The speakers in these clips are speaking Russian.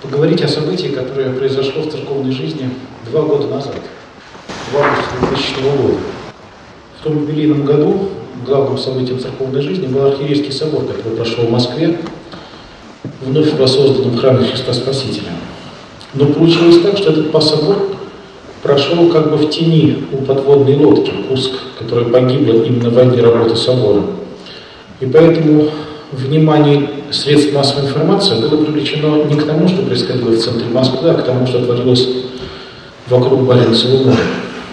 поговорить о событии, которое произошло в церковной жизни 2 года назад, в августе 2000 года. В том юбилейном году главным событием церковной жизни был Архиерейский собор, который прошел в Москве, вновь воссозданном храме Христа Спасителя. Но получилось так, что этот собор прошел как бы в тени у подводной лодки «Курск», которая погибла именно во дни работы собора. И поэтому внимание средств массовой информации было привлечено не к тому, что происходило в центре Москвы, а к тому, что творилось вокруг Баренцева моря.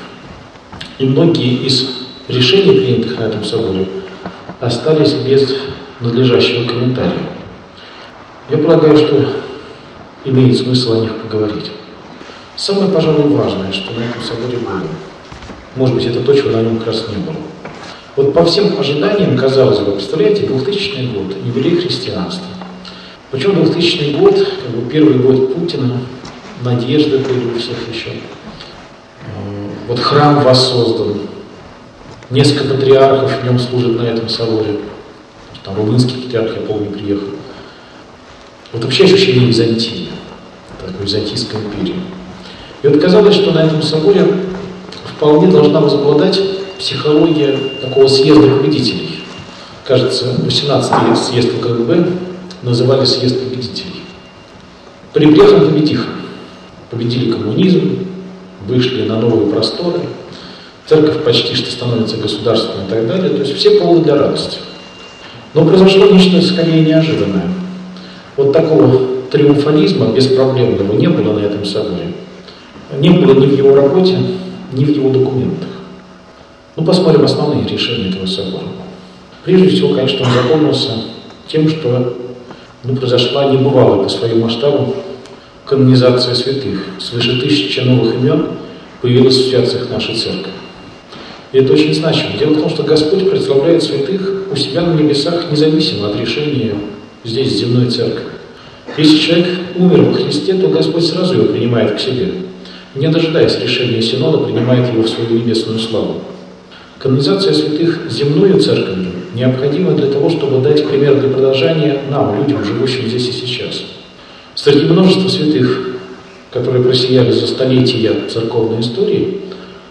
И многие из решений, принятых на этом соборе, остались без надлежащего комментария. Я полагаю, что имеет смысл о них поговорить. Самое, пожалуй, важное, что на этом соборе было. Может быть, это то, чего на нем как раз не было. Вот по всем ожиданиям, казалось бы, представляете, 2000 год, юбилей христианства. Причем 2000 год, как бы первый год Путина, надежда были у всех еще. Вот храм воссоздан. Несколько патриархов в нем служат на этом соборе. Там румынский патриарх, я помню, приехал. Вот вообще ощущение Византии, такой Византийской империи. И вот казалось, что на этом соборе вполне должна возобладать психология такого съезда победителей. Кажется, 18-й съезд КГБ называли съезд победителей. Прибрехом победиха. Победили коммунизм, вышли на новые просторы, церковь почти что становится государственной и так далее. То есть все поводы для радости. Но произошло нечто скорее неожиданное. Вот такого триумфализма беспроблемного не было на этом соборе. Не было ни в его работе, ни в его документах. Ну, посмотрим основные решения этого собора. Прежде всего, конечно, он запомнился тем, что произошла небывалая по своему масштабу канонизация святых. Свыше 1000 новых имен появилось в святцах нашей церкви. И это очень значимо. Дело в том, что Господь прославляет святых у себя на небесах независимо от решения здесь, земной церкви. Если человек умер во Христе, то Господь сразу его принимает к себе. Не дожидаясь решения Синода, принимает его в свою небесную славу. Канонизация святых земную церковью необходима для того, чтобы дать пример для продолжения нам, людям, живущим здесь и сейчас. Среди множества святых, которые просияли за столетия церковной истории,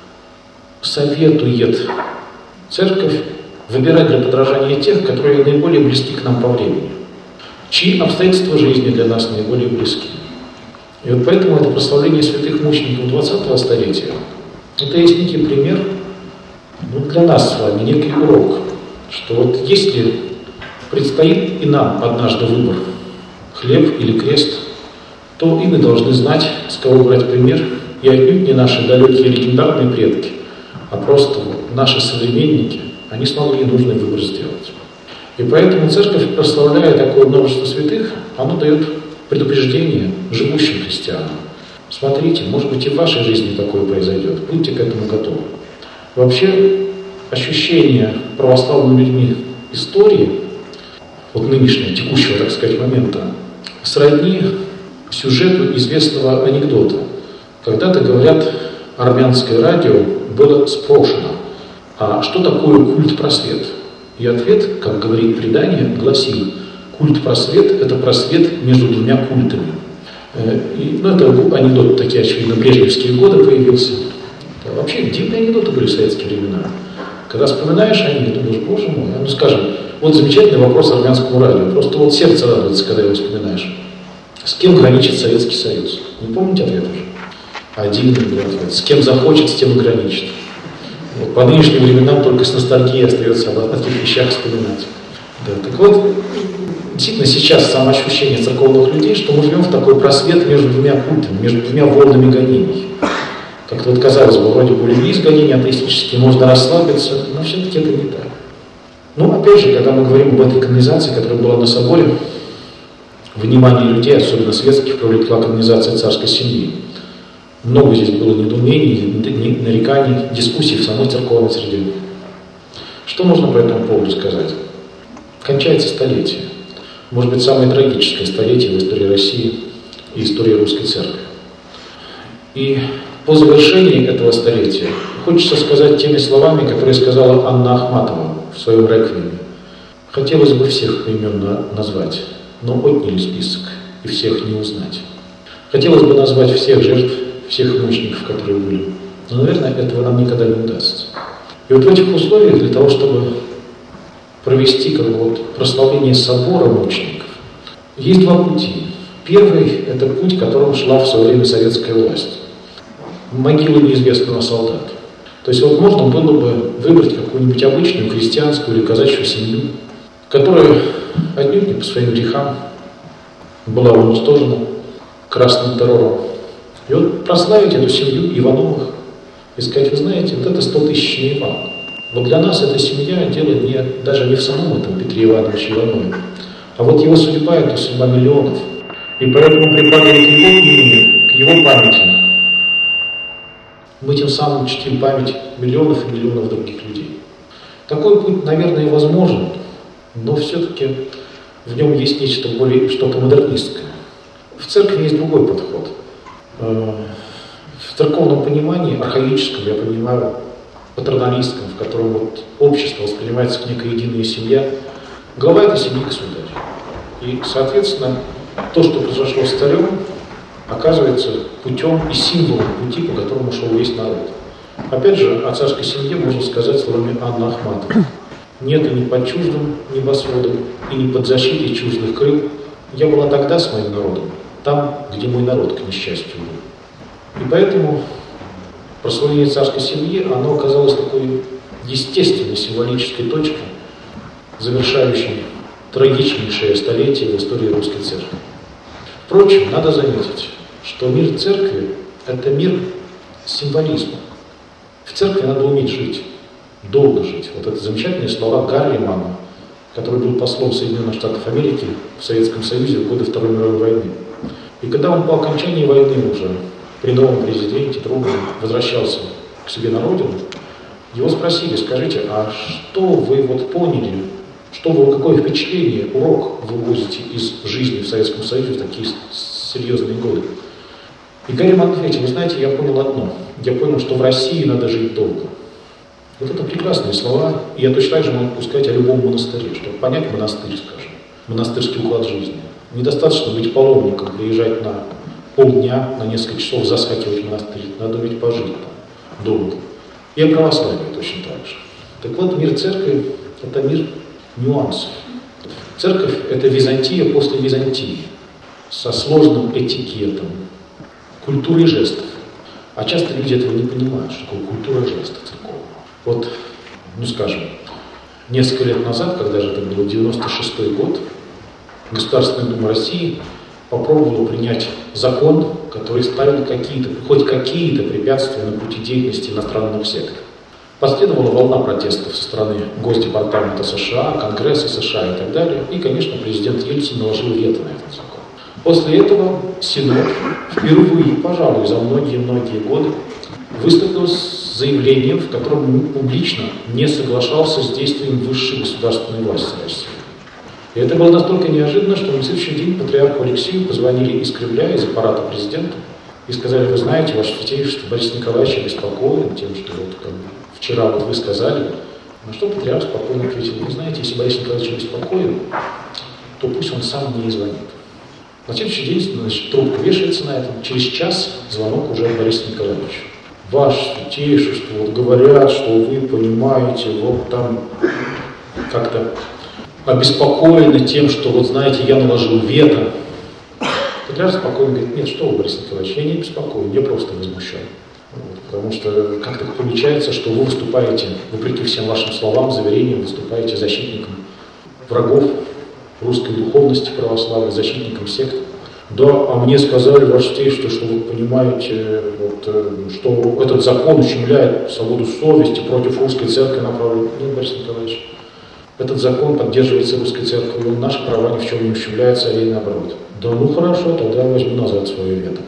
советует церковь выбирать для подражания тех, которые наиболее близки к нам по времени, чьи обстоятельства жизни для нас наиболее близки. И вот поэтому это прославление святых мучеников 20-го столетия, это есть некий пример для нас с вами, некий урок, что вот если предстоит и нам однажды выбор, хлеб или крест, то и мы должны знать, с кого брать пример, и отнюдь не наши далекие легендарные предки, а просто наши современники, они смогли нужный выбор сделать. И поэтому церковь, прославляя такое множество святых, она дает предупреждение живущим христианам. Смотрите, может быть и в вашей жизни такое произойдет, будьте к этому готовы. Вообще, ощущение православными людьми истории, вот нынешнего, текущего, так сказать, момента, сродни сюжету известного анекдота. Когда-то, говорят, армянское радио было спрошено: а что такое культ-просвет? И ответ, как говорит предание, гласил: культ-просвет – это просвет между двумя культами. Это анекдот, такие, очевидно, брежневские годы появился. Вообще, дивные анекдоты были в советские времена. Когда вспоминаешь о них, думаешь, боже мой, скажем, вот замечательный вопрос армянскому радио. Просто вот сердце радуется, когда его вспоминаешь. С кем граничит Советский Союз? Не помните ответ уже? Один был ответ. С кем захочет, с тем и граничит. Вот, по нынешним временам только с ностальгией остается о таких вещах вспоминать. Да, так вот, действительно сейчас самоощущение церковных людей, что мы живем в такой просвет между двумя культами, между двумя волнами гонений. Как-то вот казалось бы, вроде бы есть гонения атеистические, можно расслабиться, но все-таки это не так. Опять же, когда мы говорим об этой канонизации, которая была на соборе, внимание людей, особенно светских, привлекла канонизация царской семьи. Много здесь было недоумений, нареканий, дискуссий в самой церковной среде. Что можно по этому поводу сказать? Кончается столетие. Может быть, самое трагическое столетие в истории России и истории русской церкви. И по завершении этого столетия хочется сказать теми словами, которые сказала Анна Ахматова в своем реквиеме. Хотелось бы всех поименно назвать, но отняли список, и всех не узнать. Хотелось бы назвать всех жертв, всех мучеников, которые были. Но, наверное, этого нам никогда не удастся. И вот в этих условиях, для того, чтобы провести прославление собора мучеников, есть два пути. Первый – это путь, которым шла в свое время советская власть. Могила неизвестного солдата. То есть вот можно было бы выбрать какую-нибудь обычную крестьянскую или казачью семью, которая отнюдь не по своим грехам была уничтожена красным террором. И вот прославить эту семью Ивановых и сказать: вы знаете, вот это 100 тысячный Иван. Вот для нас эта семья дело даже не в самом этом Петре Ивановиче Иванове, а вот его судьба – это судьба миллионов. И поэтому припадая к его имени, к его памяти, мы тем самым чтим память миллионов и миллионов других людей. Такой путь, наверное, возможен, но все-таки в нем есть нечто более, что-то модернистское. В церкви есть другой подход. В церковном понимании, архаическом, я понимаю, патерналистском, в котором вот общество воспринимается как некая единая семья, глава этой семьи – государь. И, соответственно, то, что произошло с царем, оказывается путем и символом пути, по которому шел весь народ. Опять же, о царской семье можно сказать словами Анны Ахматовой. «Нет и не под чуждым небосводом, и не под защитой чуждых крыл. Я была тогда с моим народом, там, где мой народ, к несчастью, был». И поэтому прославление царской семьи, оно оказалось такой естественной символической точкой, завершающей трагичнейшее столетие в истории русской церкви. Впрочем, надо заметить, что мир церкви – это мир символизма. В церкви надо уметь жить, долго жить. Вот это замечательные слова Гарримана, который был послом Соединенных Штатов Америки в Советском Союзе в годы Второй мировой войны. И когда он по окончании войны уже при новом президенте Трумэне возвращался к себе на родину, его спросили: скажите, а что вы вот поняли, какое впечатление, урок вы вывозите из жизни в Советском Союзе в такие серьезные годы? И Гарриман ответил: вы знаете, я понял одно. Я понял, что в России надо жить долго. Вот это прекрасные слова, и я точно так же могу сказать о любом монастыре, чтобы понять монастырь, скажем, монастырский уклад жизни. Недостаточно быть паломником, приезжать на полдня, на несколько часов заскакивать в монастырь. Надо уметь пожить там долго. И о православии точно так же. Так вот, мир церкви – это мир нюансов. Церковь – это Византия после Византии, со сложным этикетом, культурой жестов. А часто люди этого не понимают, что такое культура жестов церковного. Вот, скажем, несколько лет назад, когда же это был 96-й год, Государственная Дума России попробовала принять закон, который ставил хоть какие-то препятствия на пути деятельности иностранных сект. Последовала волна протестов со стороны Госдепартамента США, Конгресса США и так далее. И, конечно, президент Ельцин наложил вето на этот закон. После этого Синод впервые, пожалуй, за многие-многие годы выступил с заявлением, в котором публично не соглашался с действием высшей государственной власти России. И это было настолько неожиданно, что на следующий день патриарху Алексею позвонили из Кремля, из аппарата президента, и сказали: вы знаете, ваше святейшество, Борис Николаевич обеспокоен тем, что вчера вы сказали. На что патриарх спокойно ответил: вы знаете, если Борис Николаевич обеспокоен, то пусть он сам мне и звонит. На следующий день, трубка вешается на этом, через час звонок уже от Бориса Николаевича. Ваше святейшество, говорят, что вы понимаете, там как-то обеспокоены тем, что, знаете, я наложил вето. Патриарх спокойно говорит: нет, что вы, Борис Николаевич, я не беспокоен, я просто возмущен. Потому что как-то получается, что вы выступаете, вопреки всем вашим словам, заверениям, выступаете защитником врагов русской духовности православной, защитником сект. Да, а мне сказали, ваше святейшество, что вы понимаете, что этот закон ущемляет свободу совести, против русской церкви направлен. Нет, Борис Николаевич, этот закон поддерживается русской церковью, наши права ни в чем не ущемляются, а и наоборот. Да, хорошо, тогда я возьму назад свое вето.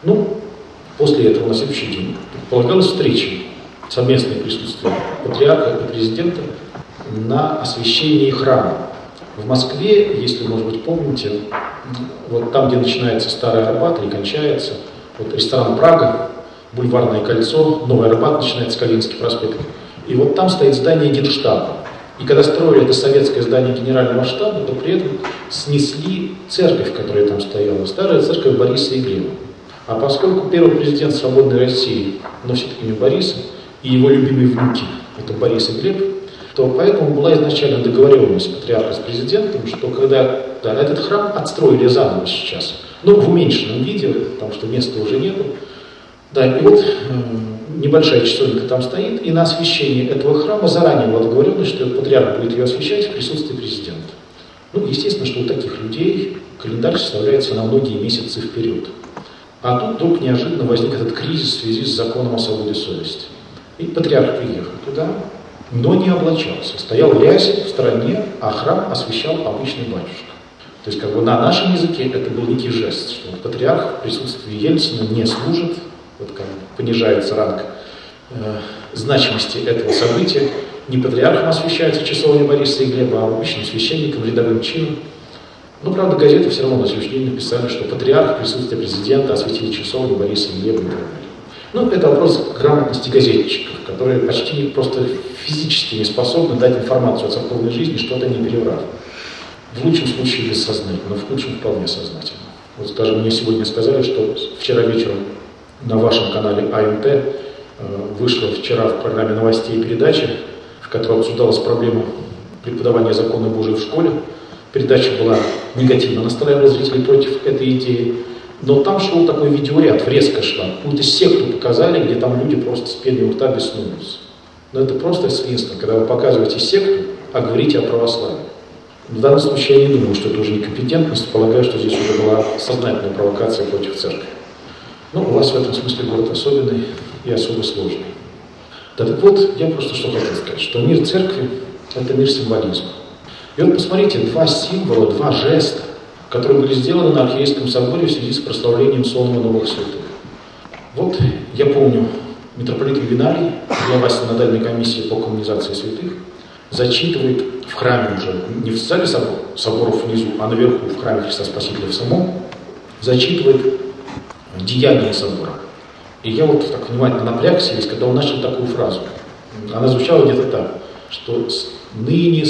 После этого на следующий день предполагалась встреча, совместное присутствие патриарха и президента на освящении храма. В Москве, если, может быть, помните, вот там, где начинается Старый Арбат и кончается, вот ресторан «Прага», Бульварное кольцо, Новый Арбат, начинается Калининский проспект. И вот там стоит здание Генштаба. И когда строили это советское здание Генерального штаба, то при этом снесли церковь, которая там стояла, старая церковь Бориса и Глеба. А поскольку первый президент свободной России носит имя Бориса, и его любимые внуки – это Борис и Глеб, то поэтому была изначально договоренность патриарха с президентом, что когда этот храм отстроили заново сейчас, в уменьшенном виде, потому что места уже нету, и вот небольшая часовенка там стоит, и на освящение этого храма заранее была договоренность, что патриарх будет ее освящать в присутствии президента. Естественно, что у таких людей календарь составляется на многие месяцы вперед. А тут вдруг неожиданно возник этот кризис в связи с законом о свободе совести. И патриарх приехал туда, но не облачался. Стоял в рясе в стороне, а храм освящал обычный батюшка. То есть на нашем языке это был некий жест, что патриарх в присутствии Ельцина не служит, понижается ранг значимости этого события. Не патриархом освящается часовня Бориса и Глеба, а обычным священником, рядовым чином. Правда, газеты все равно на следующий день написали, что патриарх в присутствии президента осветил часовню Бориса и Глеба и так далее. Это вопрос грамотности газетчиков, которые почти просто физически не способны дать информацию о церковной жизни, что-то не переврав. В лучшем случае бессознательно, но в худшем вполне сознательно. Даже мне сегодня сказали, что вчера вечером на вашем канале АМТ вышла вчера в программе новостей передача, в которой обсуждалась проблема преподавания закона Божия в школе. Передача была негативно настроена зрителей против этой идеи, но там шел такой видеоряд, врезка шла, какую-то секту показали, где там люди просто с пеной у рта беснуются. Но это просто свинство, когда вы показываете секту, а говорите о православии. В данном случае я не думаю, что это уже некомпетентность, полагаю, что здесь уже была сознательная провокация против церкви. У вас в этом смысле город особенный и особо сложный. Так вот, я просто что хотел сказать, что мир церкви – это мир символизма. И посмотрите, два символа, два жеста, которые были сделаны на Архиерейском соборе в связи с прославлением сонма новых святых. Я помню, митрополит Ювеналий, глава синодальной комиссии по канонизации святых, зачитывает в храме уже, не в зале соборов внизу, а наверху, в храме Христа Спасителя в самом, зачитывает деяния собора. И я так внимательно напрягся, когда он начал такую фразу. Она звучала где-то так, что ныне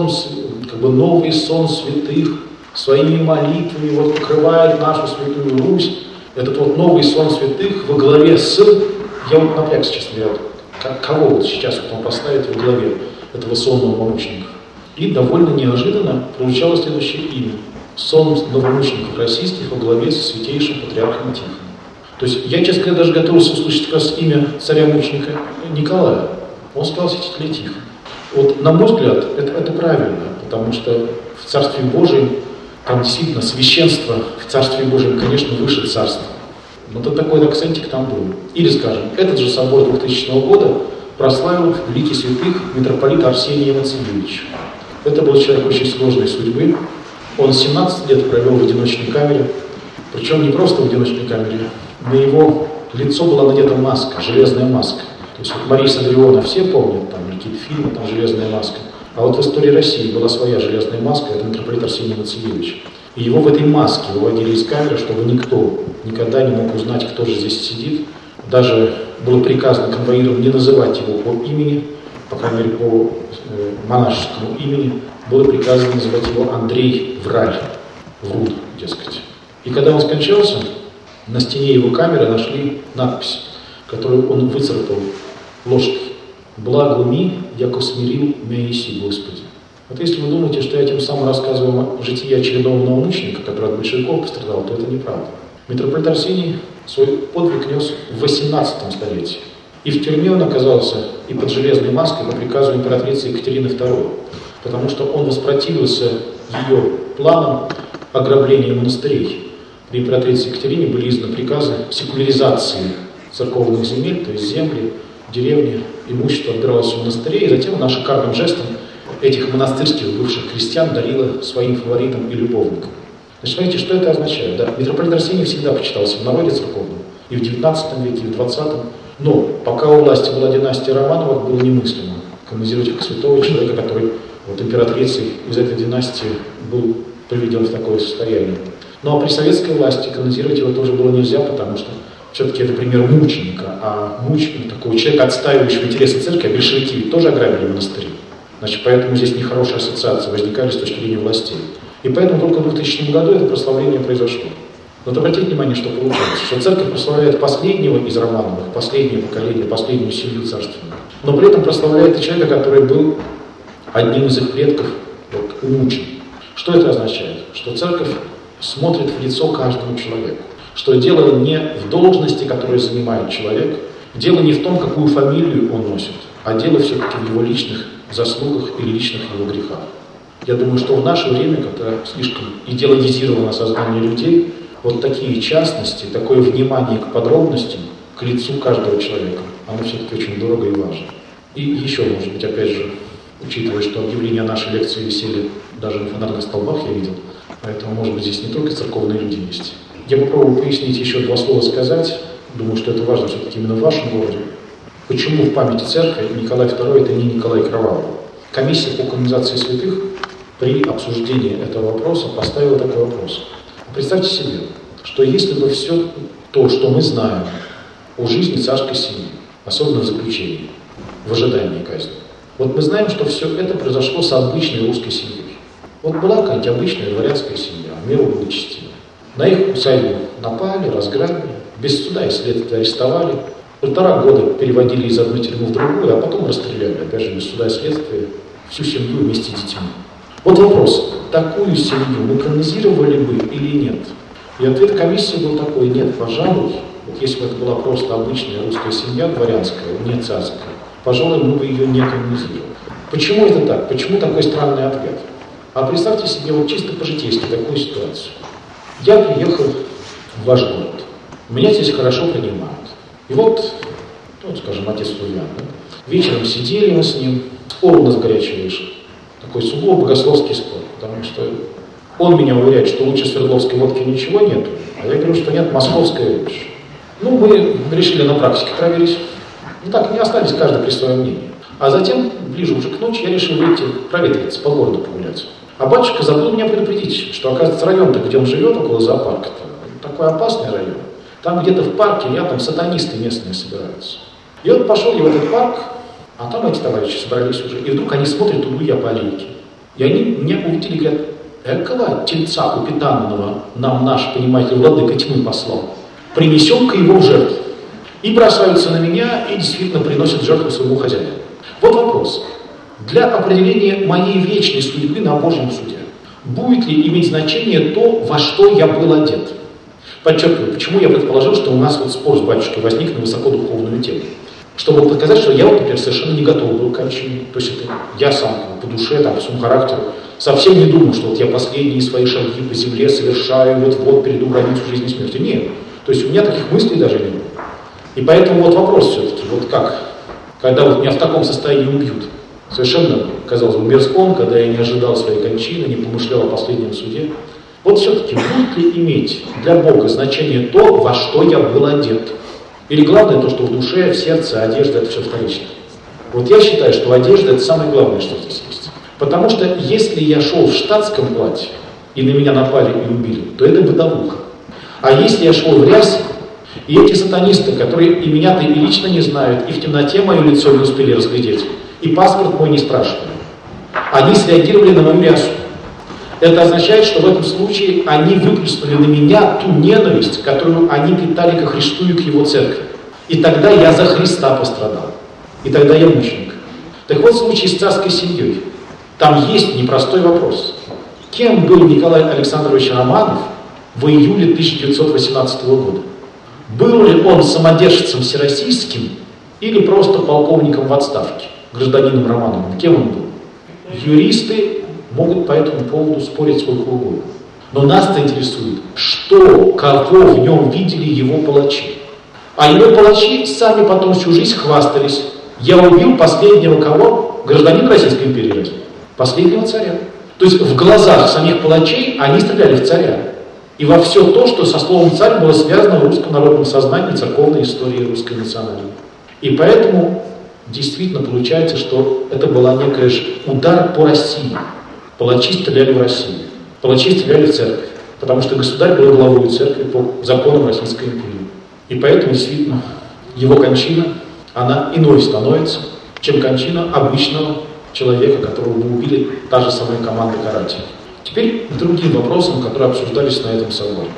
новый сон святых своими молитвами покрывает нашу святую Русь. Этот новый сон святых во главе с... Я напрягся, честно говоря, кого сейчас он поставит во главе этого сонного новомученика. И довольно неожиданно прозвучало следующее имя. Сон новомучеников российских во главе со святейшим патриархом Тихоном. То есть я, честно говоря, даже готовился услышать как раз имя царя-мученика Николая. Он сказал святителя Тихона. На мой взгляд, это правильно, потому что в Царстве Божьем там действительно священство в Царстве Божьем, конечно, выше царства. Но такой акцентик там был. Или, скажем, этот же собор 2000 года прославил в лике святых митрополита Арсения Мацевича. Это был человек очень сложной судьбы. Он 17 лет провел в одиночной камере, причем не просто в одиночной камере. На его лицо была надета маска, железная маска. То есть Мария Сандриона все помнят, там какие-то фильмы, там железная маска. А в истории России была своя железная маска, это митрополит Арсений Мацевич. И его в этой маске выводили из камеры, чтобы никто никогда не мог узнать, кто же здесь сидит. Даже было приказано конвоирам не называть его по имени, по крайней мере, по монашескому имени. Было приказано называть его Андрей Враль, Врун, дескать. И когда он скончался, на стене его камеры нашли надпись, которую он выцарапал ложкой. «Благо ми, яко смирил мя иси, Господи». Если вы думаете, что я тем самым рассказываю о житии очередного новомученика, который от большевиков пострадал, то это неправда. Митрополит Арсений свой подвиг нес в 18 столетии. И в тюрьме он оказался и под железной маской по приказу императрицы Екатерины II, потому что он воспротивился ее планам ограбления монастырей. При императрице Екатерине были изданы приказы секуляризации церковных земель, то есть земли, деревни, имущество отбиралось у монастырей, и затем она шикарным жестом этих монастырских бывших крестьян дарила своим фаворитам и любовникам. Значит, смотрите, что это означает. Да? Митрополит Арсений всегда почитался в народе церковном, и в 19 веке, и в 20. Но пока у власти была династия Романовых, было немыслимо канонизировать как святого человека, который императрицей из этой династии был приведен в такое состояние. Ну а при советской власти канонизировать его тоже было нельзя, потому что все-таки это пример мученика, а мученик, такого человека, отстаивающего интересы церкви, а большевики тоже ограбили монастыри. Значит, поэтому здесь нехорошие ассоциации возникали с точки зрения властей. И поэтому только в 2000 году это прославление произошло. Вот обратите внимание, что получается, что церковь прославляет последнего из Романовых, последнее поколение, последнюю семью царственную, но при этом прославляет и человека, который был одним из их предков умучен. Что это означает? Что церковь смотрит в лицо каждому человеку. Что дело не в должности, которую занимает человек, дело не в том, какую фамилию он носит, а дело все-таки в его личных заслугах или личных его грехах. Я думаю, что в наше время, когда слишком идеологизировано сознание людей, вот такие частности, такое внимание к подробностям, к лицу каждого человека, оно все-таки очень дорого и важно. И еще, может быть, опять же, учитывая, что объявления нашей лекции висели даже на фонарных столбах, я видел, поэтому, может быть, здесь не только церковные люди есть. Я попробую пояснить, еще два слова сказать. Думаю, что это важно все-таки именно в вашем городе. Почему в памяти церкви Николай II это не Николай Кровавый? Комиссия по канонизации святых при обсуждении этого вопроса поставила такой вопрос. Представьте себе, что если бы все то, что мы знаем о жизни царской семьи, особенно в заключении, в ожидании казни, вот мы знаем, что все это произошло с обычной русской семьей. Вот была какая-нибудь обычная дворянская семья, меру благочестивая. На их усадьбу напали, разграбили, без суда и следствия арестовали, 1,5 года переводили из одной тюрьмы в другую, а потом расстреляли, опять же, без суда и следствия, всю семью вместе с детьми. Вот вопрос, такую семью мы канонизировали бы или нет? И ответ комиссии был такой: нет, пожалуй, вот если бы это была просто обычная русская семья, дворянская, не царская, пожалуй, мы бы ее не канонизировали. Почему это так? Почему такой странный ответ? А представьте себе вот чисто по-житейски такую ситуацию. Я приехал в ваш город, меня здесь хорошо принимают. И вот, скажем, отец Лувян, да? Вечером сидели мы с ним, спор у нас горячий вышел. Такой сугубо богословский спор, потому что он меня уверяет, что лучше Свердловской водки ничего нету, а я говорю, что нет, московская лучше. Мы решили на практике проверить. Так, не остались каждый при своем мнении. А затем, ближе уже к ночи, я решил выйти проветриться, по городу погулять. А батюшка забыл меня предупредить, что, оказывается, район-то, где он живет, около зоопарка, такой опасный район. Там где-то в парке рядом сатанисты местные собираются. И вот пошел я в этот парк, а там эти товарищи собрались уже. И вдруг они смотрят, иду я по аллейке. И они меня увидели и говорят: экого тельца упитанного нам наш, понимаете, владыка тьмы послал. Принесем-ка его в жертву. И бросаются на меня, и действительно приносят жертву своему хозяину. Вот вопрос. Для определения моей вечной судьбы на Божьем суде будет ли иметь значение то, во что я был одет? Подчеркиваю, почему я предположил, что у нас вот спор с батюшкой возник на высокодуховную тему. Чтобы показать, что я вот, например, совершенно не готов был к кончине. То есть это я сам по душе, по своему характеру совсем не думал, что вот я последние свои шаги по земле совершаю, вот перейду границу жизни и смерти. Нет. То есть у меня таких мыслей даже не было. И поэтому вот вопрос все-таки, вот как, когда вот меня в таком состоянии убьют, совершенно, казалось бы, мерзком, когда я не ожидал своей кончины, не помышлял о последнем суде. Вот все-таки будет ли иметь для Бога значение то, во что я был одет? Или главное то, что в душе, в сердце, одежда — это все вторично? Вот я считаю, что одежда — это самое главное, что здесь есть. Потому что если я шел в штатском платье, и на меня напали и убили, то это бытовуха. А если я шел в рясе, и эти сатанисты, которые и меня-то и лично не знают, и в темноте мое лицо не успели разглядеть, и паспорт мой не спрашивали, они среагировали на мою рясу. Это означает, что в этом случае они выплеснули на меня ту ненависть, которую они питали ко Христу и к Его церкви. И тогда я за Христа пострадал. И тогда я мученик. Так вот, в случае с царской семьей, там есть непростой вопрос. Кем был Николай Александрович Романов в июле 1918 года? Был ли он самодержцем всероссийским или просто полковником в отставке, гражданином Романовым? Кем он был? Юристы могут по этому поводу спорить сколько угодно. Но нас-то интересует, что, кого в нем видели его палачи. А его палачи сами потом всю жизнь хвастались. Я убил последнего кого? Гражданина Российской империи. Последнего царя. То есть в глазах самих палачей они стреляли в царя. И во все то, что со словом «царь» было связано в русском народном сознании, церковной истории русской национальной. И поэтому действительно получается, что это была некая удар по России. Палачи стреляли в Россию. Палачи стреляли в церковь. Потому что государь был главой церкви по законам Российской империи. И поэтому действительно его кончина, она иной становится, чем кончина обычного человека, которого бы убили та же самая команда карателей. Теперь к другим вопросам, которые обсуждались на этом соборе.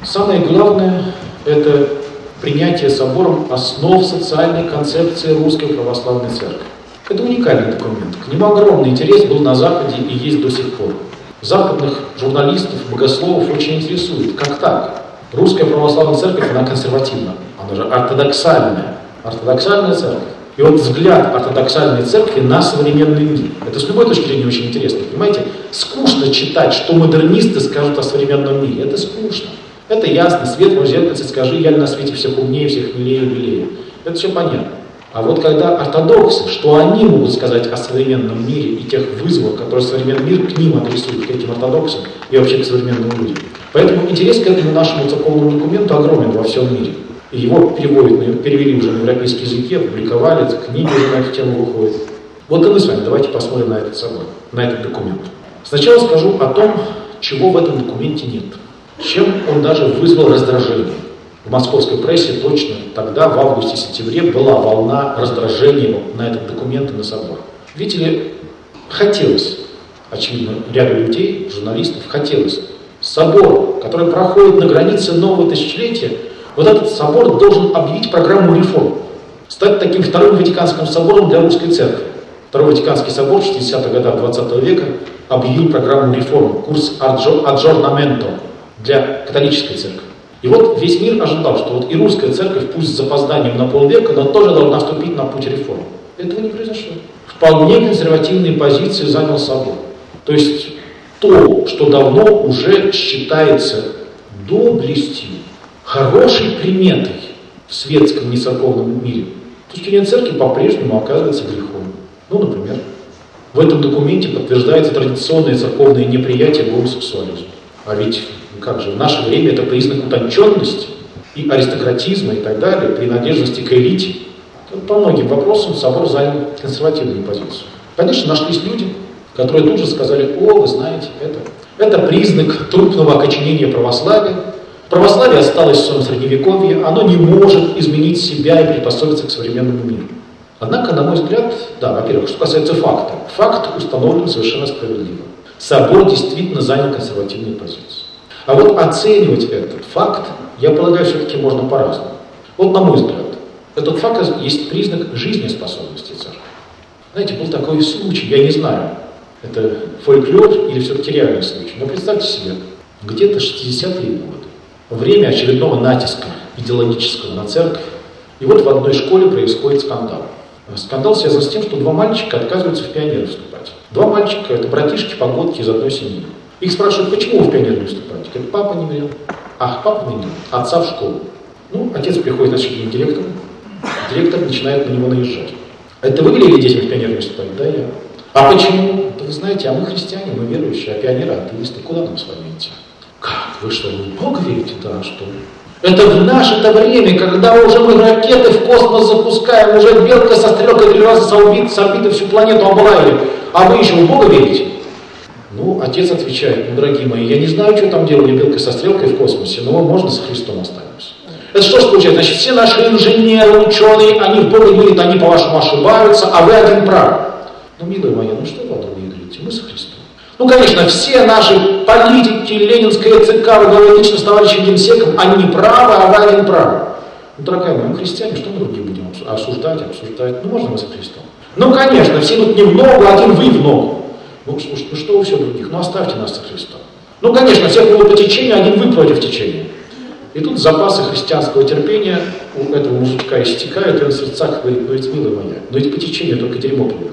Самое главное – это принятие собором основ социальной концепции Русской Православной Церкви. Это уникальный документ. К нему огромный интерес был на Западе и есть до сих пор. Западных журналистов, богословов очень интересует, как так? Русская Православная Церковь, она консервативна, она же ортодоксальная церковь. И вот взгляд ортодоксальной церкви на современный мир. Это с любой точки зрения очень интересно, понимаете? Скучно читать, что модернисты скажут о современном мире. Это скучно. Это ясно. Свет в зеркальце скажи, я на свете всех умнее, всех милее и белее. Это все понятно. А вот когда ортодоксы, что они могут сказать о современном мире и тех вызовах, которые современный мир к ним адресует, к этим ортодоксам и вообще к современным людям. Поэтому интерес к этому нашему церковному документу огромен во всем мире. И его перевели уже на европейские языки, опубликовали, книги уже на эту тему выходят. Вот и мы с вами давайте посмотрим на этот собор, на этот документ. Сначала скажу о том, чего в этом документе нет. Чем он даже вызвал раздражение. В московской прессе точно тогда, в августе-сентябре, была волна раздражения на этот документ и на собор. Видите ли, хотелось, очевидно, ряду людей, журналистов, хотелось. Собор, который проходит на границе нового тысячелетия, вот этот собор должен объявить программу реформ, стать таким вторым Ватиканским собором для русской церкви. Второй Ватиканский собор в 60-х годах 20 века объявил программу реформ, курс аджорнаменто для католической церкви. И вот весь мир ожидал, что вот и русская церковь, пусть с запозданием на полвека, но тоже должна вступить на путь реформ. Этого не произошло. Вполне консервативные позиции занял собор. То есть то, что давно уже считается доблестью, хорошей приметой в светском нецерковном мире, с точки зрения церкви по-прежнему оказывается грехом. Ну, например, в этом документе подтверждается традиционное церковное неприятие гомосексуализма. А ведь, как же, в наше время это признак утонченности и аристократизма и так далее, принадлежности к элите. По многим вопросам собор занял консервативную позицию. Конечно, нашлись люди, которые тут же сказали: о, вы знаете, это признак трупного окоченения православия. Православие осталось в своем средневековье, оно не может изменить себя и приспособиться к современному миру. Однако, на мой взгляд, да, во-первых, что касается факта, факт установлен совершенно справедливо. Собор действительно занял консервативную позицию. А вот оценивать этот факт, я полагаю, все-таки можно по-разному. Вот на мой взгляд, этот факт есть признак жизнеспособности церкви. Знаете, был такой случай, я не знаю, это фольклор или все-таки реальный случай, но представьте себе, где-то 60-е годы, время очередного натиска идеологического на церковь, и вот в одной школе происходит скандал. Скандал связан с тем, что два мальчика отказываются в пионеры вступать. Два мальчика, это братишки-погодки из одной семьи. Их спрашивают, почему вы в пионеры не вступаете? Говорят, папа не велел. Ах, папа не велел. Отца в школу. Ну, отец приходит на к директору. Директор начинает на него наезжать. А это вы велели детям в пионеры вступать? Да, я. А почему? Да вы знаете, а мы христиане, мы верующие, а пионеры атеисты. Куда нам с вами идти? Как? Вы что, вы в Бога верите? Да, что? Это в наше-то время, когда уже мы ракеты в космос запускаем, уже белка со стрелкой 3 раза с орбиты всю планету облаяли, а вы еще в Бога верите? Ну, отец отвечает: ну, дорогие мои, я не знаю, что там делали белка со стрелкой в космосе, но можно со Христом останемся. Это что ж получается? Значит, все наши инженеры, ученые, они в Бога верят, они по-вашему ошибаются, а вы один прав. Ну, милые мои, ну что вы о других говорите? Мы со Христом. Ну, конечно, все наши политики, Ленинская ЦК, во главе лично с товарищем Генсеком, они не правы, а вы один правы. Ну, дорогая моя, мы христиане, что мы другие будем обсуждать? Ну, можно мы со Христом? Ну, конечно, все тут немного, один вы много. Ну, слушайте, ну что вы все других? Ну, оставьте нас со Христом. Ну, конечно, все плывут по течению, один вы против течения. И тут запасы христианского терпения у этого мужичка истекают, и он в сердцах говорит: ну, ведь, милая моя, но ведь по течению только дерьмо плывет.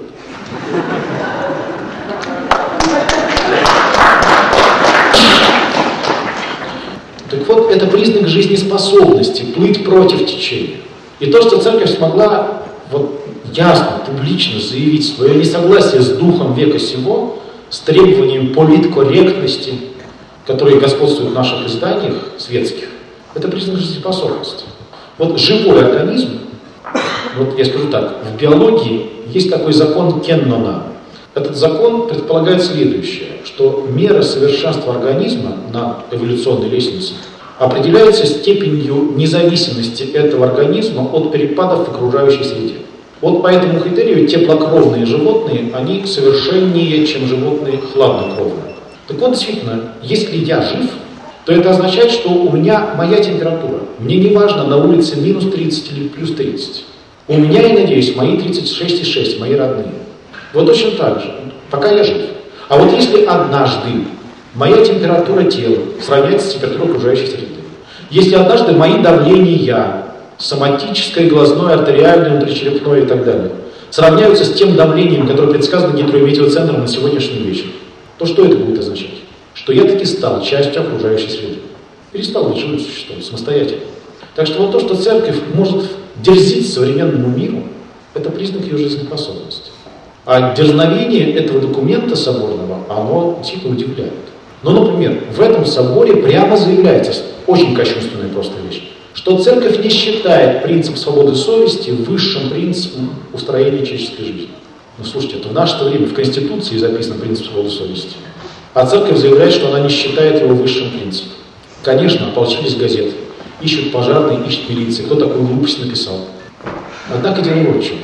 Так вот, это признак жизнеспособности, плыть против течения. И то, что церковь смогла вот ясно, публично заявить свое несогласие с духом века сего, с требованием политкорректности, которые господствуют в наших изданиях светских, это признак жизнеспособности. Вот живой организм, вот я скажу так, в биологии есть такой закон Кеннона. Этот закон предполагает следующее, что мера совершенства организма на эволюционной лестнице определяется степенью независимости этого организма от перепадов в окружающей среде. Вот по этому критерию теплокровные животные, они совершеннее, чем животные хладнокровные. Так вот, действительно, если я жив, то это означает, что у меня моя температура. Мне не важно, на улице минус 30 или плюс 30. У меня, я надеюсь, мои 36,6, мои родные. Вот точно так же, пока я жив. А вот если однажды моя температура тела сравняется с температурой окружающей среды, если однажды мои давления, соматическое, глазное, артериальное, внутричерепное и так далее, сравняются с тем давлением, которое предсказано гидрометеоцентром на сегодняшний вечер, то что это будет означать? Что я таки стал частью окружающей среды. Перестал быть живым существом, самостоятельно. Так что вот то, что церковь может дерзить современному миру, это признак ее жизнеспособности. А дерзновение этого документа соборного, оно действительно удивляет. Ну, например, в этом соборе прямо заявляется, очень кощунственная просто вещь, что церковь не считает принцип свободы совести высшим принципом устроения человеческой жизни. Ну, слушайте, это в наше время в Конституции записан принцип свободы совести. А церковь заявляет, что она не считает его высшим принципом. Конечно, ополчились газеты, ищут пожарные, ищут милиции, кто такую глупость написал. Однако дело вот в чем,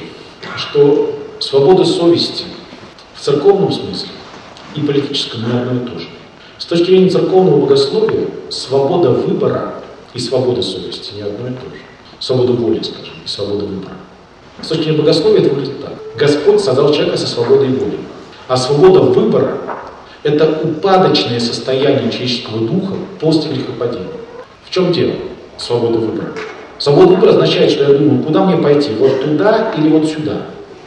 что свобода совести в церковном смысле и политическом не одно и то же. С точки зрения церковного богословия, свобода выбора и свобода совести не одно и то же. Свобода воли, скажем, и свобода выбора. С точки зрения богословия это выглядит так. Господь создал человека со свободой воли. А свобода выбора – это упадочное состояние человеческого духа после грехопадения. В чем дело свобода выбора? Свобода выбора означает, что я думаю, куда мне пойти, вот туда или вот сюда.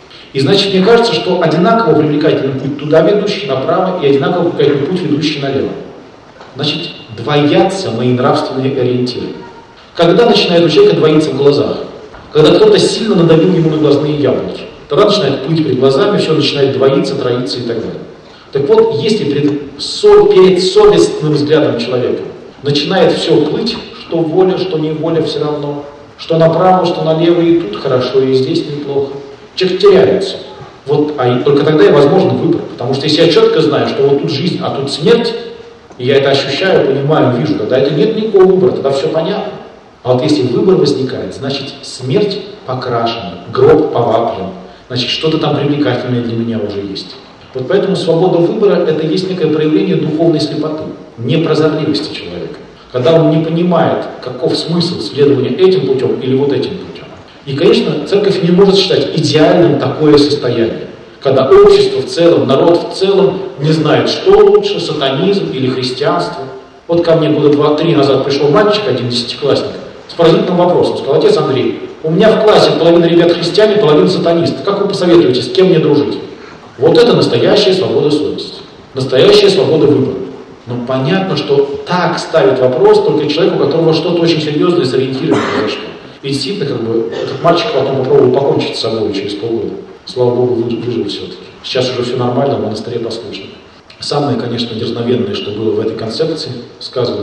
И значит, мне кажется, что одинаково привлекательный путь туда ведущий направо и одинаково привлекательный путь ведущий налево. Значит, двоятся мои нравственные ориентиры. Когда начинает у человека двоиться в глазах? Когда кто-то сильно надавил ему на глазные яблоки. Тогда начинает плыть перед глазами, все начинает двоиться, троиться и так далее. Так вот, если перед совестным взглядом человека начинает все плыть, что воля, что не воля, все равно, что направо, что налево, и тут хорошо, и здесь неплохо. Человек теряется. Вот, а только тогда и возможен выбор. Потому что если я четко знаю, что вот тут жизнь, а тут смерть, и я это ощущаю, понимаю, вижу, тогда это нет никакого выбора, тогда все понятно. А вот если выбор возникает, значит смерть покрашена, гроб поваплен, значит что-то там привлекательное для меня уже есть. Вот поэтому свобода выбора – это есть некое проявление духовной слепоты, непрозорливости человека. Когда он не понимает, каков смысл следования этим путем или вот этим путем. И, конечно, церковь не может считать идеальным такое состояние, когда общество в целом, народ в целом не знает, что лучше, сатанизм или христианство. Вот ко мне года 2-3 назад пришел мальчик, один десятиклассник, с поразительным вопросом. Сказал: отец Андрей, у меня в классе половина ребят христиане, половина сатанисты. Как вы посоветуете, с кем мне дружить? Вот это настоящая свобода совести, настоящая свобода выбора. Но понятно, что так ставит вопрос только человек, у которого что-то очень серьезное с ориентированием произошло. И действительно, этот мальчик потом попробовал покончить с собой через полгода. Слава Богу, выжил все-таки. Сейчас уже все нормально, в монастыре послушно. Самое, конечно, дерзновенное, что было в этой концепции сказано,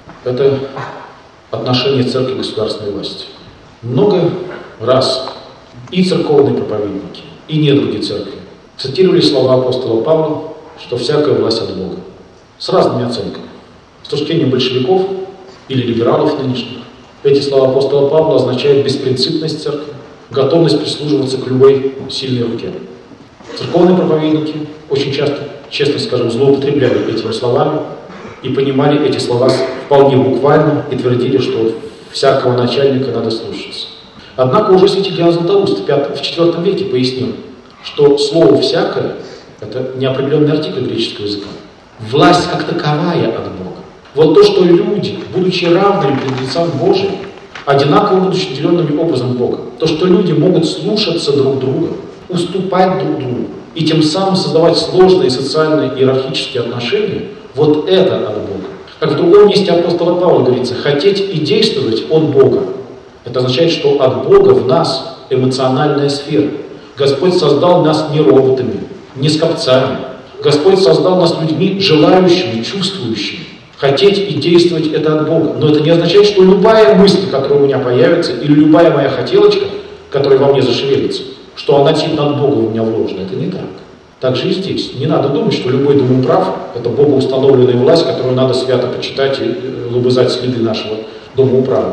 это отношение церкви к государственной власти. Много раз и церковные проповедники, и недруги церкви цитировали слова апостола Павла, что всякая власть от Бога. С разными оценками. С точки зрения большевиков или либералов нынешних, эти слова апостола Павла означают беспринципность церкви, готовность прислуживаться к любой сильной руке. Церковные проповедники очень часто, честно скажем, злоупотребляли этими словами и понимали эти слова вполне буквально и твердили, что всякого начальника надо слушаться. Однако уже святитель Иоанн Златоуст в IV веке пояснил, что слово «всякое» – это неопределенный артикль греческого языка. Власть как таковая от Бога. Вот то, что люди, будучи равными перед лицом Божиим, одинаково будучи наделенными образом Бога, то, что люди могут слушаться друг друга, уступать друг другу и тем самым создавать сложные социальные иерархические отношения, вот это от Бога. Как в другом месте апостола Павла говорится, хотеть и действовать от Бога. Это означает, что от Бога в нас эмоциональная сфера. Господь создал нас не роботами, не скопцами. Господь создал нас людьми, желающими, чувствующими. Хотеть и действовать – это от Бога. Но это не означает, что любая мысль, которая у меня появится, или любая моя хотелочка, которая во мне зашевелится, что она действительно от Бога у меня вложена. Это не так. Так же и здесь. Не надо думать, что любой домоуправ – это богоустановленная власть, которую надо свято почитать и лобызать следы нашего домоуправа.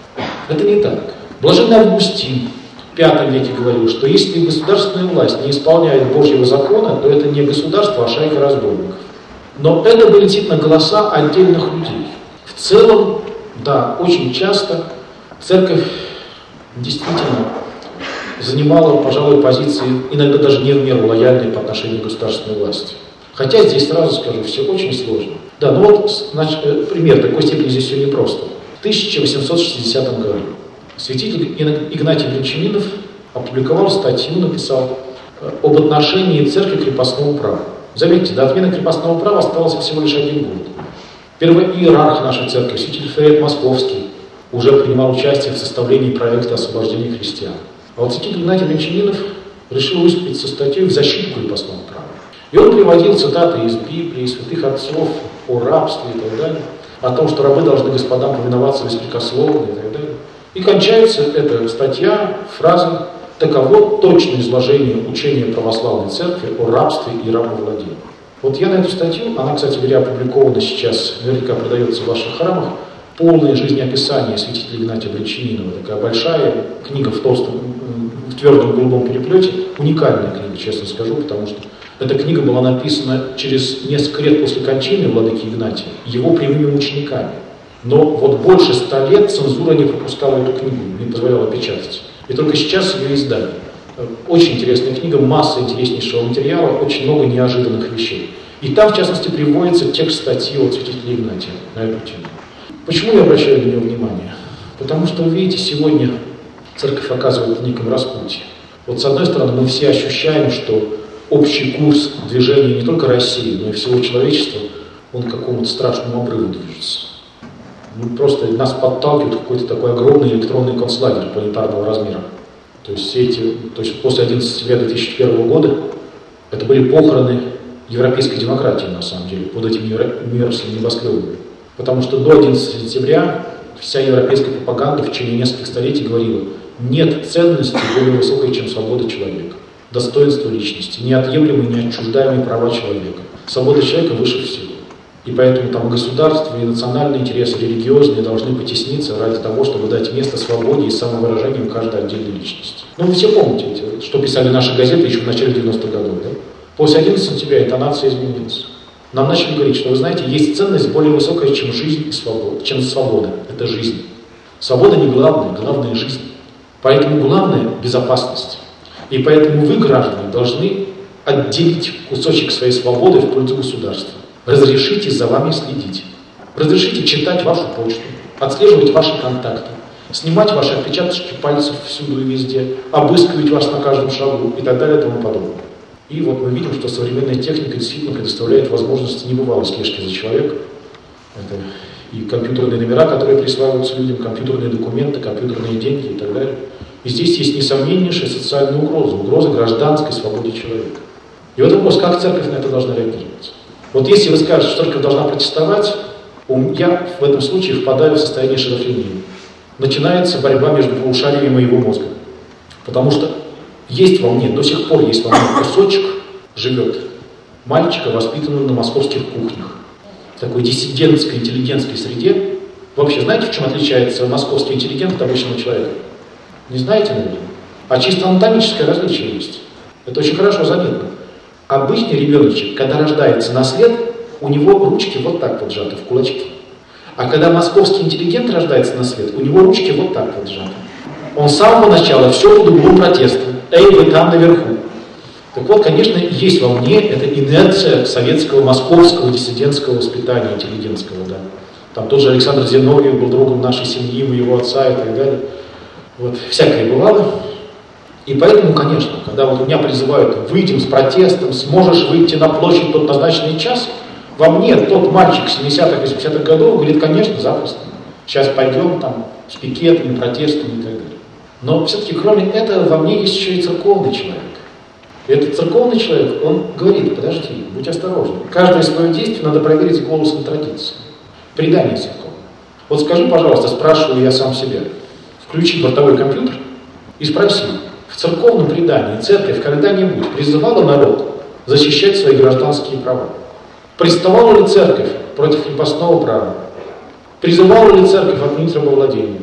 Это не так. Блаженный Августин в V веке говорил, что если государственная власть не исполняет Божьего закона, то это не государство, а шайка разбойников. Но это были действительно голоса отдельных людей. В целом, да, очень часто церковь действительно занимала, пожалуй, позиции, иногда даже не в меру лояльные по отношению к государственной власти. Хотя здесь сразу скажу, все очень сложно. Да, ну вот, значит, пример, такой степени здесь все непросто. В 1860 году святитель Игнатий Бринчанинов опубликовал статью, написал об отношении церкви к крепостному праву. Заметьте, до отмены крепостного права осталось всего лишь 1 год. Первый иерарх нашей церкви, святитель Феофилий Московский, уже принимал участие в составлении проекта освобождения христиан. А вот святитель Игнатий Бринчанинов решил выступить со статьей в защиту крепостного права. И он приводил цитаты из Библии, святых отцов о рабстве и так далее, о том, что рабы должны господам повиноваться беспрекословно и так далее. И кончается эта статья фразой: «Таково точное изложение учения православной церкви о рабстве и рабовладении». Вот я на эту статью, она, кстати говоря, опубликована сейчас, наверняка продается в ваших храмах, полное жизнеописание святителя Игнатия Бринчанинова, такая большая книга в твердом голубом переплете, уникальная книга, честно скажу, потому что эта книга была написана через несколько лет после кончины владыки Игнатия его прямыми учениками. Но вот больше 100 лет цензура не пропускала эту книгу, не позволяла печатать. И только сейчас ее издали. Очень интересная книга, масса интереснейшего материала, очень много неожиданных вещей. И там, в частности, приводится текст статьи от святителя Игнатия на эту тему. Почему я обращаю на него внимание? Потому что, вы видите, сегодня церковь оказывает в неком распутье. Вот с одной стороны, мы все ощущаем, что общий курс движения не только России, но и всего человечества, он к какому-то страшному обрыву движется. Ну, просто нас подталкивает какой-то такой огромный электронный концлагерь планетарного размера. То есть после 11 сентября 2001 года это были похороны европейской демократии, на самом деле, под этими нью-йоркскими небоскребами. Потому что до 11 сентября вся европейская пропаганда в течение нескольких столетий говорила: нет ценности более высокой, чем свобода человека, достоинство личности, неотъемлемые, неотчуждаемые права человека. Свобода человека выше всего. И поэтому там государство и национальные интересы, религиозные, должны потесниться ради того, чтобы дать место свободе и самовыражению каждой отдельной личности. Ну, вы все помните, что писали наши газеты еще в начале 90-х годов, да? После 11 сентября интонация изменилась. Нам начали говорить, что, вы знаете, есть ценность более высокая, чем жизнь и свобода, чем свобода. Это жизнь. Свобода не главное, главное жизнь. Поэтому главное – безопасность. И поэтому вы, граждане, должны отделить кусочек своей свободы в пользу государства. Разрешите за вами следить. Разрешите читать вашу почту, отслеживать ваши контакты, снимать ваши отпечаточки пальцев всюду и везде, обыскивать вас на каждом шагу и так далее и тому подобное. И вот мы видим, что современная техника действительно предоставляет возможность небывалой слежки за человеком. Это и компьютерные номера, которые присваиваются людям, компьютерные документы, компьютерные деньги и так далее. И здесь есть несомненнейшая социальная угроза гражданской свободе человека. И вот вопрос, как церковь на это должна реагировать? Вот если вы скажете, что церковь должна протестовать, я в этом случае впадаю в состояние шизофрении. Начинается борьба между полушариями моего мозга. Потому что есть во мне, до сих пор есть во мне кусочек, живет мальчика, воспитанного на московских кухнях. В такой диссидентской, интеллигентской среде. Вообще, знаете, в чем отличается московский интеллигент от обычного человека? Не знаете, наверное? А чисто анатомическое различие есть. Это очень хорошо заметно. Обычный ребеночек, когда рождается на свет, у него ручки вот так вот сжаты в кулачки. А когда московский интеллигент рождается на свет, у него ручки вот так вот сжаты. Он с самого начала все под углом протеста. Эй, вы там наверху. Так вот, конечно, есть во мне эта инерция советского, московского, диссидентского воспитания, интеллигентского, да. Там тот же Александр Зиновьев был другом нашей семьи, моего отца и так далее. Вот, всякое бывало. И поэтому, конечно, когда вот меня призывают: выйдем с протестом, сможешь выйти на площадь в тот назначенный час, во мне тот мальчик 70-х и 80-х годов говорит: конечно, запросто. Сейчас пойдем там с пикетами, протестами и так далее. Но все-таки кроме этого во мне есть еще и церковный человек. И этот церковный человек, он говорит: подожди, будь осторожен. Каждое свое действие надо проверить голосом традиции. Предание церковное. Вот скажи, пожалуйста, спрашиваю я сам себя, включи бортовой компьютер и спроси: в церковном предании церковь когда-нибудь призывала народ защищать свои гражданские права? Приставала ли церковь против крепостного права? Призывала ли церковь отменить рабовладение?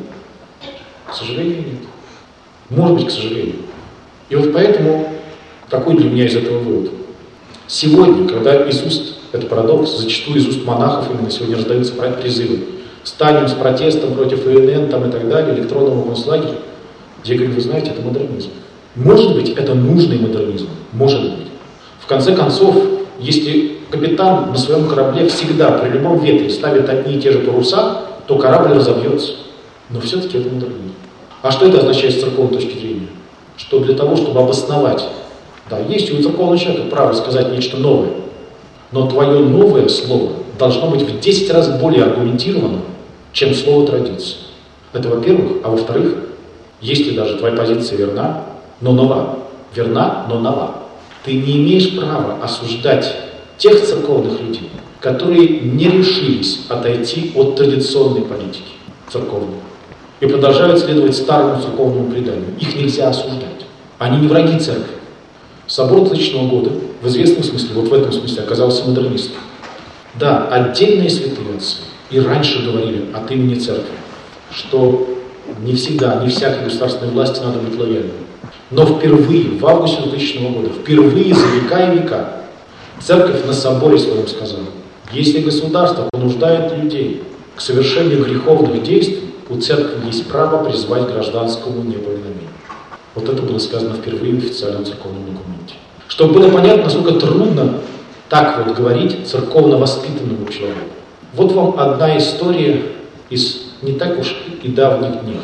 К сожалению, нет. Может быть, к сожалению. И вот поэтому какой для меня из этого вывод? Сегодня, когда из уст, это парадокс, зачастую из уст монахов именно сегодня раздаются призывы: станем с протестом против ИНН там, и так далее, электронного концлагеря. Я говорю, вы знаете, это модернизм. Может быть, это нужный модернизм. Может быть. В конце концов, если капитан на своем корабле всегда при любом ветре ставит одни и те же паруса, то корабль разобьется. Но все-таки это модернизм. А что это означает с церковной точки зрения? Что для того, чтобы обосновать, да, есть у церковного человека право сказать нечто новое, но твое новое слово должно быть в 10 раз более аргументировано, чем слово традиции. Это во-первых. А во-вторых, если даже твоя позиция верна, но нова, верна, но нова, ты не имеешь права осуждать тех церковных людей, которые не решились отойти от традиционной политики церковной и продолжают следовать старому церковному преданию. Их нельзя осуждать. Они не враги церкви. Собор 1000 года в известном смысле, вот в этом смысле, оказался модернистом. Да, отдельные святые отцы и раньше говорили от имени церкви, что не всегда, не всякой государственной власти надо быть лояльным. Но впервые, в августе 2000 года, впервые за века и века, церковь на соборе своем сказала, если государство понуждает людей к совершению греховных действий, у церкви есть право призвать к гражданскому неповиновению. Вот это было сказано впервые в официальном церковном документе. Чтобы было понятно, насколько трудно так вот говорить церковно воспитанному человеку. Вот вам одна история из не так уж и давних дней.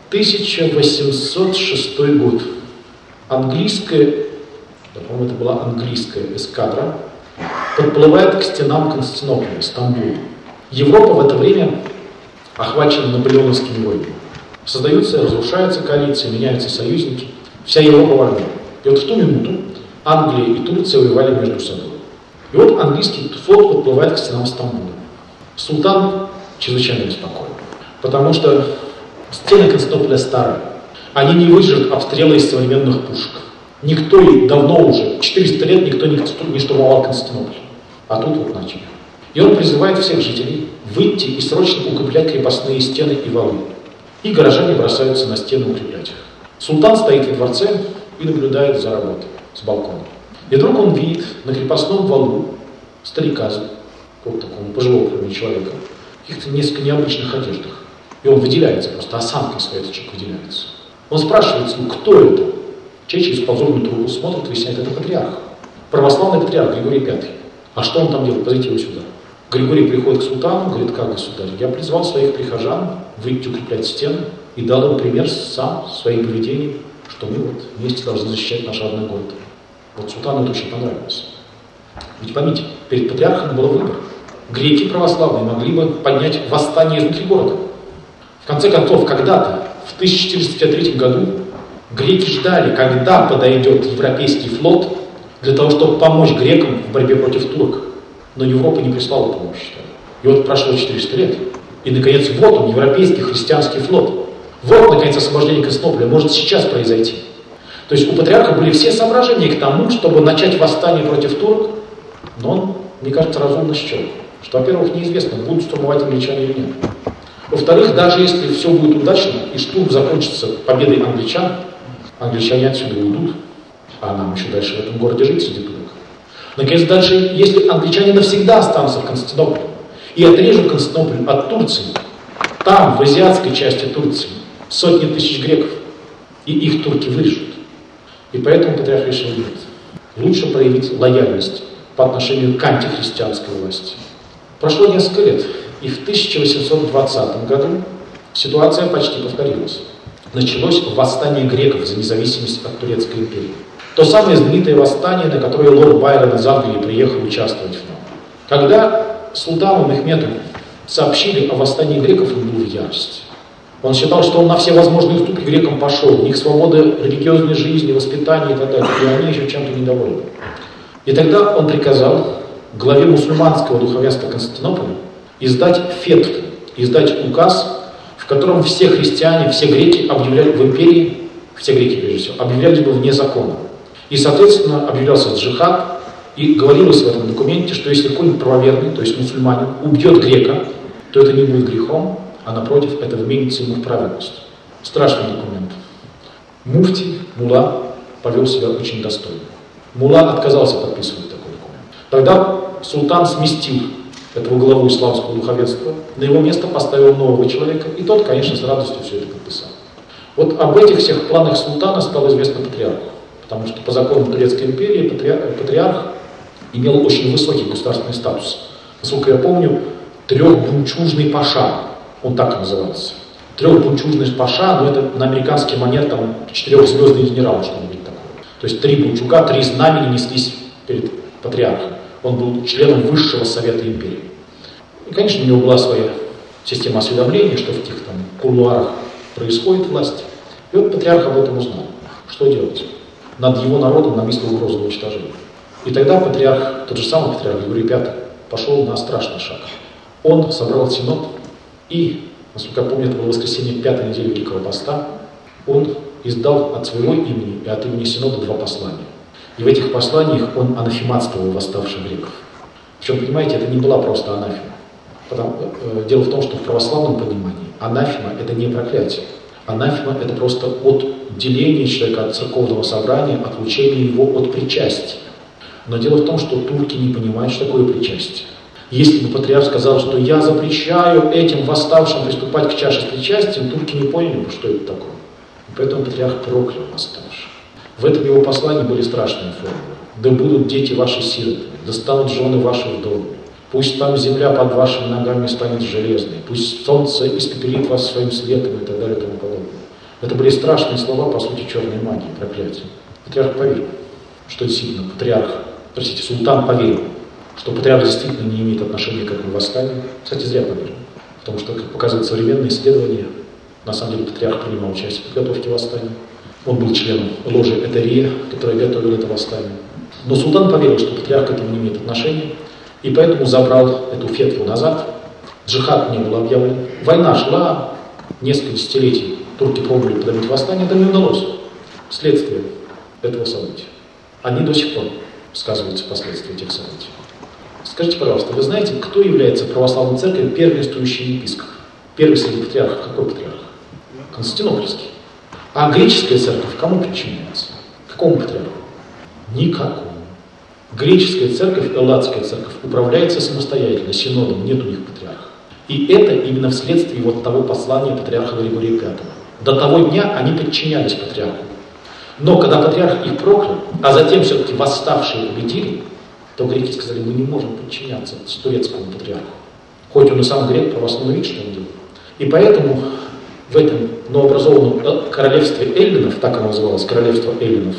1806 год. Английская, по-моему, это была английская эскадра, подплывает к стенам Константинополя, Стамбула. Европа в это время охвачена наполеоновскими войнами. Создаются, разрушаются коалиции, меняются союзники. Вся Европа в войне. И вот в ту минуту Англия и Турция воевали между собой. И вот английский флот подплывает к стенам Стамбула. Султан чрезвычайно беспокоен, потому что стены Константинополя старые. Они не выдержат обстрела из современных пушек. Никто давно уже, 400 лет никто не штурмовал Константинополь. А тут вот начали. И он призывает всех жителей выйти и срочно укреплять крепостные стены и валы. И горожане бросаются на стены укреплять их. Султан стоит во дворце и наблюдает за работой с балкона. И вдруг он видит на крепостном валу старика, вот такого пожилого человека, в каких-то несколько необычных одеждах. И он выделяется, просто осанкой своей этот человек выделяется. Он спрашивает, кто это? Человек через подзорную трубу смотрит, выясняет, это патриарх. Православный патриарх Григорий V. А что он там делает? Позовите его сюда. Григорий приходит к султану, говорит, как государь, я призвал своих прихожан выйти укреплять стены и дал им пример сам своим поведением, что мы вот вместе должны защищать наш родной город. Вот султану это очень понравилось. Ведь поймите, перед патриархом был выбор. Греки православные могли бы поднять восстание изнутри города. В конце концов, когда-то, в 1453 году, греки ждали, когда подойдет европейский флот для того, чтобы помочь грекам в борьбе против турок. Но Европа не прислала помощи. И вот прошло 400 лет, и, наконец, вот он, европейский христианский флот. Вот, наконец, освобождение Константинополя может сейчас произойти. То есть у патриарха были все соображения к тому, чтобы начать восстание против турок, но он, мне кажется, разумно счел, что, во-первых, неизвестно, будут штурмовать англичане или нет. Во-вторых, даже если все будет удачно, и штурм закончится победой англичан, англичане отсюда уйдут, а нам еще дальше в этом городе жить среди турок. Наконец, дальше, если англичане навсегда останутся в Константинополе и отрежут Константинополь от Турции, там, в азиатской части Турции, сотни тысяч греков, и их турки вырежут. И поэтому патриарх решил, нет, лучше проявить лояльность по отношению к антихристианской власти. Прошло несколько лет, и в 1820 году ситуация почти повторилась. Началось восстание греков за независимость от Турецкой империи. То самое знаменитое восстание, на которое лорд Байрон из Англии приехал участвовать в нем. Когда султану Мехмету сообщили о восстании греков, он был в ярости. Он считал, что он на все возможные уступки грекам пошел. У них свобода религиозной жизни, воспитания и так далее. И они еще чем-то недовольны. И тогда он приказал главе мусульманского духовенства Константинополя издать фетв, издать указ, в котором все христиане, все греки объявляли в империи, все греки прежде всего, объявлялись бы вне закона. И, соответственно, объявлялся джихад, и говорилось в этом документе, что если какой-нибудь правоверный, то есть мусульманин, убьет грека, то это не будет грехом, а напротив, это вменится ему в праведность. Страшный документ. Муфти, мулла, повел себя очень достойно. Мулла отказался подписывать такой документ. Тогда султан сместил этого главу исламского духовенства, на его место поставил нового человека, и тот, конечно, с радостью все это подписал. Вот об этих всех планах султана стало известно патриарху, потому что по законам Турецкой империи патриарх имел очень высокий государственный статус. Насколько я помню, трехбунчужный паша, он так и назывался. Трехбунчужный паша, но это на американский манер там 4-звездный генерал, что-нибудь такое. То есть 3 бунчуга, 3 знамени неслись перед патриархом. Он был членом высшего совета империи. И, конечно, у него была своя система осведомления, что в этих там кулуарах происходит власть. И вот патриарх об этом узнал. Что делать? Над его народом нависла угроза уничтожения. И тогда патриарх, тот же самый патриарх Григорий V, пошел на страшный шаг. Он собрал синод и, насколько я помню, это было воскресенье 5-й недели Великого Поста, он издал от своего имени и от имени синода 2 послания. И в этих посланиях он анафематствовал восставших греков. Причем, понимаете, это не была просто анафема. Дело в том, что в православном понимании анафема – это не проклятие. Анафема – это просто отделение человека от церковного собрания, отлучение его от причастия. Но дело в том, что турки не понимают, что такое причастие. Если бы патриарх сказал, что я запрещаю этим восставшим приступать к чаше с причастием, турки не поняли бы, что это такое. И поэтому патриарх проклял восставших. В этом его послании были страшные формулы. Да будут дети ваши сиротами, да станут жены ваши вдовы. Пусть там земля под вашими ногами станет железной, пусть солнце испепелит вас своим светом и так далее и тому подобное. Это были страшные слова, по сути, черной магии, проклятия. Патриарх поверил, что действительно султан поверил, что патриарх действительно не имеет отношения к этому восстанию. Кстати, зря поверил, потому что, как показывают современные исследования, на самом деле патриарх принимал участие в подготовке восстания. Он был членом ложи Этерия, которая готовила это восстание. Но султан поверил, что патриарх к этому не имеет отношения, и поэтому забрал эту фетву назад. Джихад не был объявлен. Война шла несколько десятилетий. Турки пробовали подавить восстание, это не удалось. Следствие этого события. Они до сих пор сказываются последствия этих событий. Скажите, пожалуйста, вы знаете, кто является в православной церкви первенствующим епископом? Первый среди патриархов. Какой патриарх? Константинопольский. А греческая церковь кому подчиняется? Какому патриарху? Никакому. Греческая церковь, элладская церковь управляется самостоятельно, синодом, нет у них патриарха. И это именно вследствие вот того послания патриарха Григория V. До того дня они подчинялись патриарху. Но когда патриарх их проклял, а затем все-таки восставшие победили, то греки сказали, мы не можем подчиняться турецкому патриарху. Хоть он и сам грек, православный вид, что он делал. И поэтому в этом новообразованном королевстве эллинов, так оно называлось, королевство эллинов,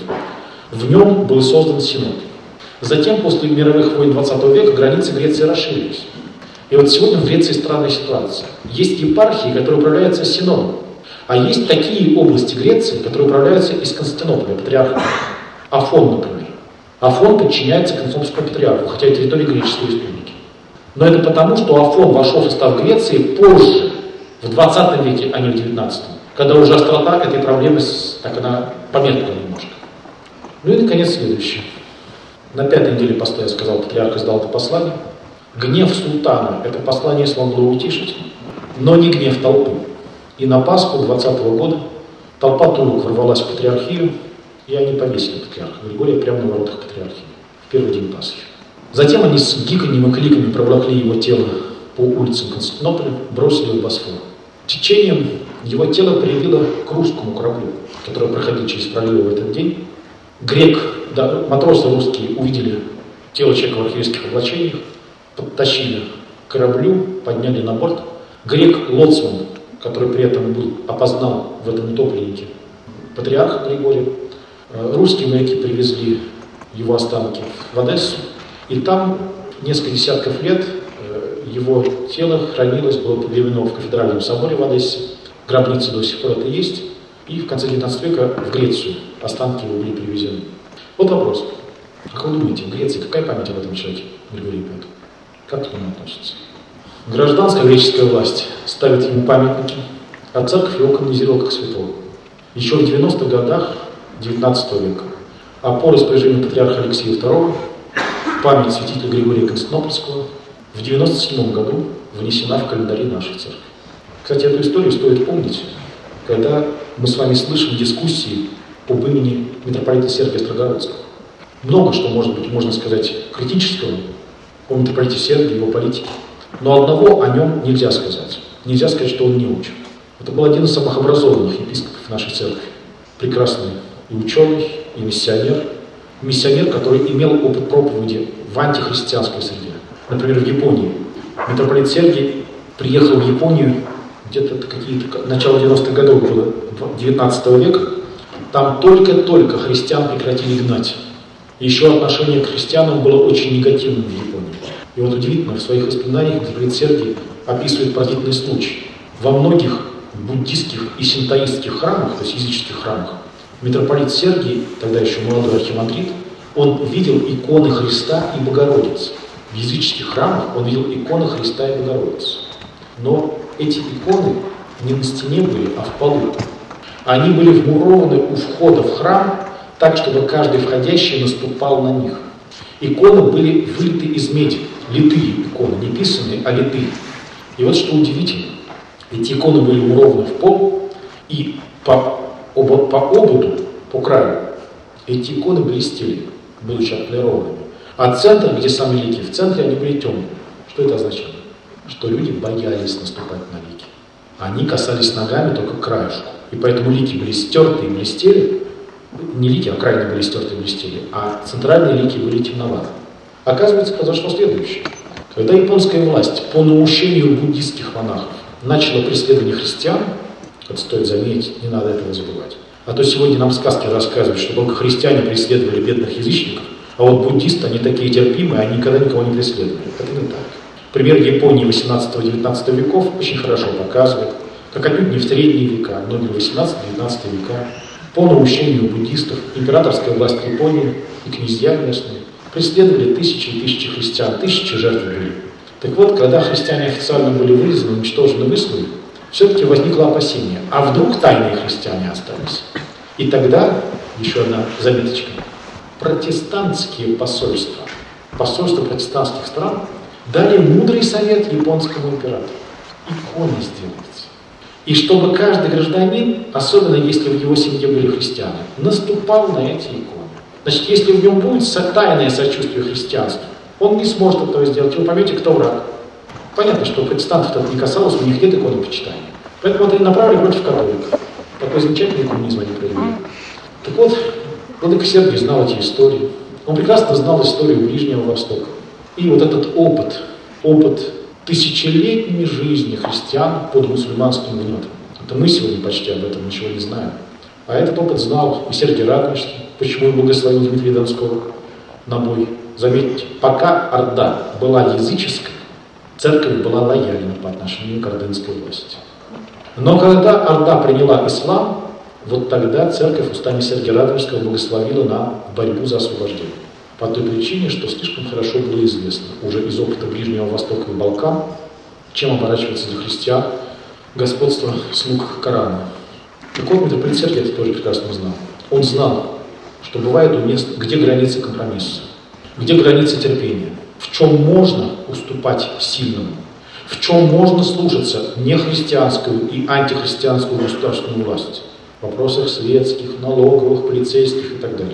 в нем был создан синод. Затем, после мировых войн 20 века, границы Греции расширились. И вот сегодня в Греции странная ситуация. Есть епархии, которые управляются синодом, а есть такие области Греции, которые управляются из Константинополя, патриарха. Афон, например. Афон подчиняется Константинопольскому патриарху, хотя и территории Греческой республики. Но это потому, что Афон вошел в состав Греции позже, в 20 веке, а не в 19, когда уже острота этой проблемы, так она померкла немножко. Ну и, наконец, следующее. На 5-й неделе поста, я сказал, патриарх издал это послание. Гнев султана это послание смогло утишить, но не гнев толпы. И на Пасху 20-го года толпа турок ворвалась в патриархию, и они повесили патриарха Григория прямо на воротах патриархии в первый день Пасхи. Затем они с гиканьем и кликами проволокли его тело по улицам Константинополя, бросили в Босфор. Течением его тело привило к русскому кораблю, который проходил через проливы в этот день. Матросы русские увидели тело человека в архиерейских облачениях, подтащили к кораблю, подняли на борт. Грек-лоцман, который при этом опознал в этом утопленнике патриарха Григория, русские моряки привезли его останки в Одессу, и там несколько десятков лет его тело хранилось, было погребено в кафедральном соборе в Одессе, гробница до сих пор это есть, и в конце 19 века в Грецию останки его были привезены. Вот вопрос. Как вы думаете, в Греции какая память об этом человеке, Григорий V? Как к нему относится? Гражданская греческая власть ставит ему памятники, а церковь его канонизировала как святого. Еще в 90-х годах 19 века, а по распоряжению патриарха Алексея II, память святителя Григория Константинопольского в 97 году внесена в календари нашей церкви. Кстати, эту историю стоит помнить, когда мы с вами слышим дискуссии об имени митрополита Сергия Строгородского. Много что, может быть, можно сказать критического о митрополите Сергии, его политике. Но одного о нем нельзя сказать. Нельзя сказать, что он не учен. Это был один из самых образованных епископов нашей церкви. Прекрасный и ученый, и миссионер. Миссионер, который имел опыт проповеди в антихристианской среде. Например, в Японии. Митрополит Сергий приехал в Японию где-то начало 90-х годов было 19 века. Там только-только христиан прекратили гнать. Еще отношение к христианам было очень негативным в Японии. И вот удивительно, в своих воспоминаниях митрополит Сергий описывает поразительный случай. Во многих буддистских и синтоистских храмах, то есть языческих храмах, митрополит Сергий, тогда еще молодой архимандрит, он видел иконы Христа и Богородицы. В языческих храмах он видел иконы Христа и Богородицы. Но эти иконы не на стене были, а в полу. Они были вмурованы у входа в храм, так, чтобы каждый входящий наступал на них. Иконы были вылиты из меди, литые иконы, не писанные, а литые. И вот что удивительно, эти иконы были вмурованы в пол, и по ободу, по краю, эти иконы блестели, будучи отполированными. А центр, где сами лики, в центре они были темные. Что это означало? Что люди боялись наступать на лики. Они касались ногами только краешку. И поэтому лики были стерты и блестели. Не лики, а крайне были стерты и блестели, а центральные лики были темноваты. Оказывается, произошло следующее. Когда японская власть по наущению буддистских монахов начала преследование христиан, это стоит заметить, не надо этого забывать. А то сегодня нам сказки рассказывают, что только христиане преследовали бедных язычников, а вот буддисты, они такие терпимые, они никогда никого не преследовали. Это не так. Пример Японии 18-19 веков очень хорошо показывает, как отнюдь не в средние века, но и в 18-19 века, по наущению буддистов, императорская власть Японии и князья местные преследовали тысячи и тысячи христиан, тысячи жертв были. Так вот, когда христиане официально были вырезаны, уничтожены, высланы, все-таки возникло опасение, а вдруг тайные христиане остались? И тогда, еще одна заметочка, протестантские посольства протестантских стран дали мудрый совет японскому императору. Иконы сделайте. И чтобы каждый гражданин, особенно если в его семье были христиане, наступал на эти иконы. Значит, если в нем будет тайное сочувствие христианству, он не сможет этого сделать. Вы поймете, кто враг. Понятно, что протестантов это не касалось, у них нет иконы почитания. Поэтому это направили против католиков. Такой замечательный коммунизм они провели. Так вот, владыка Сергий знал эти истории. Он прекрасно знал историю Ближнего Востока. И вот этот опыт тысячелетней жизни христиан под мусульманским гнетом. Это мы сегодня почти об этом ничего не знаем. А этот опыт знал и Сергий Радонежский, почему и благословил Дмитрия Донского на бой. Заметьте, пока Орда была языческой, церковь была лояльна по отношению к ордынской власти. Но когда Орда приняла ислам, вот тогда церковь устами Сергия Радонежского благословила на борьбу за освобождение. По той причине, что слишком хорошо было известно уже из опыта Ближнего Востока и Балкан, чем оборачивается для христиан господство слуг Корана. Так вот, митрополит Сергий это тоже прекрасно знал. Он знал, что бывает уместно, где границы компромисса, где границы терпения, в чем можно уступать сильному, в чем можно слушаться нехристианскую и антихристианскую государственную власть, в вопросах светских, налоговых, полицейских и так далее.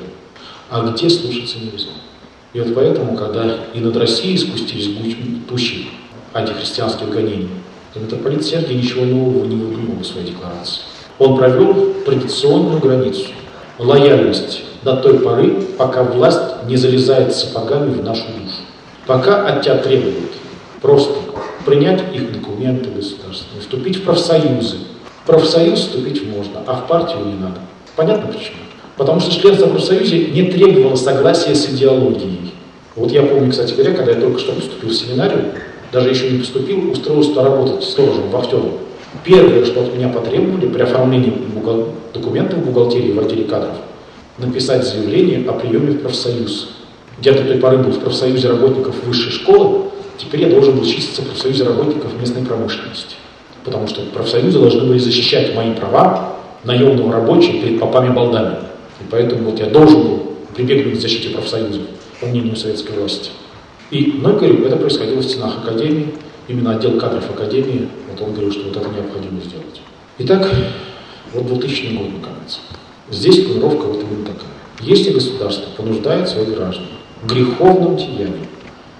А где слушаться нельзя. И вот поэтому, когда и над Россией спустились пущи антихристианских гонений, то митрополит Сергий ничего нового не выдумал в своей декларации. Он провел традиционную границу лояльности до той поры, пока власть не залезает сапогами в нашу душу. Пока от тебя требуют просто принять их документы государственные, вступить в профсоюзы. В профсоюз вступить можно, а в партию не надо. Понятно почему? Потому что членство в профсоюзе не требовало согласия с идеологией. Вот я помню, кстати говоря, когда я только что поступил в семинарию, даже еще не поступил, устроился работать сторожем, вахтером. Первое, что от меня потребовали при оформлении документов в бухгалтерии в отделе кадров, написать заявление о приеме в профсоюз. Я до той поры был в профсоюзе работников высшей школы, теперь я должен был числиться в профсоюзе работников местной промышленности. Потому что профсоюзы должны были защищать мои права наемного рабочего перед попами-балдами. И поэтому вот я должен был прибегнуть к защите профсоюзов, по мнению советской власти. И мной, говорю, это происходило в стенах академии, именно отдел кадров академии, вот он говорил, что вот это необходимо сделать. Итак, вот 2000 год наконец. Здесь планировка вот именно такая. Если государство понуждает своих граждан к греховным деяниям,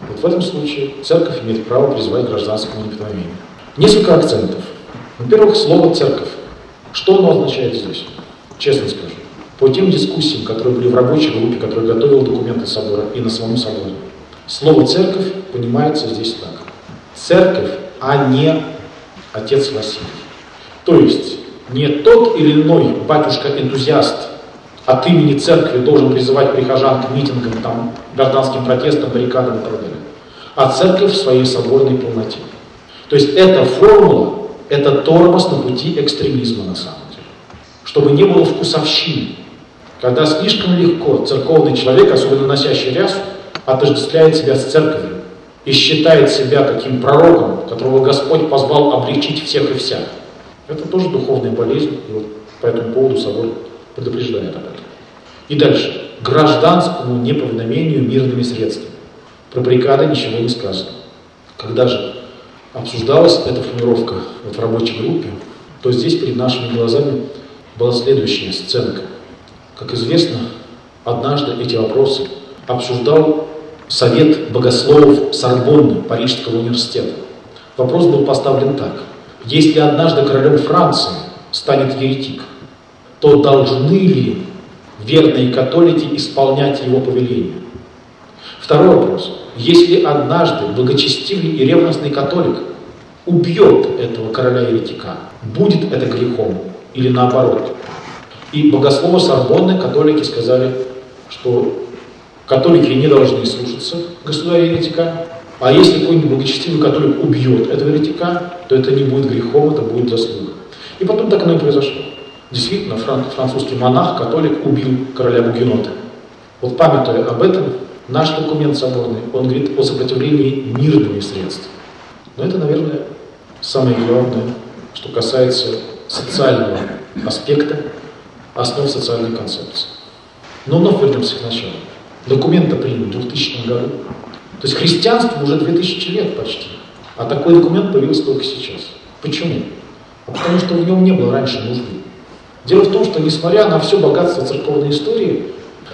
Вот в этом случае церковь имеет право призывать к гражданскому неповиновению. Несколько акцентов. Во-первых, слово «церковь». Что оно означает здесь? Честно скажу. По тем дискуссиям, которые были в рабочей группе, которая готовила документы собора и на самом соборе, слово «церковь» понимается здесь так. Церковь, а не отец Василий. То есть не тот или иной батюшка-энтузиаст от имени церкви должен призывать прихожан к митингам, там, гражданским протестам, баррикадам и так далее, а церковь в своей соборной полноте. То есть эта формула, это тормоз на пути экстремизма на самом деле. Чтобы не было вкусовщины. Когда слишком легко церковный человек, особенно носящий рясу, отождествляет себя с церковью и считает себя таким пророком, которого Господь позвал облегчить всех и вся. Это тоже духовная болезнь, и вот по этому поводу собор предупреждает об этом. И дальше. Гражданскому неповиновению мирными средствами. Про баррикады ничего не сказано. Когда же обсуждалась эта формулировка в рабочей группе, то здесь перед нашими глазами была следующая сценка. Как известно, однажды эти вопросы обсуждал Совет богословов Сорбонны Парижского университета. Вопрос был поставлен так. Если однажды королем Франции станет еретик, то должны ли верные католики исполнять его повеление? Второй вопрос. Если однажды благочестивый и ревностный католик убьет этого короля-еретика, будет это грехом или наоборот? И богословы Сорбонны, католики, сказали, что католики не должны слушаться государя-еретика, а если какой-нибудь благочестивый католик убьет этого еретика, то это не будет грехом, это будет заслуга. И потом так оно и произошло. Действительно, французский монах, католик, убил короля Бугенота. Вот памятуя об этом, наш документ соборный, он говорит о сопротивлении мирными средствами. Но это, наверное, самое главное, что касается социального аспекта, основ социальной концепции. Но вновь вернемся к началу. Документ-то принят в 2000 году. То есть христианству уже 2000 лет почти. А такой документ появился только сейчас. Почему? Потому что в нем не было раньше нужды. Дело в том, что несмотря на все богатство церковной истории,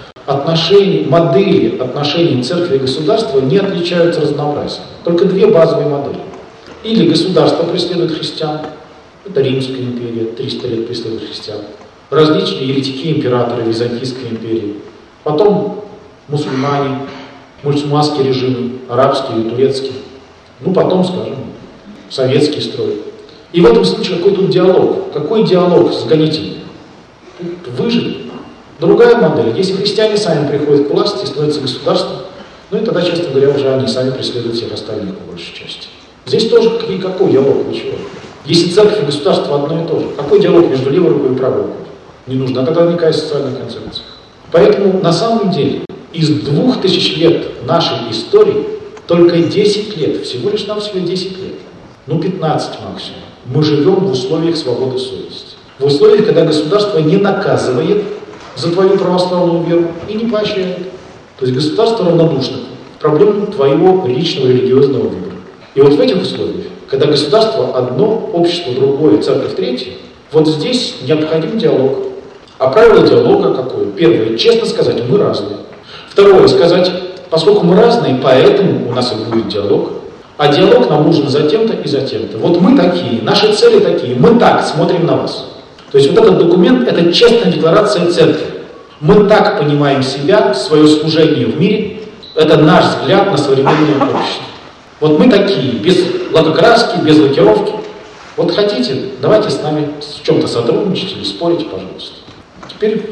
модели отношений церкви и государства не отличаются разнообразием. Только две базовые модели. Или государство преследует христиан, это Римская империя, 300 лет преследует христиан, различные еретики-императоры Византийской империи, потом мусульмане, мусульманские режимы, арабские и турецкие, потом, скажем, советский строй. И в этом случае какой тут диалог? Какой диалог с гонителями? Тут выжить. Другая модель. Если христиане сами приходят к власти и становятся государством, и тогда, честно говоря, уже они сами преследуют всех остальных по большей части. Здесь тоже какой диалог? Ничего. Если церковь и государство одно и то же, какой диалог между левой рукой и правой рукой? Не нужна тогда никакая социальная концепция. Поэтому на самом деле из 2000 лет нашей истории только 10 лет, всего лишь навсего 10 лет, 15 максимум, мы живем в условиях свободы совести. В условиях, когда государство не наказывает за твою православную веру и не поощряет. То есть государство равнодушно к проблемам твоего личного религиозного выбора. И вот в этих условиях, когда государство одно, общество другое, церковь третье, вот здесь необходим диалог. А правило диалога какое? Первое, честно сказать, мы разные. Второе, сказать, поскольку мы разные, поэтому у нас и будет диалог. А диалог нам нужен за тем-то и за тем-то. Вот мы такие, наши цели такие, мы так смотрим на вас. То есть вот этот документ – это честная декларация церкви. Мы так понимаем себя, свое служение в мире. Это наш взгляд на современное общество. Вот мы такие, без лакокраски, без лакировки. Вот хотите, давайте с нами в чем-то сотрудничать или спорить, пожалуйста. Теперь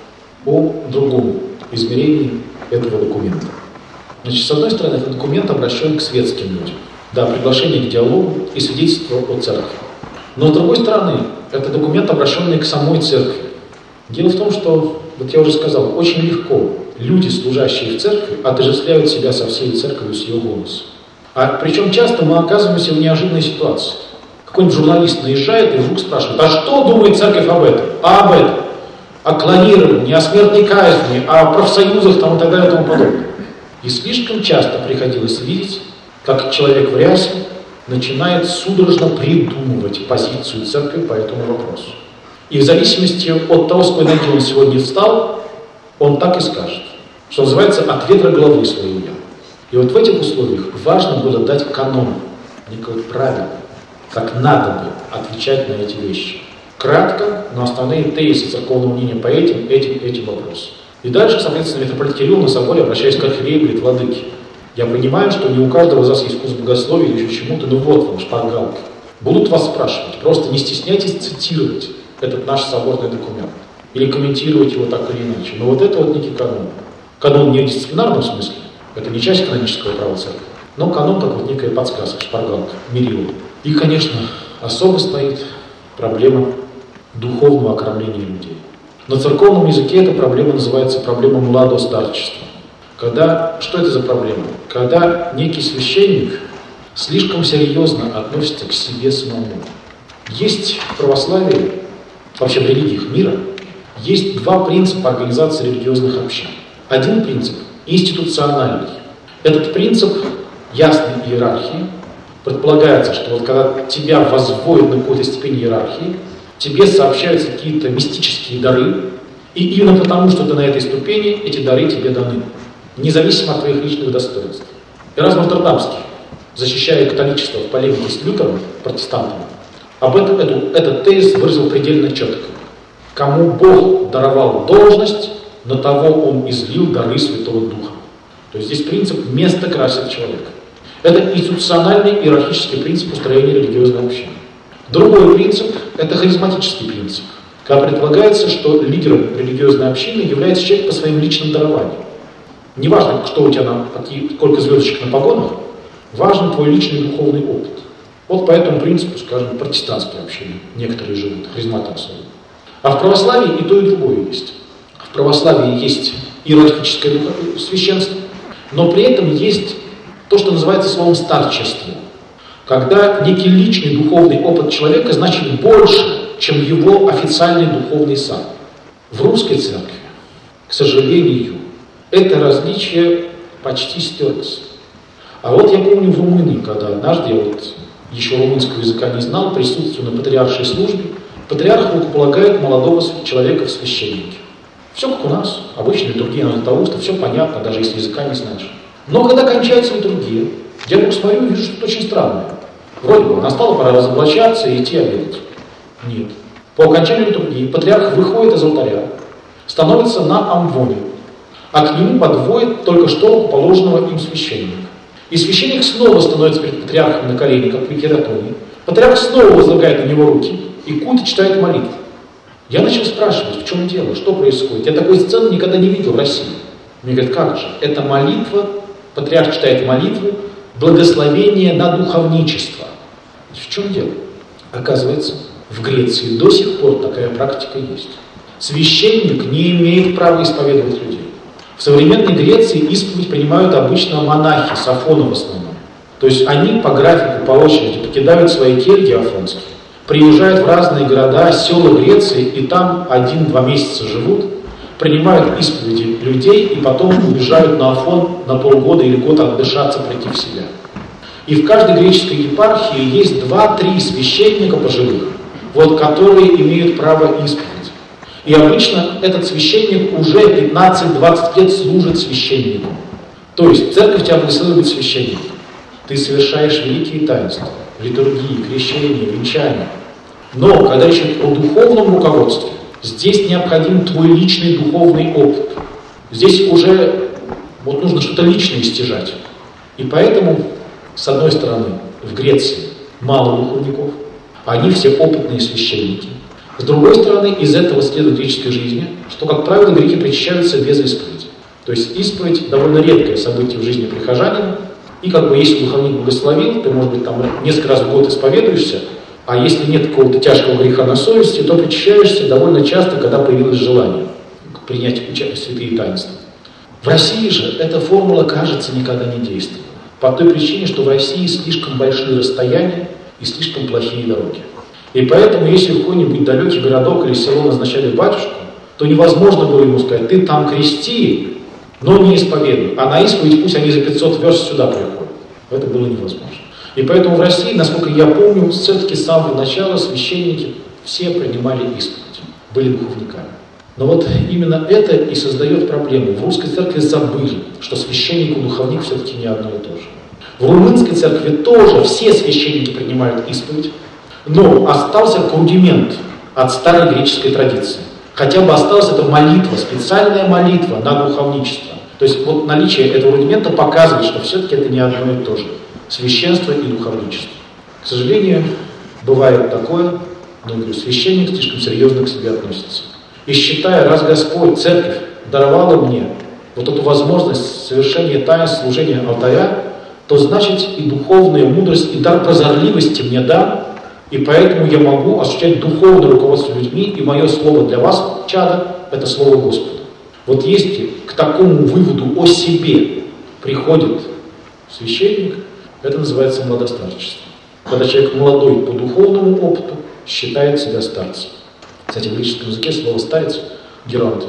о другом измерении этого документа. Значит, с одной стороны, этот документ обращен к светским людям. Да, приглашение к диалогу и свидетельство о церкви. Но с другой стороны, это документ, обращенный к самой церкви. Дело в том, что, вот я уже сказал, очень легко люди, служащие в церкви, отождествляют себя со всей церковью, с ее голосом. Причем часто мы оказываемся в неожиданной ситуации. Какой-нибудь журналист наезжает и вдруг спрашивает, а что думает церковь об этом? А об этом? О клонировании, о смертной казни, о профсоюзах там, и так далее и тому подобное. И слишком часто приходилось видеть, как человек в рясе начинает судорожно придумывать позицию церкви по этому вопросу. И в зависимости от того, с какой ноги он сегодня встал, он так и скажет. Что называется, от ветра головы своей я. И вот в этих условиях важно было дать канон, некое правило, как надо бы отвечать на эти вещи. Кратко, но основные тезисы церковного мнения по этим вопросам. И дальше, соответственно, митрополит Кирилл на соборе, обращаясь к архиерею, говорит: владыки, я понимаю, что не у каждого из вас есть вкус богословия или еще чему-то, но вот вам шпаргалка. Будут вас спрашивать, просто не стесняйтесь цитировать этот наш соборный документ или комментировать его так или иначе. Но вот это вот некий канон. Канон не в дисциплинарном смысле, это не часть канонического права церкви, но канон как вот некая подсказка, шпаргалка, мерило. И, конечно, особо стоит проблема духовного окормления людей. На церковном языке эта проблема называется проблема младостарчества. Что это за проблема? Когда некий священник слишком серьезно относится к себе самому. Есть в православии, вообще в религиях мира, есть два принципа организации религиозных общин. Один принцип – институциональный. Этот принцип ясной иерархии. Предполагается, что вот когда тебя возводят на какую-то степень иерархии, тебе сообщаются какие-то мистические дары, и именно потому, что ты на этой ступени, эти дары тебе даны, независимо от твоих личных достоинств. Эразм Роттердамский, защищая католичество в полемике с Лютером, протестантами, этот тезис выразил предельно четко. Кому Бог даровал должность, на того Он излил дары Святого Духа. То есть здесь принцип «место красит человека». Это институциональный иерархический принцип устроения религиозной общины. Другой принцип – это харизматический принцип, когда предполагается, что лидером религиозной общины является человек по своим личным дарованиям. Не важно, что у тебя сколько звездочек на погонах, важен твой личный духовный опыт. Вот по этому принципу, скажем, протестантские общины некоторые живут, харизматы особенно. А в православии и то, и другое есть. В православии есть иерархическое священство, но при этом есть то, что называется словом старчество. Когда некий личный духовный опыт человека значит больше, чем его официальный духовный сан. В русской церкви, к сожалению, это различие почти стерлось. А вот я помню в Румынии, когда однажды, я еще румынского языка не знал, присутствую на патриаршей службе, патриарх рукополагает молодого человека в священнике. Все как у нас, обычная литургия Анатолуста, все понятно, даже если языка не знаешь. Но когда кончается литургия, я вдруг смотрю и вижу что-то очень странное. Вроде бы настала пора разоблачаться и идти обедать. Нет. По окончанию литургии патриарх выходит из алтаря, становится на амвоне, а к нему подводит только что рукоположенного им священника. И священник снова становится перед патриархом на колени, как в Викератоне. Патриарх снова возлагает на него руки и кует и читает молитву. Я начал спрашивать, в чем дело, что происходит. Я такой сцены никогда не видел в России. Мне говорят, как же? Это молитва, патриарх читает молитву, благословение на духовничество. В чем дело? Оказывается, в Греции до сих пор такая практика есть. Священник не имеет права исповедовать людей. В современной Греции исповедь принимают обычно монахи, сафоны в основном. То есть они по графику, по очереди покидают свои кельи афонские, приезжают в разные города, села Греции, и там 1-2 месяца живут, принимают исповеди людей, и потом уезжают на Афон на полгода или год отдышаться, прийти в себя. И в каждой греческой епархии есть 2-3 священника пожилых, которые имеют право исповедь. И обычно этот священник уже 15-20 лет служит священником. То есть церковь тебя благословит быть священником. Ты совершаешь великие таинства, литургии, крещения, венчания. Но когда речь идет о духовном руководстве, здесь необходим твой личный духовный опыт. Здесь уже нужно что-то личное стяжать. И поэтому, с одной стороны, в Греции мало духовников, они все опытные священники. С другой стороны, из этого следует в греческой жизни, что, как правило, греки причащаются без исповеди. То есть исповедь довольно редкое событие в жизни прихожанина, и если духовник благословил, ты, может быть, несколько раз в год исповедуешься, а если нет какого-то тяжкого греха на совести, то причащаешься довольно часто, когда появилось желание принять участие в святые таинства. В России же эта формула, кажется, никогда не действовала. По той причине, что в России слишком большие расстояния и слишком плохие дороги. И поэтому, если в какой-нибудь далекий городок или село назначали батюшку, то невозможно было ему сказать, ты там крести, но не исповедуй, а на исповедь пусть они за 500 верст сюда приходят. Это было невозможно. И поэтому в России, насколько я помню, все-таки с самого начала священники все принимали исповедь, были духовниками. Но вот именно это и создает проблему. В русской церкви забыли, что священник и духовник все-таки не одно и то же. В румынской церкви тоже все священники принимают исповедь, но остался рудимент от старой греческой традиции. Хотя бы осталась эта молитва, специальная молитва на духовничество. То есть вот наличие этого рудимента показывает, что все-таки это не одно и то же. Священство и духовничество. К сожалению, бывает такое, но священник слишком серьезно к себе относится. И считая, раз Господь, церковь, даровала мне вот эту возможность совершения таинств служения алтаря, то значит и духовная мудрость, и дар прозорливости мне дан, и поэтому я могу осуществлять духовное руководство людьми, и мое слово для вас, чада, это слово Господа. Вот если к такому выводу о себе приходит священник, это называется младостарчество. Когда человек молодой по духовному опыту считает себя старцем. Кстати, в греческом языке слово «старец» геронта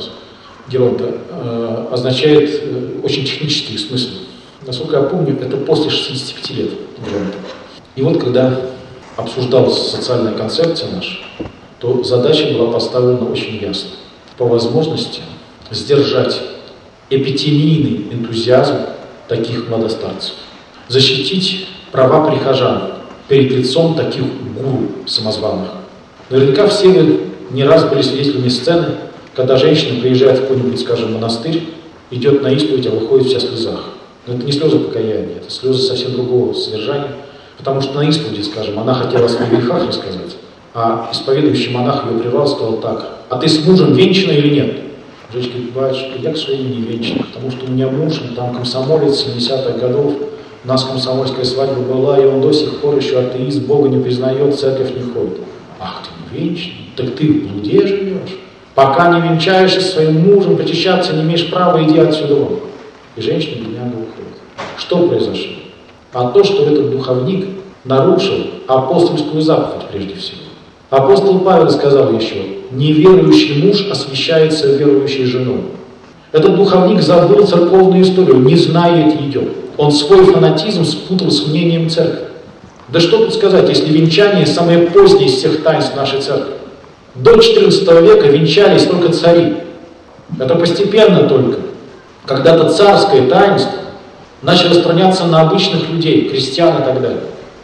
означает очень технический смысл. Насколько я помню, это после 65 лет геронта. И вот когда обсуждалась социальная концепция наша, то задача была поставлена очень ясно. По возможности сдержать эпитемийный энтузиазм таких младостарцев. Защитить права прихожан перед лицом таких гуру самозваных. Наверняка все вы не раз были свидетелями сцены, когда женщина приезжает в какой-нибудь, скажем, монастырь, идет на исповедь, а выходит вся в слезах. Но это не слезы покаяния, это слезы совсем другого содержания, потому что на исповеди, скажем, она хотела о своих грехах рассказать, а исповедующий монах ее прервал и сказал так: «А ты с мужем венчана или нет?» Женщина говорит: «Батюшка, я, к сожалению, не венчана, потому что у меня муж, он там комсомолец 70-х годов, у нас комсомольская свадьба была, и он до сих пор еще атеист, Бога не признает, в церковь не ходит». «Ах, ты не венчан? Так ты в блуде живешь? Пока не венчаешься со своим мужем, причащаться не имеешь права, иди отсюда вон». И женщина бедняга уходит. Что произошло? А то, что этот духовник нарушил апостольскую заповедь прежде всего. Апостол Павел сказал еще: «Неверующий муж освящается верующей женой». Этот духовник забыл церковную историю, не знает ее. Он свой фанатизм спутал с мнением церкви. Да что тут сказать, если венчание самое позднее из всех таинств нашей церкви. До XIV века венчались только цари. Это постепенно только. Когда-то царское таинство начало распространяться на обычных людей, крестьян и так далее.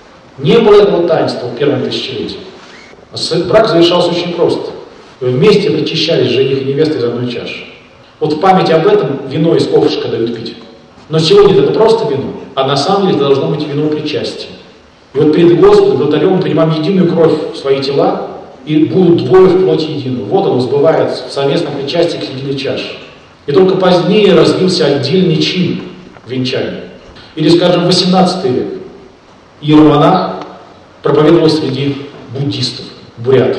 Не было этого таинства в первом тысячелетии. Брак завершался очень просто. Вместе причащались жених и невеста из одной чаши. Вот в память об этом вино из ковшика дают пить. Но сегодня это просто вино, а на самом деле это должно быть вино причастия. И вот перед Господом, алтарем мы принимаем единую кровь в свои тела, и будут двое в плоти единую. Вот оно сбывается в совместном причастии к единой чаше. И только позднее развился отдельный чин венчания. Или, скажем, 18 век. Иеромонах проповедовал среди буддистов, бурят.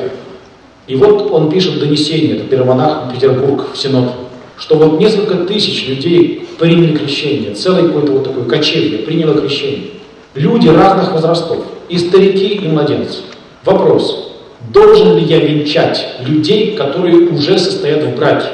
И вот он пишет донесение, это иеромонах в Петербург, в Синод, что вот несколько тысяч людей приняли крещение, целое какое-то вот такое кочевье приняло крещение. Люди разных возрастов, и старики, и младенцы. Вопрос: должен ли я венчать людей, которые уже состоят в браке?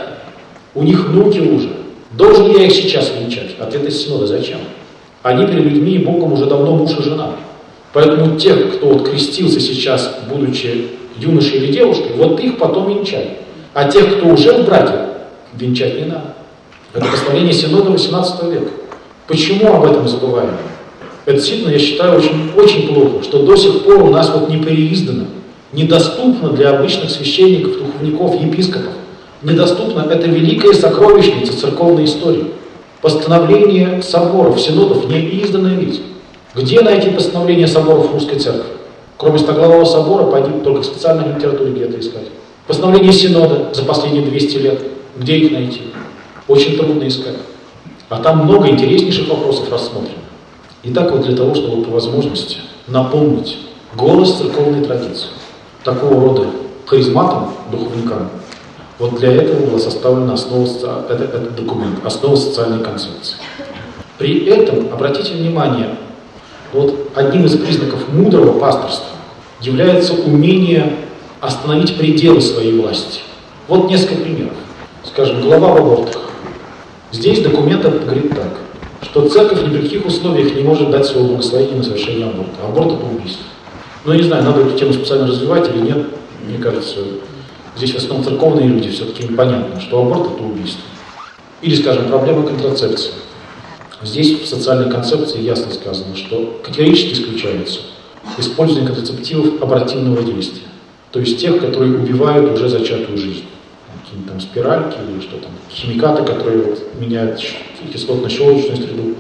У них внуки уже. Должен ли я их сейчас венчать? Ответ из Синода: зачем? Они перед людьми и Богом уже давно муж и жена. Поэтому тех, кто вот крестился сейчас, будучи юношей или девушкой, вот их потом венчать. А тех, кто уже в браке, венчать не надо. Это постановление Синода 18 века. Почему об этом забываем? Это действительно, я считаю, очень плохо, что до сих пор у нас вот не переиздано, недоступно для обычных священников, духовников, епископов. Недоступна эта великая сокровищница церковной истории. Постановление соборов, синодов, не изданная ведь. Где найти постановление соборов русской церкви? Кроме Стоглавого собора, пойди только в специальной литературе где-то искать. Постановление синода за последние 200 лет. Где их найти? Очень трудно искать. А там много интереснейших вопросов рассмотрено. Итак, вот для того, чтобы по возможности напомнить голос церковной традиции такого рода харизматам, духовникам, вот для этого была составлена этот документ, основа социальной концепции. При этом, обратите внимание, вот одним из признаков мудрого пасторства является умение остановить пределы своей власти. Вот несколько примеров. Скажем, глава об абортах. Здесь документ говорит так, что церковь ни при каких условиях не может дать своего благословения на совершение аборта. Аборт — это убийство. Ну, я не знаю, надо эту тему специально развивать или нет. Мне кажется, Здесь в основном церковные люди, все-таки им понятно, что аборт – это убийство. Или, скажем, проблема контрацепции. Здесь в социальной концепции ясно сказано, что категорически исключается использование контрацептивов абортивного действия. То есть тех, которые убивают уже зачатую жизнь. Какие-то там спиральки или что там, химикаты, которые вот меняют кислотно-щелочную среду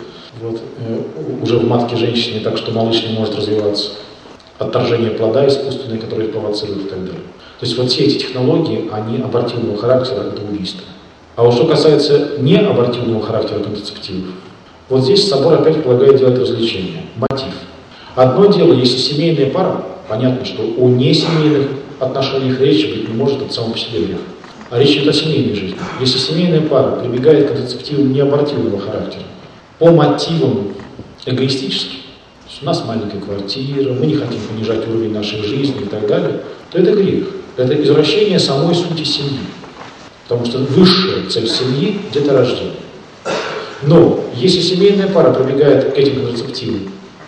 уже в матке женщины, так что малыш не может развиваться. Отторжение плода искусственное, которое провоцирует и так далее. То есть вот все эти технологии, они абортивного характера, это убийство. А вот что касается не абортивного характера контрацептивов, вот здесь собор опять предлагает делать развлечение, мотив. Одно дело, если семейная пара, понятно, что о несемейных отношениях речи быть не может, это само по себе грех. А речь идет о семейной жизни. Если семейная пара прибегает к контрацептивам не абортивного характера, по мотивам эгоистическим, то есть у нас маленькая квартира, мы не хотим понижать уровень нашей жизни и так далее, то это грех. Это извращение самой сути семьи. Потому что высшая цель семьи – деторождение. Но если семейная пара прибегает к этим контрацептивам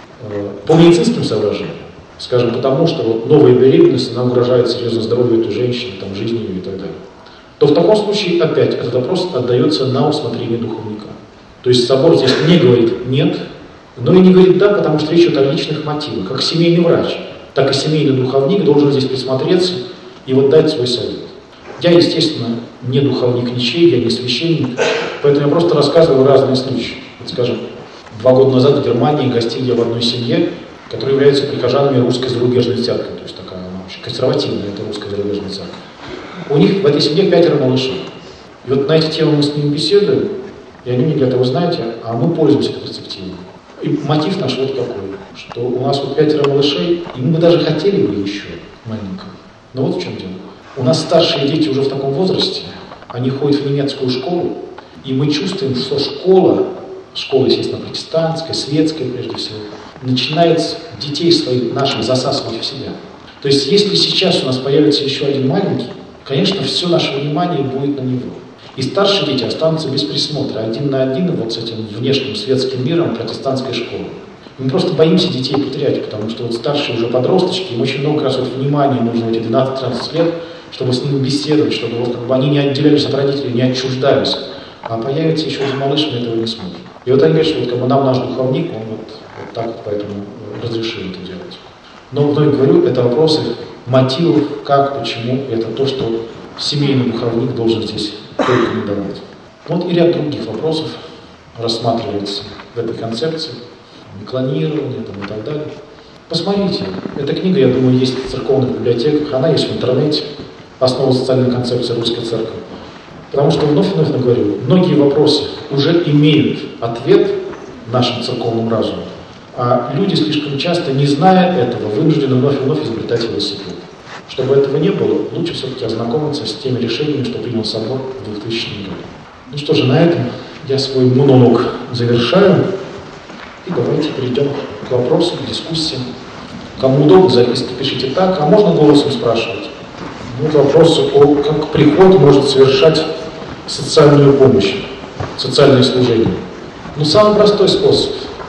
по медицинским соображениям, скажем, потому что вот новая беременность, она угрожает серьезно здоровью этой женщины, там, жизни ее и так далее, то в таком случае опять этот вопрос отдается на усмотрение духовника. То есть собор здесь не говорит «нет», но и не говорит «да», потому что речь идет о личных мотивах. Как семейный врач, так и семейный духовник должен здесь присмотреться и вот дать свой совет. Я, естественно, не духовник ничей, я не священник, поэтому я просто рассказываю разные случаи. Вот, скажем, 2 года назад в Германии гостил я в одной семье, которые являются прихожанами русской зарубежной церкви, то есть такая она очень консервативная, это русская зарубежная церковь. У них в этой семье 5 малышей. И вот на эти темы мы с ними беседуем, и они мне говорят: а вы знаете, а мы пользуемся контрацептивом. И мотив наш вот какой, что у нас вот 5 малышей, и мы бы даже хотели бы еще маленького. Но вот в чем дело. У нас старшие дети уже в таком возрасте, они ходят в немецкую школу, и мы чувствуем, что школа, естественно, протестантская, светская прежде всего, начинает детей своих, наших, засасывать в себя. То есть, если сейчас у нас появится еще один маленький, конечно, все наше внимание будет на него. И старшие дети останутся без присмотра, 1 на 1 вот с этим внешним светским миром протестантской школы. Мы просто боимся детей потерять, потому что вот старшие уже подросточки, им очень много раз вот внимания нужно в эти 12-13 лет, чтобы с ними беседовать, чтобы вот, как бы они не отделялись от родителей, не отчуждались. А появится еще один малыш, мы этого не сможем. И вот они говорят, что вот, как бы нам наш духовник, он вот так вот поэтому разрешил это делать. Но вновь говорю, это вопросы мотивов, как, почему, это то, что семейный духовник должен здесь порекомендовать. Вот и ряд других вопросов рассматривается в этой концепции, клонирование там, и так далее. Посмотрите, эта книга, я думаю, есть в церковных библиотеках, она есть в интернете, «Основа социальной концепции русской церкви». Потому что, вновь говорю, многие вопросы уже имеют ответ в нашем церковном разуме, а люди слишком часто, не зная этого, вынуждены вновь и вновь изобретать велосипед. Чтобы этого не было, лучше все-таки ознакомиться с теми решениями, что принял собор в 2000 году. Ну что же, на этом я свой монолог завершаю. И давайте перейдем к вопросам, к дискуссиям. Кому удобно, записки пишите так, а можно голосом спрашивать. Вот вопросы о как приход может совершать социальную помощь, социальное служение. Ну, самый простой способ.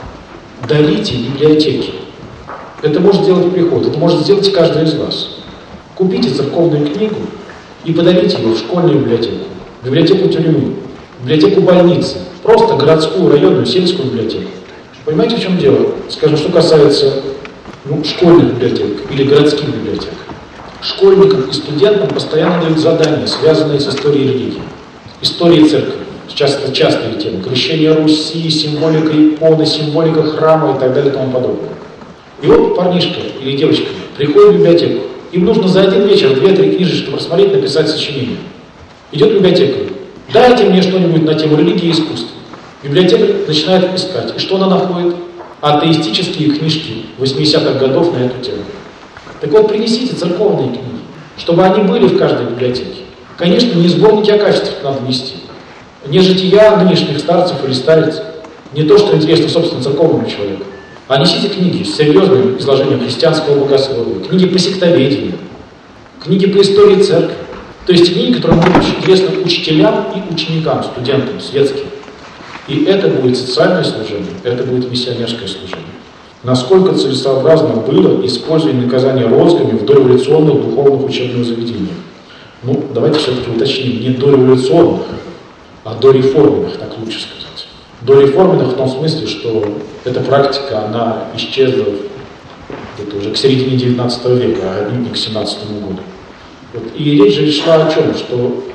Дарите библиотеки. Это может сделать приход, это может сделать каждый из вас. Купите церковную книгу и подарите ее в школьную библиотеку, библиотеку тюрьмы, библиотеку больницы, просто городскую, районную, сельскую библиотеку. Понимаете, в чем дело? Скажем, что касается школьных библиотек или городских библиотек. Школьникам и студентам постоянно дают задания, связанные с историей религии, историей церкви. Сейчас это частые темы. Крещение Руси, символика иконы, символика храма и так далее и тому подобное. И вот парнишка или девочка приходит в библиотеку. Им нужно за один вечер 2-3 книжечки просмотреть, написать сочинение. Идет в библиотеку. Дайте мне что-нибудь на тему религии и искусства. Библиотекарь начинает искать. И что она находит? Атеистические книжки 80-х годов на эту тему. Так вот, принесите церковные книги, чтобы они были в каждой библиотеке. Конечно, не сборники о качествах надо нести. Не жития нынешних старцев или старец. Не то, что интересно, собственно, церковному человеку. А несите книги с серьезным изложением христианского богословия, книги по сектоведению, книги по истории церкви. То есть книги, которые будут интересны учителям и ученикам, студентам, светским. И это будет социальное служение, это будет миссионерское служение. Насколько целесообразно было использование наказания розгами в дореволюционных духовных учебных заведениях? ну, давайте все-таки уточним, не дореволюционных, а дореформенных, так лучше сказать. Дореформенных в том смысле, что эта практика, она исчезла где-то уже к середине 19 века, а не к 17 году. Вот. И речь же шла о чем? Что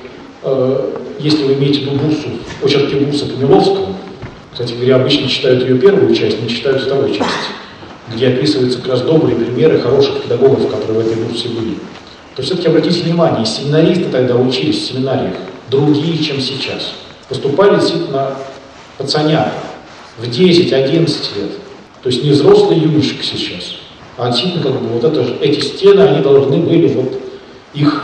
если вы имеете в виду Бурсу, очерки Бурса Помиловского, кстати говоря, обычно читают ее первую часть, не читают вторую часть, где описываются как раз добрые примеры хороших педагогов, которые в этой Бурсе были, то все-таки обратите внимание, семинаристы тогда учились в семинариях другие, чем сейчас. Поступали действительно пацанята в 10-11 лет. То есть не взрослые юноши, как сейчас, а действительно как бы вот эти стены, они должны были вот их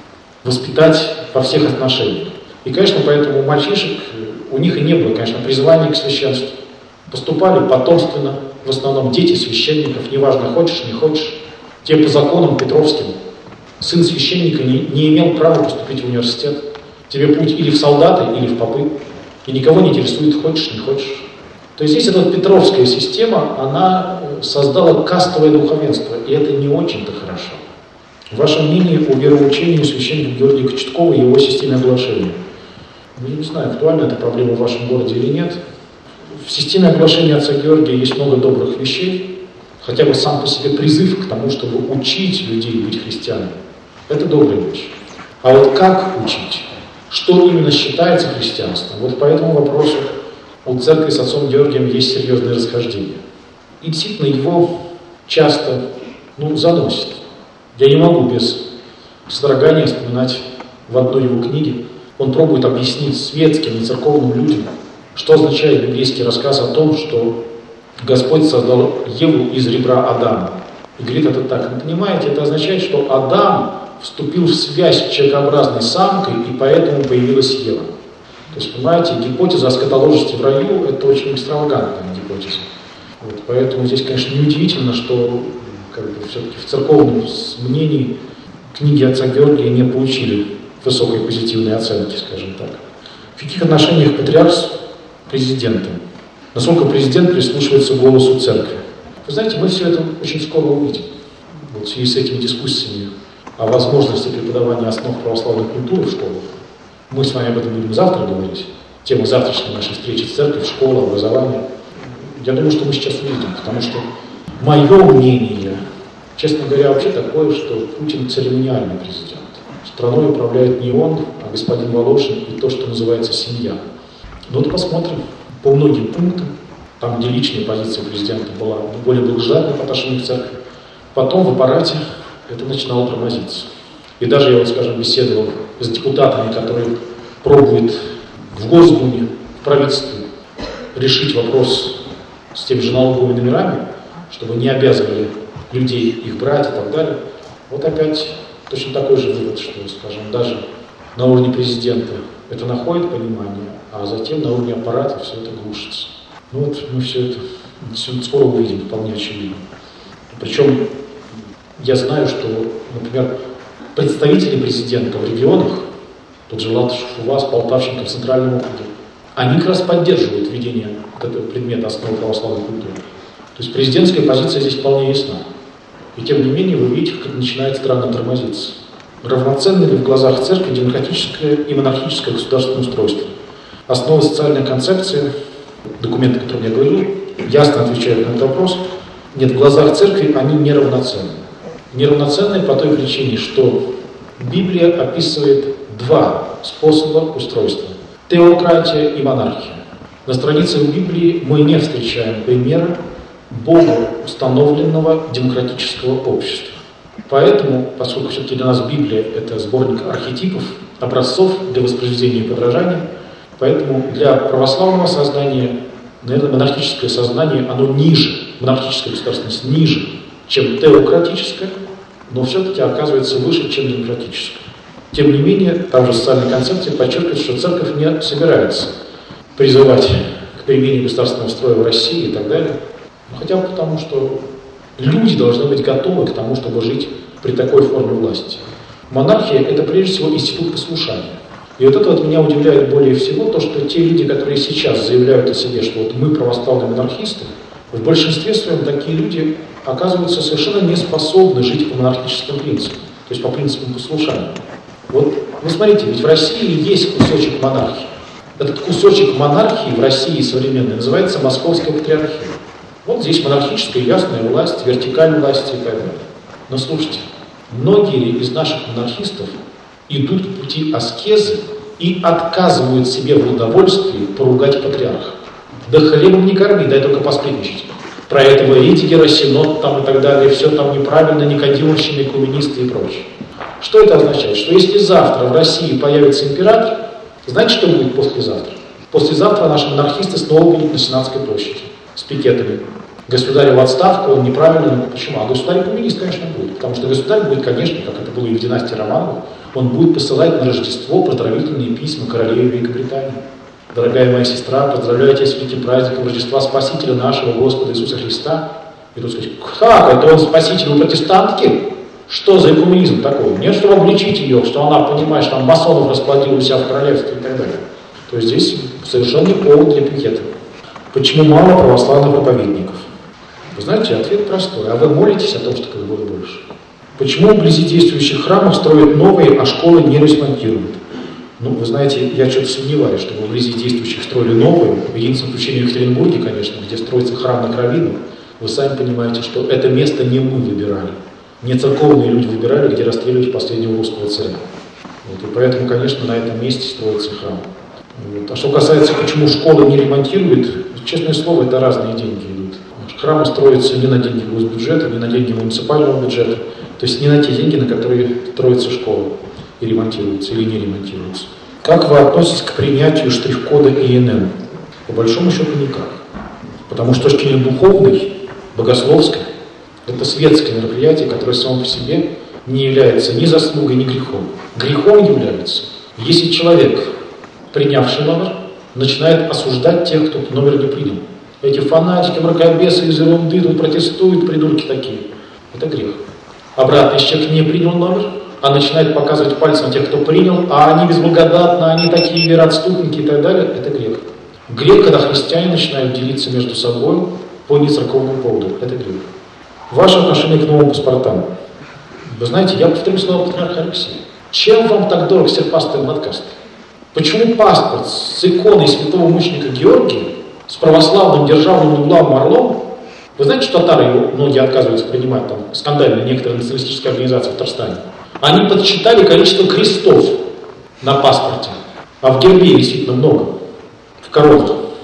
воспитать во всех отношениях. И, конечно, поэтому у мальчишек, у них и не было, конечно, призвания к священству. Поступали потомственно, в основном дети священников, неважно, хочешь, не хочешь. Те по законам Петровским, сын священника не имел права поступить в университет. Тебе путь или в солдаты, или в попы. И никого не интересует, хочешь, не хочешь. То есть здесь эта петровская система, она создала кастовое духовенство, и это не очень-то хорошо. Ваше мнение о вероучении священника Георгия Кочеткова и его системе оглашения? Я не знаю, актуальна эта проблема в вашем городе или нет. В системе оглашения отца Георгия есть много добрых вещей, хотя бы сам по себе призыв к тому, чтобы учить людей быть христианами. Это добрая вещь. А вот как учить? Что именно считается христианством? Вот по этому вопросу у церкви с отцом Георгием есть серьезные расхождения. И действительно его часто заносит. Я не могу без содрогания вспоминать в одной его книге. Он пробует объяснить светским и церковным людям, что означает библейский рассказ о том, что Господь создал Еву из ребра Адама. И говорит это так: вы понимаете, это означает, что Адам вступил в связь с человекообразной самкой, и поэтому появилась Ева. То есть, понимаете, гипотеза о скотоложестве в раю – это очень экстравагантная гипотеза. Вот, поэтому здесь, конечно, неудивительно, что все-таки в церковном мнении книги отца Георгия не получили высокой позитивной оценки, скажем так. В каких отношениях патриарх с президентом? Насколько президент прислушивается к голосу церкви? Вы знаете, мы все это очень скоро увидим. Вот в связи с этими дискуссиями о возможности преподавания основ православной культуры в школах. Мы с вами об этом будем завтра говорить. Тема завтрашней нашей встречи – церковь, школа, образование. Я думаю, что мы сейчас увидим, потому что мое мнение, честно говоря, вообще такое, что Путин церемониальный президент. Страной управляет не он, а господин Волошин и то, что называется семья. Ну вот посмотрим по многим пунктам, там, где личная позиция президента была более благожелательной по отношению к церкви, потом в аппарате это начинало тормозиться. И даже я, скажем, беседовал с депутатами, которые пробуют в Госдуме, в правительстве решить вопрос с теми же налоговыми номерами, чтобы не обязывали людей их брать и так далее. Вот опять точно такой же вывод, что, скажем, даже на уровне президента это находит понимание, а затем на уровне аппарата все это глушится. Ну вот мы все это скоро увидим, вполне очевидно. Причем я знаю, что, например, представители президента в регионах, тот же Латышев у вас, Полтавщенко в Центральном округе, они как раз поддерживают введение этого предмета основы православной культуры. То есть президентская позиция здесь вполне ясна. И тем не менее вы видите, как начинает странно тормозиться. Равноценно ли в глазах церкви демократическое и монархическое государственное устройство? Основа социальной концепции, документы, о которых я говорил, ясно отвечают на этот вопрос. Нет, в глазах церкви они неравноценны. Неравноценны по той причине, что Библия описывает два способа устройства – теократия и монархия. На страницах Библии мы не встречаем примера Богом установленного демократического общества. Поэтому, поскольку все-таки для нас Библия – это сборник архетипов, образцов для воспроизведения и подражания, поэтому для православного сознания, наверное, монархическое сознание, оно ниже, монархическая государственность ниже, чем теократическое, но все-таки оказывается выше, чем демократическое. Тем не менее, там же социальная концепция подчеркивает, что церковь не собирается призывать к применению государственного строя в России и так далее, хотя бы потому, что люди должны быть готовы к тому, чтобы жить при такой форме власти. Монархия – это прежде всего институт послушания. И вот это меня удивляет более всего, то, что те люди, которые сейчас заявляют о себе, что вот мы православные монархисты, в большинстве своем такие люди оказываются совершенно не способны жить по монархическим принципам, то есть по принципам послушания. Вот вы смотрите, ведь в России есть кусочек монархии. Этот кусочек монархии в России современной называется Московская патриархия. Вот здесь монархическая ясная власть, вертикаль власти и так далее. Но слушайте, многие из наших монархистов идут по пути аскезы и отказывают себе в удовольствии поругать патриарха. Да хлебом не корми, дай только посплетничать. Про этого Ритигера, Синод там и так далее, все там неправильно, никодимовщины, коммунисты и прочее. Что это означает? Что если завтра в России появится император, знаете, что будет послезавтра? Послезавтра наши монархисты снова будут на Сенатской площади с пикетами. Государь в отставку, он неправильно. Почему? А государь коммунист, конечно, будет. Потому что государь будет, конечно, как это было и в династии Романовых, он будет посылать на Рождество поздравительные письма королеве Великобритании. Дорогая моя сестра, поздравляю тебя с великим праздником Рождества Спасителя нашего Господа Иисуса Христа. И тут сказать, как это он спаситель у протестантки? Что за коммунизм такой? Нет, чтобы обличить ее, что она, понимаешь, там масонов расплодила у себя в королевстве и так далее. То есть здесь совершенно не повод для пикета. Почему мало православных проповедников? Вы знаете, ответ простой. А вы молитесь о том, чтобы их было больше? Почему вблизи действующих храмов строят новые, а школы не ремонтируют? Ну, вы знаете, я что-то сомневаюсь, чтобы вблизи действующих строили новые. В единственном случае в Екатеринбурге, конечно, где строится храм на Кровину, вы сами понимаете, что это место не мы выбирали. Не церковные люди выбирали, где расстреливать последнего русского царя. Вот, и поэтому, конечно, на этом месте строится храм. Вот. А что касается, почему школы не ремонтируют, честное слово, это разные деньги идут. Храмы строятся не на деньги госбюджета, не на деньги муниципального бюджета, то есть не на те деньги, на которые строится школа и ремонтируется или не ремонтируется. Как вы относитесь к принятию штрих-кода ИНН? По большому счету никак. Потому что с точки зрения духовной, богословской, это светское мероприятие, которое само по себе не является ни заслугой, ни грехом. Грехом является, если человек, принявший номер, начинает осуждать тех, кто номер не принял. Эти фанатики, мракобесы из ерунды, тут протестуют, придурки такие. Это грех. Обратно, если человек не принял номер, а начинает показывать пальцем тех, кто принял, а они безблагодатны, они такие вероотступники и так далее, это грех. Грех, когда христиане начинают делиться между собой по нецерковному поводу. Это грех. Ваше отношение к новым паспортам. Вы знаете, я повторю слово патриарха Алексея. Чем вам так дорог серпастый надкаст? Почему паспорт с иконой святого мученика Георгия, с православным державным угловым орлом, вы знаете, что татары его, многие отказываются принимать, там, скандальные некоторые националистические организации в Татарстане, они подсчитали количество крестов на паспорте, а в гербе действительно много, в короне.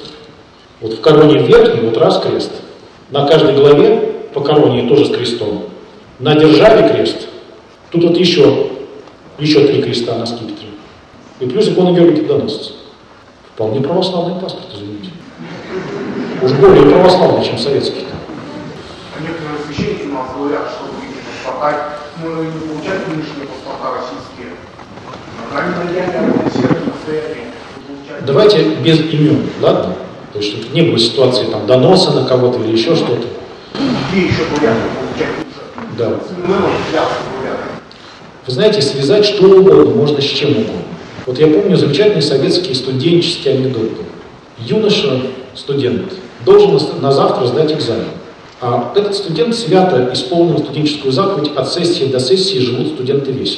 Вот в короне верхней, вот раз крест, на каждой главе по короне тоже с крестом, на державе крест, тут вот еще 3 креста на скипетре, и плюс икона Георгия Победоносца. Вполне православный паспорт, извините. Уж более православный, чем советский. Некоторые священники у нас говорят, что эти паспорта, мы не получаем нынешние паспорта российские. Они реально сердце настоящие. Давайте без имен, ладно? То есть, чтобы не было ситуации там доноса на кого-то или еще что-то. Где еще говорят, получать лучше? Да. Мы можем взяться, говорят. Вы знаете, связать что угодно можно с чем угодно. Вот я помню замечательный советский студенческий анекдот был. Юноша, студент, должен на завтра сдать экзамен. А этот студент свято исполнил студенческую заповедь: от сессии до сессии живут студенты весело.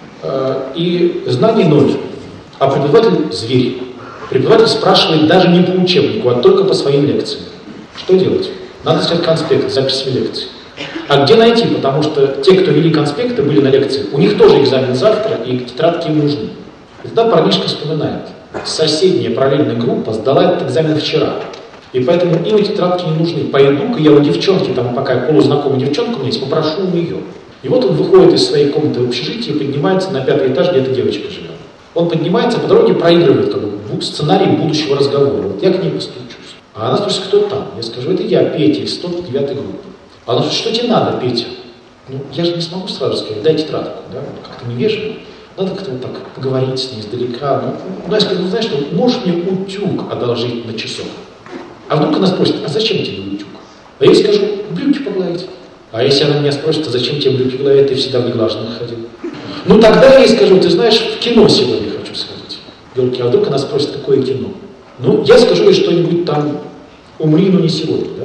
И знаний ноль, а преподаватель зверь. Преподаватель спрашивает даже не по учебнику, а только по своим лекциям. Что делать? Надо искать конспект, записи лекций. А где найти? Потому что те, кто вели конспекты, были на лекциях, у них тоже экзамен завтра, и тетрадки им нужны. И тогда парнишка вспоминает: соседняя параллельная группа сдала этот экзамен вчера, и поэтому им эти тетрадки не нужны. Пойду-ка я у девчонки, там пока полузнакомая девчонка у меня есть, попрошу у нее. И вот он выходит из своей комнаты в общежитие и поднимается на 5-й этаж, где эта девочка живет. Он поднимается, по дороге проигрывает сценарий будущего разговора. Вот я к ней постучусь. А она спросит: кто там? Я скажу: это я, Петя, из 109-й группы. А она говорит: что тебе надо, Петя? Ну, я же не смогу сразу сказать: дай тетрадку, да? Как-то невежливо. Надо как-то вот так поговорить с ней издалека. Ну, я скажу: знаешь что, можешь мне утюг одолжить на часок? А вдруг она спросит: а зачем тебе утюг? А я ей скажу: брюки погладить. А если она меня спросит: а зачем тебе брюки гладить, ты всегда в неглаженных ходил? Ну, тогда я ей скажу: ты знаешь, в кино сегодня хочу сходить. Говорю: а вдруг она спросит: какое кино? Ну, я скажу ей что-нибудь там: умри, но не сегодня, да?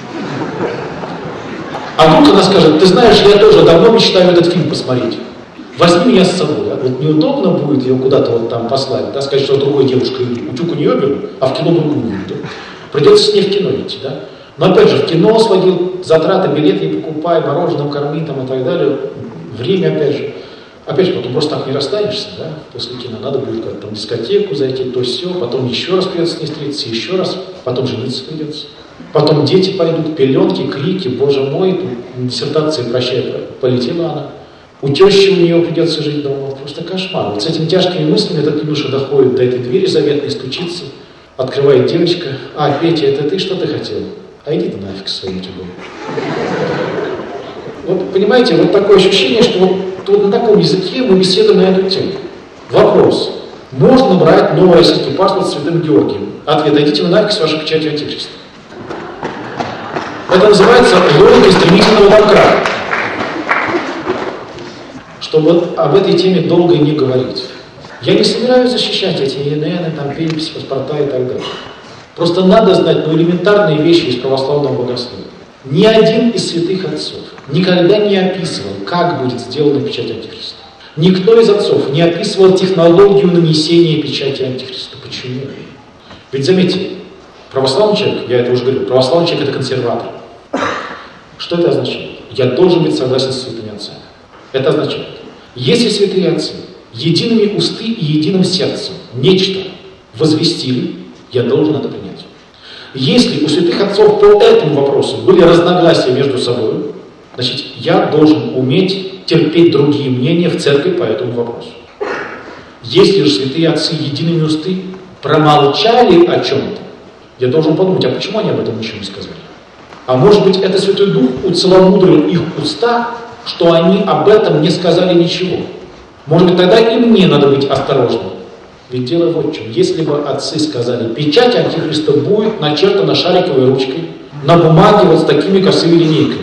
А вдруг она скажет: ты знаешь, я тоже давно мечтаю этот фильм посмотреть. возьми меня с собой. Да? Вот неудобно будет ее куда-то вот там послать, да, сказать, что другой девушкой утюг у нее беру, а в кино другую. Да? Придется с ней в кино идти. Да? Но опять же, в кино сводил, затраты, билет ей покупай, мороженое корми там, и так далее. Время опять же. Опять же, потом просто так не расстанешься, да? После кино надо будет как-то там в дискотеку зайти, то все, потом еще раз придется с ней встретиться, еще раз, потом жениться придется. Потом дети пойдут, пеленки, крики, боже мой, тут диссертация, прощай, полетела она. У тещи у нее придется жить дома, просто кошмар. Вот с этими тяжкими мыслями этот юноша доходит до этой двери заветной, стучится, открывает девочка, а, Петя, это ты, что ты хотел? А иди ты нафиг своим утюгом. Вот понимаете, вот такое ощущение, что вот на таком языке мы беседуем на эту тему. Вопрос. Можно брать новый российский паспорт с Святым Георгием? Ответ. Идите вы нафиг с вашей печатью Антихриста. Это называется логикой стремительного домкрата. Чтобы об этой теме долго и не говорить. Я не собираюсь защищать эти ИНН, там, переписи, паспорта и так далее. Просто надо знать элементарные вещи из православного богословия. Ни один из святых отцов никогда не описывал, как будет сделана печать Антихриста. Никто из отцов не описывал технологию нанесения печати Антихриста. Почему? Ведь заметьте, православный человек, я это уже говорил, православный человек — это консерватор. Что это означает? Я должен быть согласен с святыми отцами. Это означает, если святые отцы едиными усты и единым сердцем нечто возвестили, я должен это принять. Если у святых отцов по этому вопросу были разногласия между собой, значит, я должен уметь терпеть другие мнения в церкви по этому вопросу. Если же святые отцы едиными усты промолчали о чем-то, я должен подумать, а почему они об этом ничего не сказали? А может быть, это Святой Дух уцеломудрил их уста, что они об этом не сказали ничего? Может быть, тогда и мне надо быть осторожным. Ведь дело вот в чем. Если бы отцы сказали, печать Антихриста будет начертана шариковой ручкой на бумаге вот с такими косыми линейками,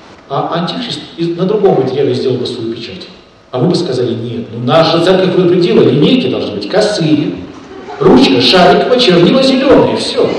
а Антихрист на другом материале сделал бы свою печать. А мы бы сказали, нет, наша церковь предупредила, линейки должны быть косые, ручка шариковая, чернила зеленые, все.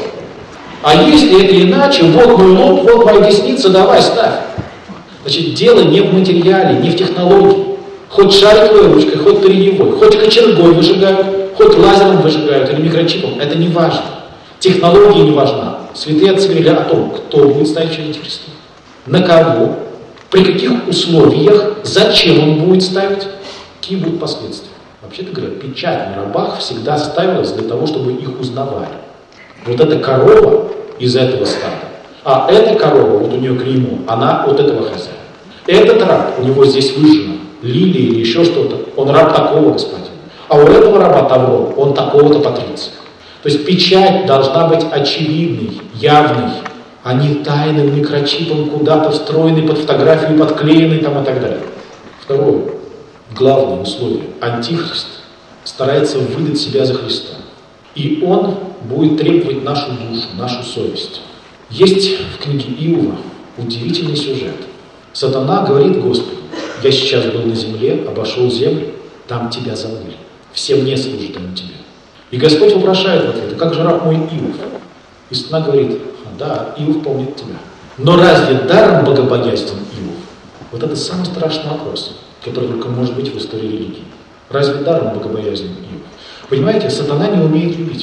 А если это иначе, вот мой лоб, вот моя десница, давай, ставь. Значит, дело не в материале, не в технологии. Хоть шариковой ручкой, хоть треневой, хоть кочергой выжигают, хоть лазером выжигают или микрочипом, это не важно. Технология не важна. Святые отцы говорили о том, кто будет ставить печать Антихриста, на кого, при каких условиях, зачем он будет ставить, какие будут последствия. Вообще-то говоря, печать на рабах всегда ставилась для того, чтобы их узнавали. Вот эта корова из этого стада, а эта корова, вот у нее клеймо, она от этого хозяина. Этот раб, у него здесь выжжено, лилия или еще что-то, он раб такого господина. А у этого раба того, он такого-то патриция. То есть печать должна быть очевидной, явной, а не тайным микрочипом куда-то встроенный под фотографию, подклеенный там и так далее. Второе, главное условие. Антихрист старается выдать себя за Христа. И он будет требовать нашу душу, нашу совесть. Есть в книге Иова удивительный сюжет. Сатана говорит Господу: я сейчас был на земле, обошел землю, там тебя забыли. Все мне служат, а не тебе. И Господь вопрошает в ответ: как же раб мой Иов? И сатана говорит: да, Иов помнит тебя. Но разве даром богобоязнен Иов? Вот это самый страшный вопрос, который только может быть в истории религии. Разве даром богобоязнен Иов? Понимаете, сатана не умеет любить.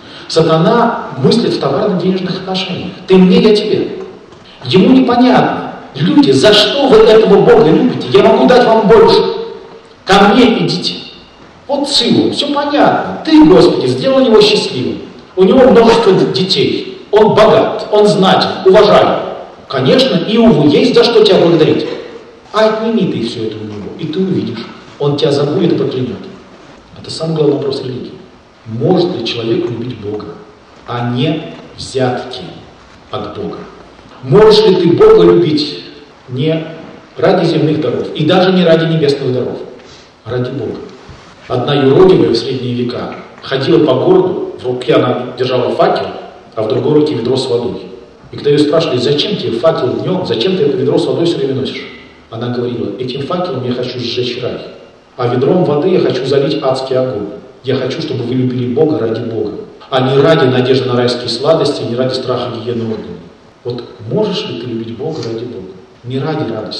Сатана мыслит в товарно-денежных отношениях. Ты мне, я тебе. Ему непонятно. Люди, за что вы этого Бога любите? Я могу дать вам больше. Ко мне идите. Вот силу, все понятно. Ты, Господи, сделал его счастливым. У него множество детей. Он богат, он знатен, уважаем. Конечно, Иову есть за что тебя благодарить. А отними ты все это у него, и ты увидишь. Он тебя забудет и проклянет. Это самый главный вопрос религии. Может ли человек любить Бога, а не взятки от Бога? Можешь ли ты Бога любить не ради земных даров и даже не ради небесных даров, а ради Бога? Одна юродивая в средние века ходила по городу, в руке она держала факел, а в другой руке ведро с водой. И когда ее спрашивали: зачем тебе факел днем, зачем ты это ведро с водой все время носишь? Она говорила: этим факелом я хочу сжечь рай, а ведром воды я хочу залить адский огонь. Я хочу, чтобы вы любили Бога ради Бога, а не ради надежды на райские сладости, не ради страха гиены огненной. Вот можешь ли ты любить Бога ради Бога? Не ради радости,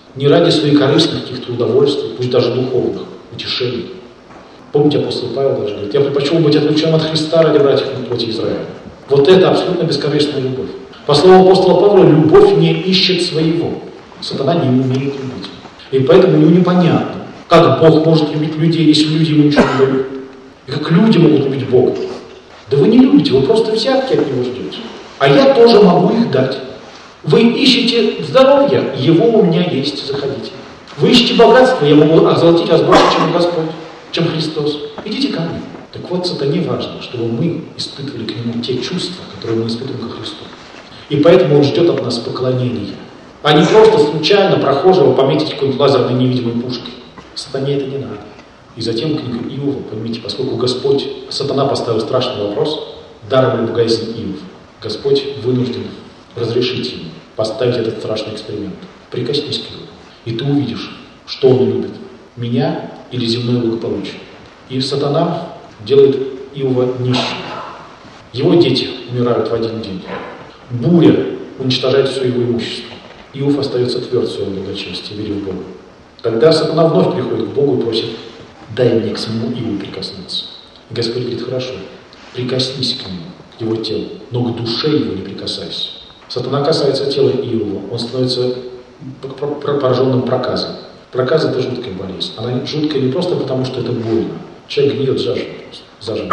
Не ради своих корыстных каких-то удовольствий, пусть даже духовных, утешений. Помните, апостол Павел даже говорит: я предпочел быть отлучен от Христа ради братьев на плоти Израиля. Вот это абсолютно бескорыстная любовь. По слову апостола Павла, любовь не ищет своего. Сатана не умеет любить. И поэтому ему непонятно, как Бог может любить людей, если люди ему ничего не дают. И как люди могут любить Бога. Да вы не любите, вы просто взятки от него ждете. А я тоже могу их дать. Вы ищете здоровья, его у меня есть, заходите. Вы ищете богатство, я могу озолотить вас больше, чем Господь, чем Христос. Идите ко мне. Так вот, сатане важно, чтобы мы испытывали к нему те чувства, которые мы испытываем ко Христу. И поэтому он ждет от нас поклонения. А не просто случайно прохожего пометить какой-нибудь лазерной невидимой пушкой. Сатане это не надо. И затем книга Иова, поймите, поскольку Господь, сатана поставил страшный вопрос, даром ли богоязнь Иов, Господь вынужден разрешить ему поставить этот страшный эксперимент. Прикоснись к Иову, и ты увидишь, что он любит, меня или земное благополучие. И сатана делает Иова нищим. Его дети умирают в один день. Буря уничтожает все его имущество. Иов остается тверд в своем благочестии, веря в Бога. Тогда сатана вновь приходит к Богу и просит: дай мне к самому Иову прикоснуться. И Господь говорит: хорошо, прикоснись к нему, к его телу, но к душе его не прикасайся. Сатана касается тела Иова, он становится пораженным проказом. Проказ – это жуткая болезнь. Она жуткая не просто потому, что это больно. Человек гниет заживо.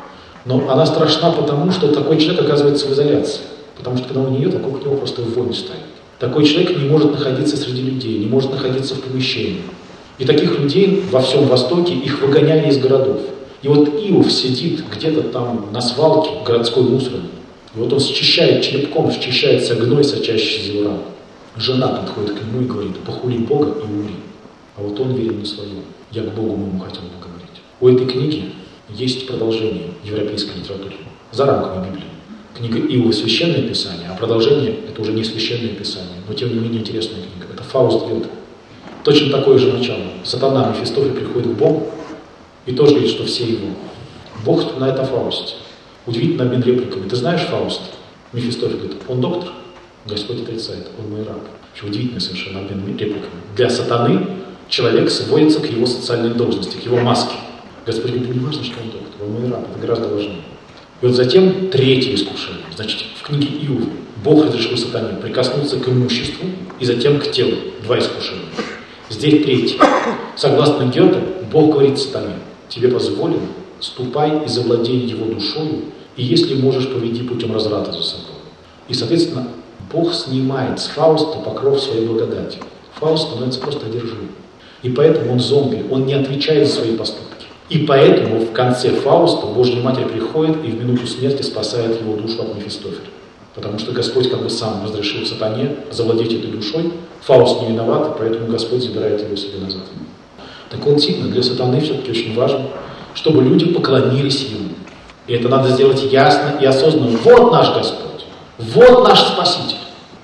Но она страшна потому, что такой человек оказывается в изоляции. Потому что когда он гниет, вокруг него просто вонь стоит. Такой человек не может находиться среди людей, не может находиться в помещении. И таких людей во всем Востоке их выгоняли из городов. И вот Иов сидит где-то там на свалке городской мусорной. И вот он счищает черепком, счищается гной, сочащийся из его ран. Жена подходит к нему и говорит: похули Бога и умри. А вот он верен на своем. Я к Богу моему хотел бы говорить. У этой книги есть продолжение европейской литературы за рамками Библии. Книга Иова — священное писание, а продолжение — это уже не священное писание, но тем не менее интересная книга. Это Фауст Гёте. Точно такое же начало. Сатана, Мефистофель, приходит к Богу и тоже говорит, что все его. Бог вспоминает о Фаусте. Удивительно обмен репликами. Ты знаешь Фауст? Мефистофель говорит: он доктор. Господь отрицает: он мой раб. Очень удивительно совершенно обмен репликами. Для сатаны человек сводится к его социальной должности, к его маске. Господь говорит: не важно, что он доктор, он мой раб. Это гораздо важнее. И вот затем третье искушение. Значит, в книге Иова Бог разрешил сатане прикоснуться к имуществу и затем к телу. Два искушения. Здесь третье. Согласно Гёте, Бог говорит сатане: тебе позволено, ступай и завладей его душою, и если можешь, поведи путем разврата за собой. И, соответственно, Бог снимает с Фауста покров своей благодати. Фауст становится просто одержимым. И поэтому он зомби, он не отвечает за свои поступки. И поэтому в конце Фауста Божья Матерь приходит и в минуту смерти спасает его душу от Мефистофеля. Потому что Господь как бы сам разрешил сатане завладеть этой душой. Фауст не виноват, и поэтому Господь забирает его себе назад. Так вот, действительно, для сатаны все-таки очень важно, чтобы люди поклонились ему. И это надо сделать ясно и осознанно. Вот наш Господь, вот наш Спаситель.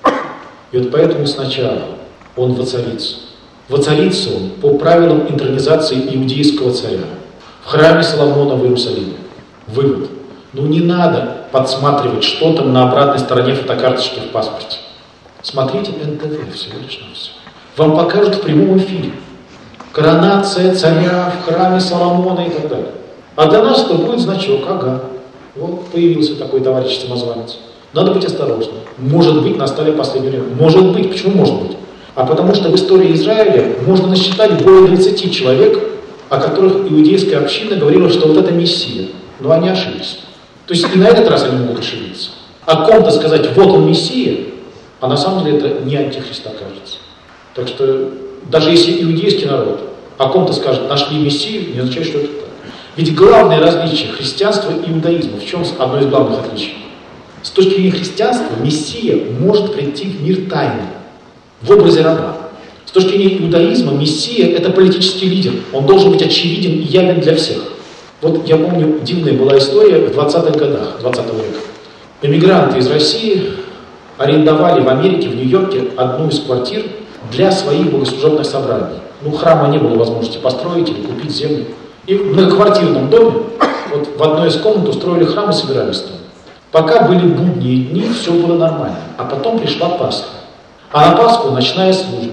И вот поэтому сначала он воцарится. Воцарится он по правилам интронизации иудейского царя в храме Соломона в Иерусалиме. Вывод. Ну не надо подсматривать, что там на обратной стороне фотокарточки в паспорте. Смотрите НТВ всего лишь на все. Вам покажут в прямом эфире. Коронация царя в храме Соломона и так далее. А для нас это будет значок: ага, вот появился такой товарищ-самозванец. Надо быть осторожным. Может быть, настали последнее время. Может быть. Почему может быть? А потому что в истории Израиля можно насчитать более 20 человек, о которых иудейская община говорила, что вот это Мессия. Но они ошиблись. То есть и на этот раз они могут ошибиться. О ком-то сказать: вот он Мессия, а на самом деле это не антихрист окажется. Так что даже если иудейский народ о ком-то скажет: нашли Мессию, не означает, что это так. Ведь главное различие христианства и иудаизма, в чем одно из главных отличий? С точки зрения христианства Мессия может прийти в мир тайно, в образе раба. С точки зрения иудаизма Мессия – это политический лидер. Он должен быть очевиден и явен для всех. Вот я помню, дивная была история в 20-х годах 20 века. Эмигранты из России арендовали в Америке, в Нью-Йорке одну из квартир для своих богослужебных собраний. Ну, храма не было возможности построить или купить землю. И в многоквартирном доме вот в одной из комнат устроили храм и собирались там. Пока были будние дни, все было нормально. А потом пришла Пасха. А на Пасху ночная служба.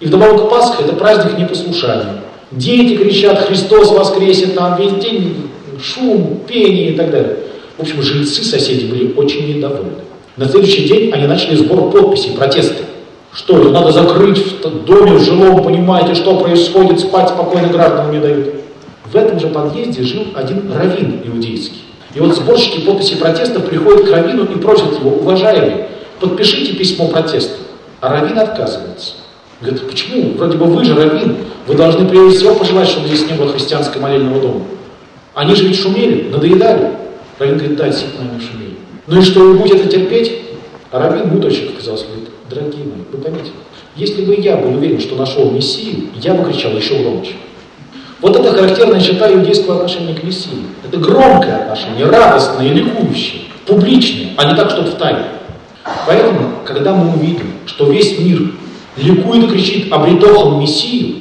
И вдобавок Пасха – это праздник непослушания. Дети кричат «Христос воскресит!», там весь день шум, пение и так далее. В общем, жильцы, соседи были очень недовольны. На следующий день они начали сбор подписей, протесты. Что ли, надо закрыть в доме, в жилом, понимаете, что происходит, спать спокойно гражданам не дают. В этом же подъезде жил один раввин иудейский. И вот сборщики подписей протестов приходят к раввину и просят его: уважаемый, подпишите письмо протеста. А раввин отказывается. Говорит: почему? Вроде бы вы же раввин, вы должны прежде всего пожелать, чтобы здесь не было христианского молельного дома. Они же ведь шумели, надоедали. Раввин говорит: да, действительно, они шумели. Ну и что, вы будете это терпеть? А раввин, мудочек, оказался, говорит: дорогие мои, вы поймите, если бы я был уверен, что нашел Мессию, я бы кричал еще громче. Вот это характерная черта иудейского отношения к Мессии. Это громкое отношение, радостное, ликующее, публичное, а не так, что в тайне. Поэтому, когда мы увидим, что весь мир ликует и кричит «обретохом Мессию»,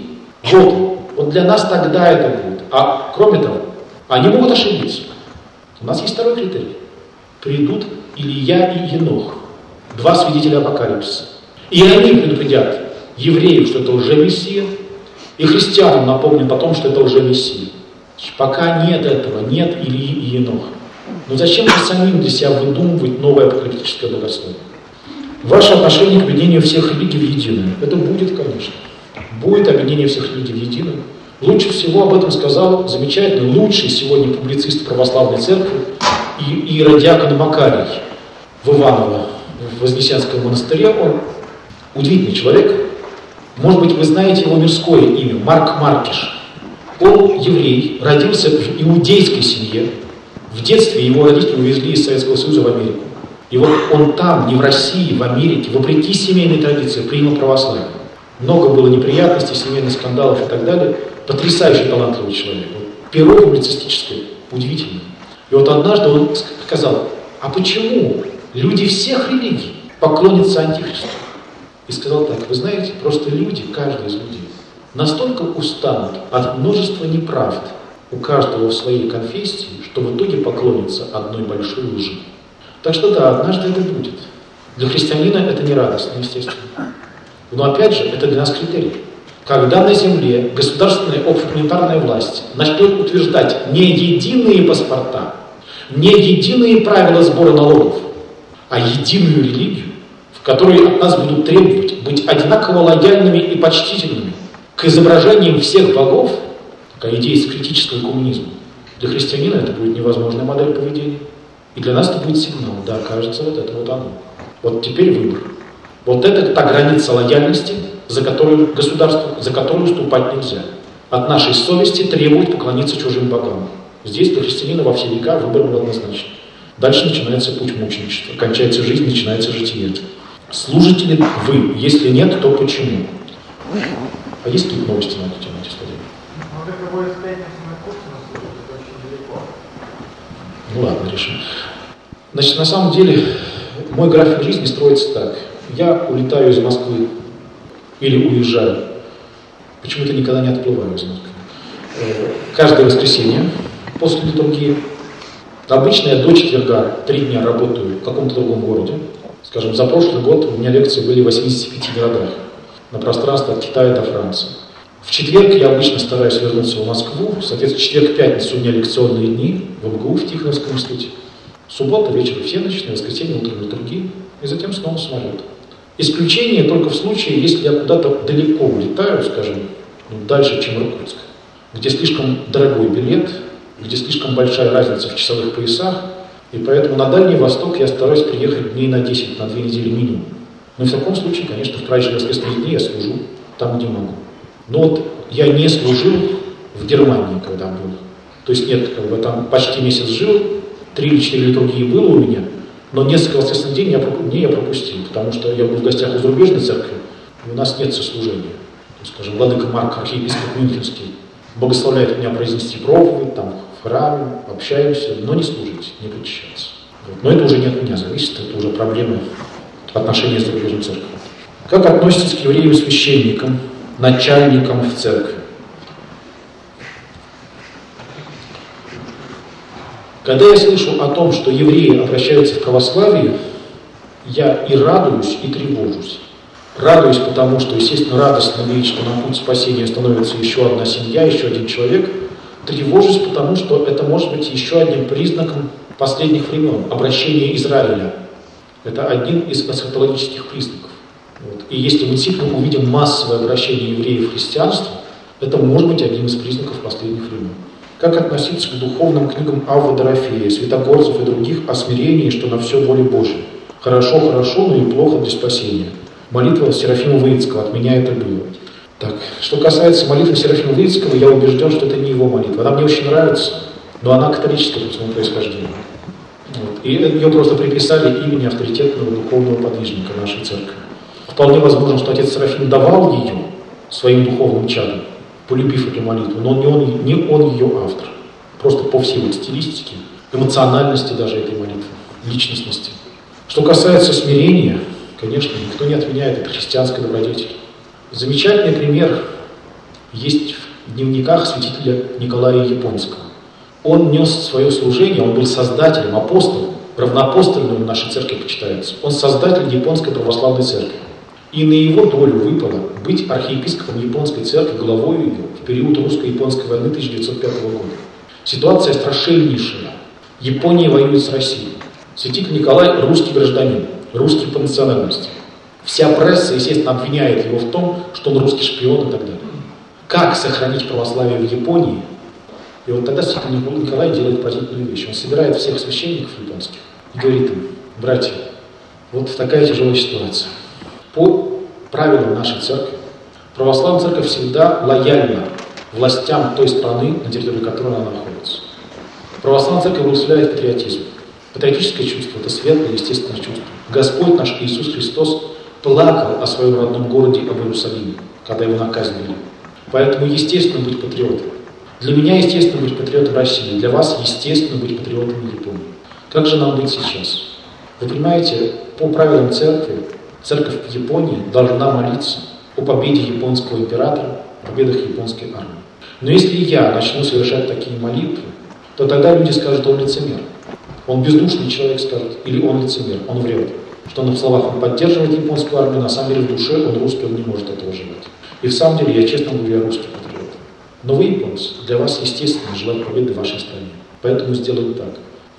вот для нас тогда это будет. А кроме того, они могут ошибиться. У нас есть второй критерий. Придут Илья и Енох, два свидетеля апокалипсиса. И они предупредят евреев, что это лжемессия, и христианам напомнят о том, что это лжемессия. Пока нет этого, нет Ильи и Еноха. Но зачем же самим для себя выдумывать новое апокалиптическое богословие? Ваше отношение к объединению всех религий в единое. Это будет, конечно. Будет объединение всех религий в единое. Лучше всего об этом сказал замечательный, лучший сегодня публицист православной церкви и иеродиакон Макарий в Иваново, в Вознесенском монастыре. Он удивительный человек. Может быть, вы знаете его мирское имя, Марк Маркиш. Он еврей, родился в иудейской семье. В детстве его родители увезли из Советского Союза в Америку. И вот он там, не в России, в Америке, вопреки семейной традиции, принял православие. Много было неприятностей, семейных скандалов и так далее. Потрясающий талантливый человек. Перо публицистическое, удивительное. И вот однажды он сказал: а почему люди всех религий поклонятся Антихристу? И сказал так: вы знаете, просто люди, каждый из людей, настолько устанут от множества неправд у каждого в своей конфессии, что в итоге поклонятся одной большой лжи. Так что да, однажды это будет. Для христианина это не радостно, естественно. Но опять же, это для нас критерий. Когда на земле государственная общепланетарная власть начнет утверждать не единые паспорта, не единые правила сбора налогов, а единую религию, в которой от нас будут требовать быть одинаково лояльными и почтительными к изображениям всех богов, такая идея из критического коммунизма, для христианина это будет невозможная модель поведения. И для нас это будет сигнал: да, кажется, вот это вот оно. Вот теперь выбор. Вот это та граница лояльности, за которую государство, за которую уступать нельзя. От нашей совести требует поклониться чужим богам. Здесь для христианина во все века выбор был однозначен. Дальше начинается путь мученичества. Кончается жизнь, начинается житие. Служите ли вы? Если нет, то почему? А есть тут новости на эту тему, господин? Ну, это будет в пятницу на курсе, но это очень далеко. Ну ладно, решим. Значит, на самом деле, мой график жизни строится так. Я улетаю из Москвы или уезжаю. Почему-то никогда не отплываю из Москвы. Каждое воскресенье после литургии. Обычно я до четверга 3 дня работаю в каком-то другом городе. Скажем, за прошлый год у меня лекции были в 85 городах на пространстве от Китая до Франции. В четверг я обычно стараюсь вернуться в Москву. Соответственно, четверг-пятница у меня лекционные дни в МГУ, в Тихоновском институте. Суббота, вечер, всеночная, воскресенье, утром литургии. И затем снова самолет. Исключение только в случае, если я куда-то далеко улетаю, скажем, дальше, чем Иркутск, где слишком дорогой билет, где слишком большая разница в часовых поясах, и поэтому на Дальний Восток я стараюсь приехать дней на 10, на 2 недели минимум. Но в таком случае, конечно, в праздничные воскресные дни я служу там, где могу. Но вот я не служил в Германии, когда был. То есть нет, там почти месяц жил, 3 или 4 литургии было у меня, но несколько воскресных дней я пропустил, потому что я был в гостях у зарубежной церкви, и у нас нет сослужения. Скажем, владыка Марк, архиепископ Мюнхенский, благословляет меня произнести проповедь, там, в храме, общаемся, но не служить, не причащаться. Вот. Но это уже не от меня зависит, это уже проблемы отношения с зарубежной церковью. Как относитесь к евреям-священникам, начальникам в церкви? Когда я слышу о том, что евреи обращаются в православие, я и радуюсь, и тревожусь. Радуюсь потому, что, естественно, радостно видеть, что на путь спасения становится еще одна семья, еще один человек. Тревожусь потому, что это может быть еще одним признаком последних времен, обращения Израиля. Это один из эсхатологических признаков. Вот. И если мы действительно увидим массовое обращение евреев в христианство, это может быть одним из признаков последних времен. Как относиться к духовным книгам Аввы Дорофея, Святогорцев и других о смирении, что на все воля Божия? Хорошо, но и плохо для спасения. Молитва Серафима Вырицкого «От меня это было». Так, что касается молитвы Серафима Вырицкого, я убежден, что это не его молитва. Она мне очень нравится, но она католическая по своему происхождению. Вот. И ее просто приписали имени авторитетного духовного подвижника нашей церкви. Вполне возможно, что отец Серафим давал ее своим духовным чадам, полюбив эту молитву, но не он ее автор. Просто по всей вот стилистике, эмоциональности даже этой молитвы, личностности. Что касается смирения, конечно, никто не отменяет это христианской добродетели. Замечательный пример есть в дневниках святителя Николая Японского. Он нес свое служение, он был создателем, апостолом, равноапостольным в нашей церкви почитается. Он создатель Японской православной церкви. И на его долю выпало быть архиепископом японской церкви, главой ее в период русско-японской войны 1905 года. Ситуация страшнейшая. Япония воюет с Россией. Святитель Николай русский гражданин, русский по национальности. Вся пресса, естественно, обвиняет его в том, что он русский шпион и так далее. Как сохранить православие в Японии? И вот тогда святитель Николай делает поразительную вещь. Он собирает всех священников японских и говорит им: братья, вот такая тяжелая ситуация. По правилам нашей церкви, православная церковь всегда лояльна властям той страны, на территории которой она находится. Православная церковь благословляет патриотизм. Патриотическое чувство – это светлое, естественное чувство. Господь наш Иисус Христос плакал о своем родном городе, об Иерусалиме, когда его наказывали. Поэтому естественно быть патриотом. Для меня естественно быть патриотом России, для вас естественно быть патриотом Японии. Как же нам быть сейчас? Вы понимаете, по правилам церкви, церковь в Японии должна молиться о победе японского императора, о победах японской армии. Но если я начну совершать такие молитвы, то тогда люди скажут: он лицемер. Он бездушный человек, скажет, или он лицемер, он врет. Что на словах он поддерживает японскую армию, на самом деле в душе он русский, он не может этого желать. И в самом деле, я честно говорю, я русский патриот. Но вы, японцы, для вас естественно желать победы в вашей стране. Поэтому сделаем так.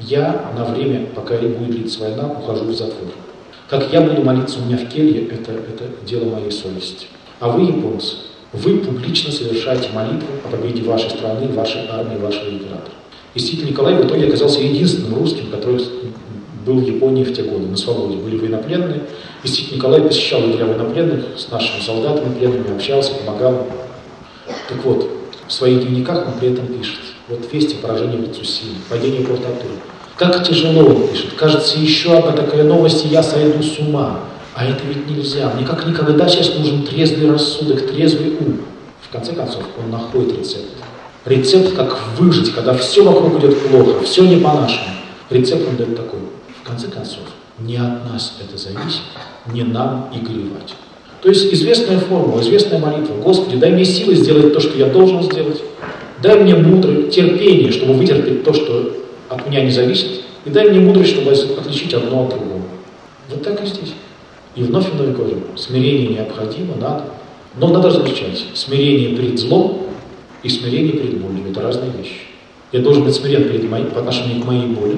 Я на время, пока будет длиться война, ухожу в затвор. Как я буду молиться у меня в келье, это дело моей совести. А вы, японцы, вы публично совершаете молитву о победе вашей страны, вашей армии, вашего императора. И святитель Николай в итоге оказался единственным русским, который был в Японии в те годы, на свободе. Были военнопленные. И святитель Николай посещал лагеря военнопленных, с нашими солдатами пленными общался, помогал. Так вот, в своих дневниках он при этом пишет: вот вести поражения в лицу силы, падение Порт-Артура. Как тяжело, он пишет. Кажется, еще одна такая новость, и я сойду с ума. А это ведь нельзя. Мне как никогда сейчас нужен трезвый рассудок, трезвый ум. В конце концов, он находит рецепт. Рецепт, как выжить, когда все вокруг идет плохо, все не по-нашему. Рецепт он дает такой: в конце концов, не от нас это зависит, не нам и горевать. То есть известная формула, известная молитва: Господи, дай мне силы сделать то, что я должен сделать. Дай мне мудрость, терпение, чтобы вытерпеть то, что от меня не зависит. И дай мне мудрость, чтобы отличить одно от другого. Вот так и здесь. И вновь говорю: смирение необходимо, надо. Но надо различать смирение перед злом и смирение перед болью. Это разные вещи. Я должен быть смирен по отношению к моей боли,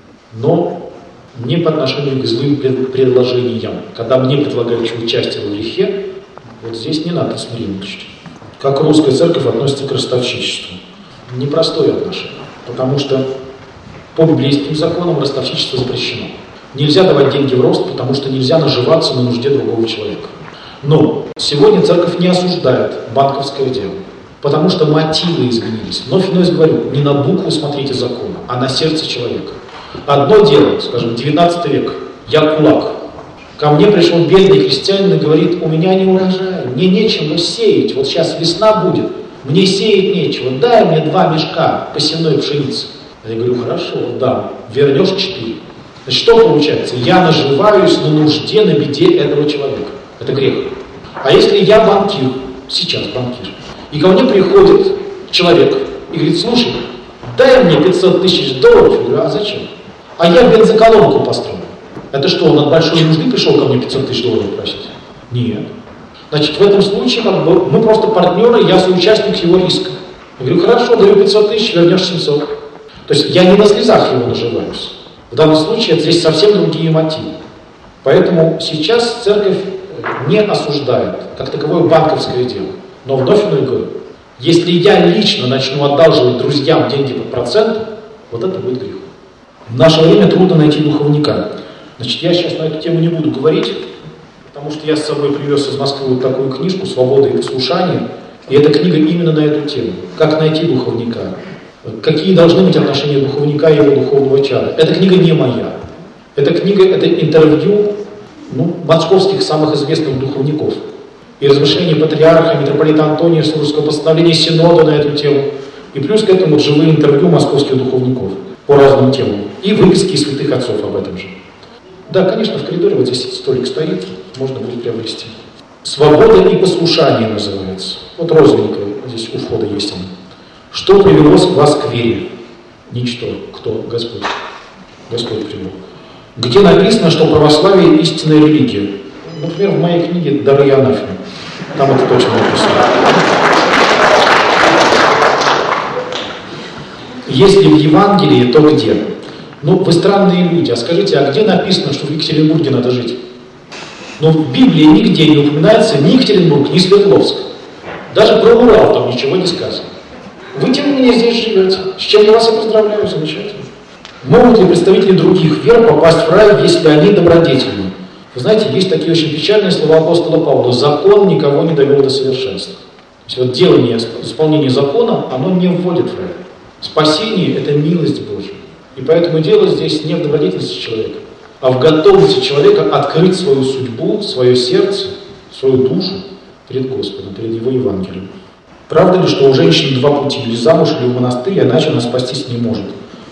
но не по отношению к злым предложениям. Когда мне предлагают участие в грехе, вот здесь не надо смиренничать. Как русская церковь относится к ростовщичеству? Непростое отношение, потому что по библейским законам ростовщичество запрещено. Нельзя давать деньги в рост, потому что нельзя наживаться на нужде другого человека. Но сегодня церковь не осуждает банковское дело, потому что мотивы изменились. Вновь говорю, не на букву смотрите закона, а на сердце человека. Одно дело, скажем, 19 век, я кулак. Ко мне пришел бедный христианин и говорит: у меня не урожай, мне нечем сеять, вот сейчас весна будет, мне сеять нечего, дай мне 2 мешка посевной пшеницы. Я говорю: хорошо, да, вернешь 4. Значит, что получается? Я наживаюсь на нужде, на беде этого человека. Это грех. А если я банкир, сейчас банкир, и ко мне приходит человек и говорит: слушай, дай мне $500 000. Я говорю: а зачем? А я бензоколонку построю. Это что, он от большой нужды пришел ко мне $500 000 просить? Нет. Значит, в этом случае мы просто партнеры, я соучастник его риска. Я говорю, хорошо, даю 500 тысяч, вернешь 700. То есть я не на слезах его наживаюсь. В данном случае здесь совсем другие мотивы. Поэтому сейчас церковь не осуждает, как таковое банковское дело. Но вновь говорю, если я лично начну одалживать друзьям деньги под процент, вот это будет грех. В наше время трудно найти духовника. Значит, я сейчас на эту тему не буду говорить, потому что я с собой привез из Москвы вот такую книжку «Свобода и послушание». И эта книга именно на эту тему. Как найти духовника? Какие должны быть отношения духовника и его духовного чада? Эта книга не моя. Эта книга – это интервью московских самых известных духовников. И размышления патриарха, митрополита Антония Сурожского, постановления Синода на эту тему. И плюс к этому живые интервью московских духовников по разным темам. И выписки из святых отцов об этом же. Да, конечно, в коридоре вот здесь столик стоит, можно будет приобрести. «Свобода и послушание» называется. Вот розовенькая, здесь у входа есть она. Что привело вас к вере? Ничто. Кто? Господь. Господь привел. Где написано, что православие истинная религия? Например, в моей книге «Дары и анафемы». Там это точно написано. Если в Евангелии, то где? Вы странные люди, а скажите, а где написано, что в Екатеринбурге надо жить? В Библии нигде не упоминается ни Екатеринбург, ни Свердловск. Даже про Урал там ничего не сказано. Вы, тем не менее, здесь живете. С чем я вас и поздравляю, замечательно. Могут ли представители других вер попасть в рай, если они добродетельны? Вы знаете, есть такие очень печальные слова апостола Павла. Закон никого не довел до совершенства. То есть делание, исполнение закона, оно не вводит в рай. Спасение – это милость Божья. И поэтому дело здесь не в добродетельности человека, а в готовности человека открыть свою судьбу, свое сердце, свою душу перед Господом, перед Его Евангелием. Правда ли, что у женщины два пути, или замуж, или в монастырь, иначе она спастись не может?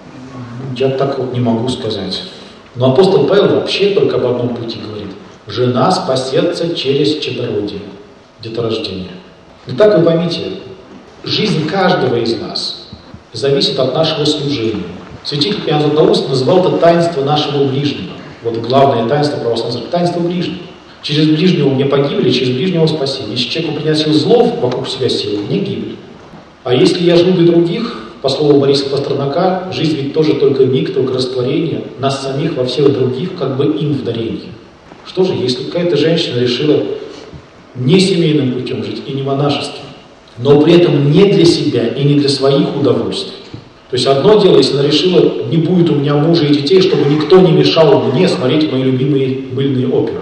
Я так вот не могу сказать. Но апостол Павел вообще только об одном пути говорит. Жена спасется через чадородие, деторождение. Итак, вы поймите, жизнь каждого из нас зависит от нашего служения. Святитель Иоанн Златоуст называл это таинство нашего ближнего. Вот главное таинство православного, таинство ближнего. Через ближнего мне погибли, через ближнего спасение. Если человеку приносил зло вокруг себя силы, мне гибель. А если я жду для других, по слову Бориса Пастернака, жизнь ведь тоже только миг, только растворение, нас самих во всех других, как бы им в дарении. Что же, если какая-то женщина решила не семейным путем жить и не монашеским, но при этом не для себя и не для своих удовольствий. То есть одно дело, если она решила, не будет у меня мужа и детей, чтобы никто не мешал мне смотреть мои любимые мыльные оперы.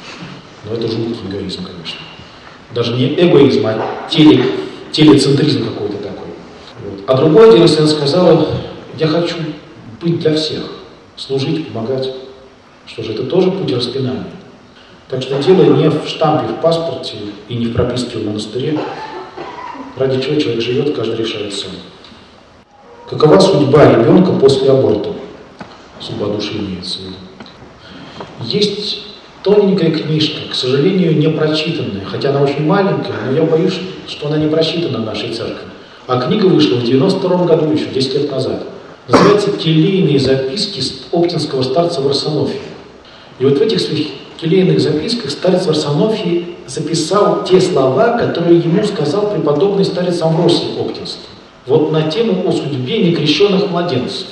Но это жуткий эгоизм, конечно. Даже не эгоизм, а телецентризм какой-то такой. Вот. А другое дело, если она сказала, я хочу быть для всех, служить, помогать. Что же, это тоже путь распинания. Так что дело не в штампе в паспорте и не в прописке в монастыре. Ради чего человек живет, каждый решает сам. Какова судьба ребенка после аборта? Судьба души имеется в виду. Есть тоненькая книжка, к сожалению, не прочитанная, хотя она очень маленькая, но я боюсь, что она не прочитана в нашей церкви. А книга вышла в 92 году, еще 10 лет назад. Называется «Келейные записки оптинского старца Варсонофия». И вот в этих своих келейных записках старец Варсонофий записал те слова, которые ему сказал преподобный старец Амвросий Оптинский. Вот на тему о судьбе некрещенных младенцев.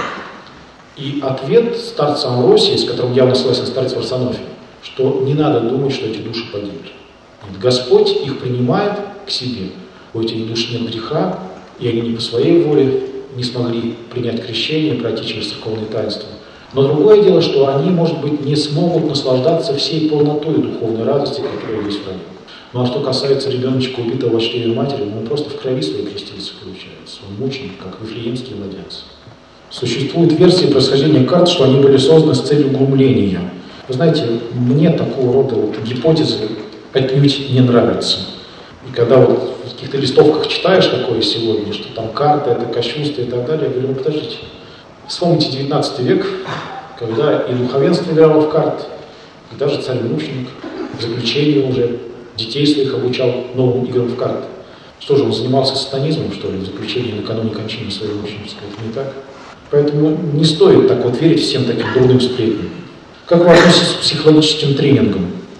И ответ старца Амвросия, с которым явно согласен старец Варсонофий, что не надо думать, что эти души погибли. Господь их принимает к себе. У этих душ нет греха, и они не по своей воле не смогли принять крещение, пройти через церковные таинства. Но другое дело, что они, может быть, не смогут наслаждаться всей полнотой духовной радости, которая есть в раю. Ну а что касается ребеночка, убитого во чреве матери, он просто в крови своей крестился, получается. Он мученик, как вифлеемские младенцы. Существует версия происхождения карт, что они были созданы с целью глумления. Вы знаете, мне такого рода гипотезы отнюдь не нравятся. И когда вот в каких-то листовках читаешь такое сегодня, что там карта, это кощунство и так далее, я говорю, подождите. Вспомните 19 век, когда и духовенство играло в карты, и даже царь-мученик в заключении уже детей своих обучал новым играм в карты. Что же, он занимался сатанизмом, что ли, в заключении накануне кончины своей мученической? Это не так. Поэтому не стоит так вот верить всем таким дурным сплетням. Как вы относитесь к психологическим тренингам?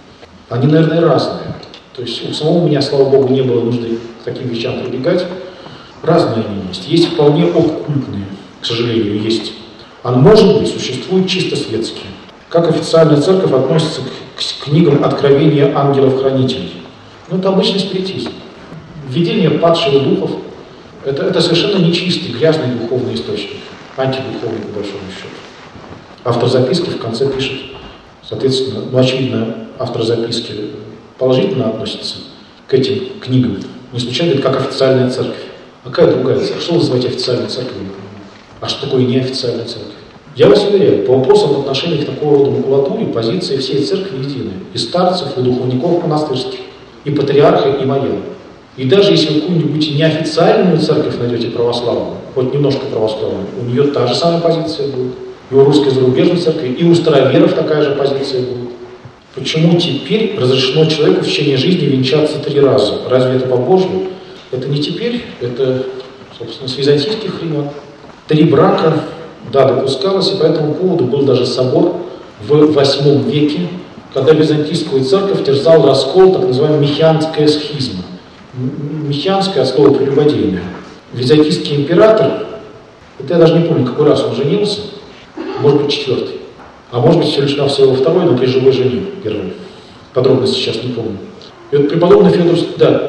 они, наверное, разные. То есть у самого меня, слава богу, не было нужды к таким вещам прибегать. Разные они есть. Есть вполне оккультные, к сожалению, есть. А может быть, существуют чисто светские. Как официальная церковь относится к книгам откровения ангелов-хранителей? Ну, это обычный спиритизм. Видение падших духов – это совершенно нечистый, грязный духовный источник. Антидуховный, по большому счету. Автор записки в конце пишет, соответственно, очевидно, автор записки положительно относится к этим книгам. Не случайно говорит, как официальная церковь. А какая другая церковь? Что вы называете официальной церковью? А что такое неофициальная церковь? Я вас уверяю, по вопросам в отношении к такого рода макулатуре позиции всей церкви едины. И старцев, и духовников монастырских, и патриарха, и моя. И даже если вы какую-нибудь неофициальную церковь найдете православную, хоть немножко православную, у нее та же самая позиция будет. И у русской зарубежной церкви, и у староверов такая же позиция будет. Почему теперь разрешено человеку в течение жизни венчаться 3 раза? Разве это по Божьему? Это не теперь, это, собственно, с византийских времен. 3 брака, да, допускалось, и по этому поводу был даже собор в 8 веке, когда византийскую церковь терзал раскол, так называемая михианская схизма. Михианская от слова прелюбодейная. Византийский император, это я даже не помню, какой раз он женился, может быть 4-й, а может быть всего лишь навсего 2-й, но при живой жене 1-й. Подробности сейчас не помню. И вот преподобный Федор, да,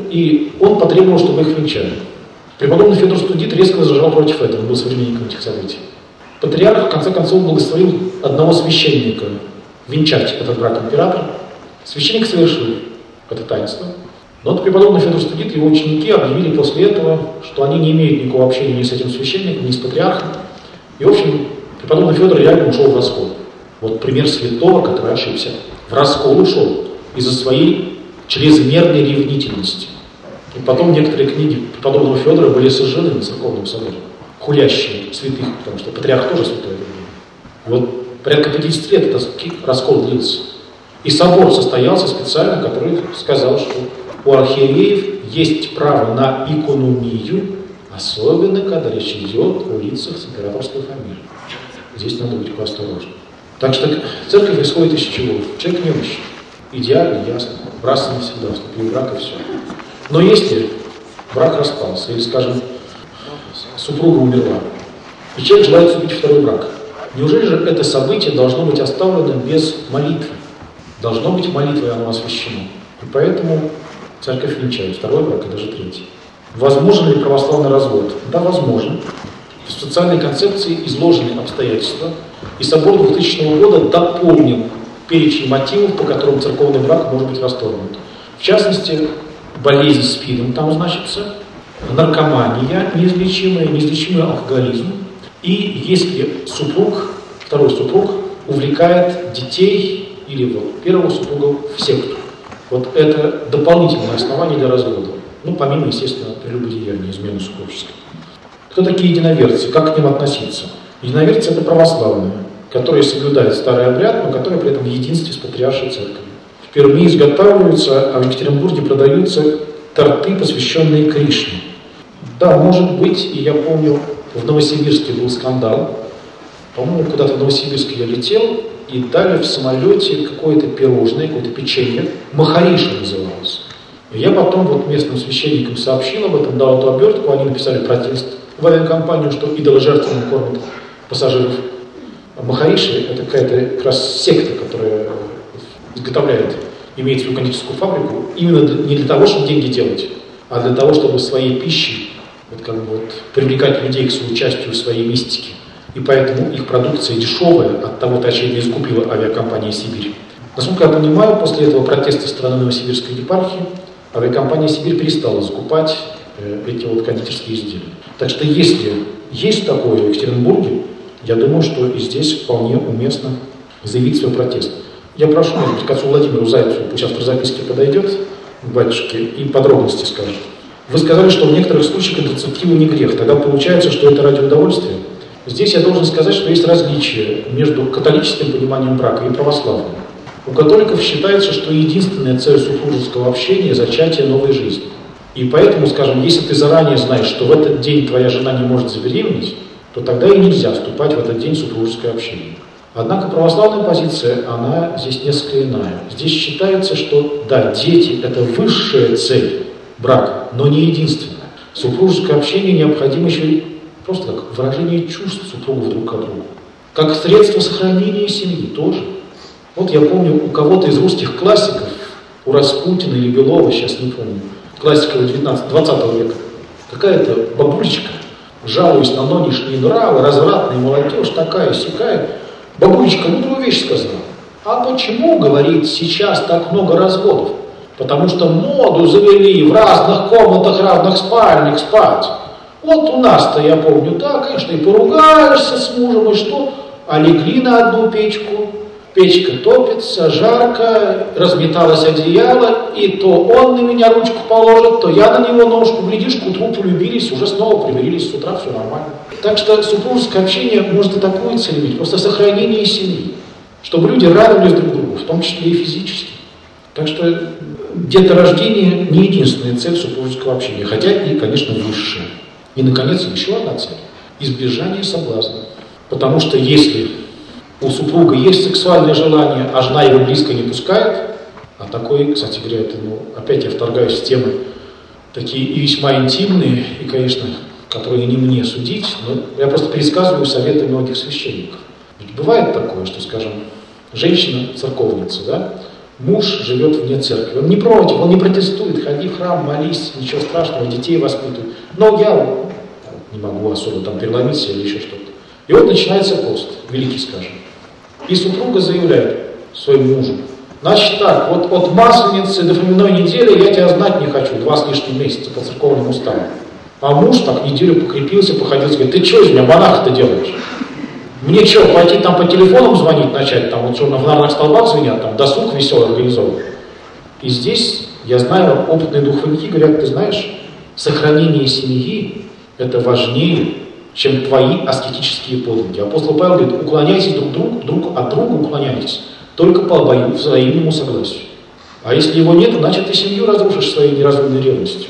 он потребовал, чтобы их венчали. Преподобный Федор Студит резко возражал против этого, он был современником этих событий. Патриарх, в конце концов, благословил одного священника венчать этот брак императора. Священник совершил это таинство. Но вот преподобный Федор Студит и его ученики объявили после этого, что они не имеют никакого общения ни с этим священником, ни с патриархом. И, в общем, преподобный Федор реально ушел в раскол. Вот пример святого, который ошибся. В раскол ушел из-за своей чрезмерной ревнительности. И потом некоторые книги преподобного Федора были сожжены на церковном соборе, хулящие святых, потому что патриарх тоже святой. Вот порядка 50 лет этот раскол длился. И собор состоялся специально, который сказал, что у архиереев есть право на икономию, особенно когда речь идет о лицах с императорской фамилией. Здесь надо быть поосторожным. Так что церковь исходит из чего? Человек неверующий. Идеально, ясно. Раз и навсегда вступил в брак и все. Но если брак распался, или, скажем, супруга умерла, и человек желает вступить в 2-й брак, неужели же это событие должно быть оставлено без молитвы? Должно быть молитвой, оно освящено. И поэтому церковь венчает 2-й брак и даже 3-й. Возможен ли православный развод? Да, возможен. В социальной концепции изложены обстоятельства, и собор 2000 года дополнил перечень мотивов, по которым церковный брак может быть расторгнут. В частности, болезнь СПИДом там значится, наркомания неизлечимая, неизлечимый алкоголизм. И если супруг, 2-й супруг, увлекает детей или вот первого супруга в секту. Вот это дополнительное основание для развода. Ну, помимо, естественно, прелюбодеяния, измены супружества. Кто такие единоверцы? Как к ним относиться? Единоверцы – это православные, которые соблюдают старый обряд, но которые при этом в единстве с патриаршей церковью. В Перми изготавливаются, а в Екатеринбурге продаются торты, посвященные Кришне. Да, может быть, и я помню, в Новосибирске был скандал. По-моему, куда-то в Новосибирске я летел, и дали в самолете какое-то пирожное, какое-то печенье, махариша называлось. И я потом вот местным священникам сообщил об этом, дал эту обертку, они написали протест в авиакомпанию, что идоложертвенно кормят пассажиров. Махариши – это какая-то как раз секта, которая изготовляет, имеет свою кондитерскую фабрику, именно не для того, чтобы деньги делать, а для того, чтобы своей пищей привлекать людей к соучастию в своей мистике. И поэтому их продукция дешевая, от того-то, очевидно, искупила авиакомпания «Сибирь». Насколько я понимаю, после этого протеста страны Новосибирской епархии авиакомпания «Сибирь» перестала закупать эти кондитерские изделия. Так что если есть такое в Екатеринбурге, я думаю, что и здесь вполне уместно заявить свой протест. Я прошу, может быть, к отцу Владимиру Зайцеву, пусть автор записки подойдет к батюшке и подробности скажет. Вы сказали, что в некоторых случаях контрацептивы не грех. Тогда получается, что это ради удовольствия. Здесь я должен сказать, что есть различие между католическим пониманием брака и православным. У католиков считается, что единственная цель супружеского общения – зачатие новой жизни. И поэтому, скажем, если ты заранее знаешь, что в этот день твоя жена не может забеременеть, то тогда и нельзя вступать в этот день в супружеское общение. Однако православная позиция, она здесь несколько иная. Здесь считается, что, да, дети – это высшая цель брака, но не единственная. Супружеское общение необходимо еще просто как выражение чувств супругов друг к другу. Как средство сохранения семьи тоже. Вот я помню, у кого-то из русских классиков, у Распутина или Белова, сейчас не помню, классиков 20 века, какая-то бабулечка, жалуясь на нынешние нравы, развратная молодежь, такая-сякая, бабулечка мудрую вещь сказала. А почему, говорит, сейчас так много разводов? Потому что моду завели в разных комнатах, равных спальнях спать. Вот у нас-то, я помню, да, конечно, и поругаешься с мужем, и что? А легли на одну печку, печка топится, жарко, разметалось одеяло, и то он на меня ручку положит, то я на него ножку, глядишь, к утру полюбились, уже снова примирились, с утра все нормально. Так что супружеское общение может и такую цель иметь, просто сохранение семьи, чтобы люди радовались друг другу, в том числе и физически. Так что деторождение не единственная цель супружеского общения, хотя и, конечно, высшая. И, наконец, еще одна цель – избежание соблазна. Потому что если у супруга есть сексуальное желание, а жена его близко не пускает, а такое, кстати говоря, это, опять я вторгаюсь в темы такие и весьма интимные, и, конечно, которые не мне судить, но я просто пересказываю советы многих священников. Ведь бывает такое, что, скажем, женщина-церковница, да, муж живет вне церкви, он не против, он не протестует, ходи в храм, молись, ничего страшного, детей воспитывай. Но я не могу особо там переломиться или еще что-то. И вот начинается пост, великий, скажем. И супруга заявляет своему мужу: значит так, вот от Масленицы до Фоминой недели я тебя знать не хочу, 2 с лишним месяца по церковному уставу. А муж так неделю покрепился, походил, говорит: ты что из меня монаха-то делаешь? Мне что, пойти там по телефонам звонить начать, там вот что на фонарных столбах звенят, там досуг веселый организован. И здесь, я знаю, опытные духовники говорят: ты знаешь, сохранение семьи – это важнее, чем твои аскетические подвиги. Апостол Павел говорит: уклоняйтесь друг от друга, уклоняйтесь, только по взаимному согласию. А если его нет, значит ты семью разрушишь своей неразумной ревностью.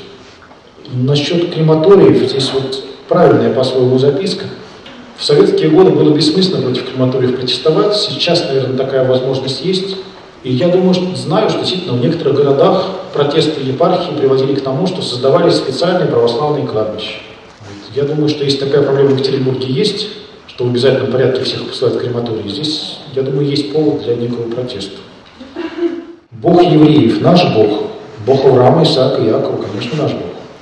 Насчет крематориев, здесь вот правильная по-своему записка. В советские годы было бессмысленно против крематориев протестовать, сейчас, наверное, такая возможность есть. И я думаю, знаю, что действительно в некоторых городах протесты епархии приводили к тому, что создавались специальные православные кладбища. Я думаю, что если такая проблема в Екатеринбурге есть, что в обязательном порядке всех посылают в крематории, здесь, я думаю, есть повод для некого протеста. Бог евреев, наш Бог, Бог Авраама, Исаака и Иакова, конечно, наш Бог.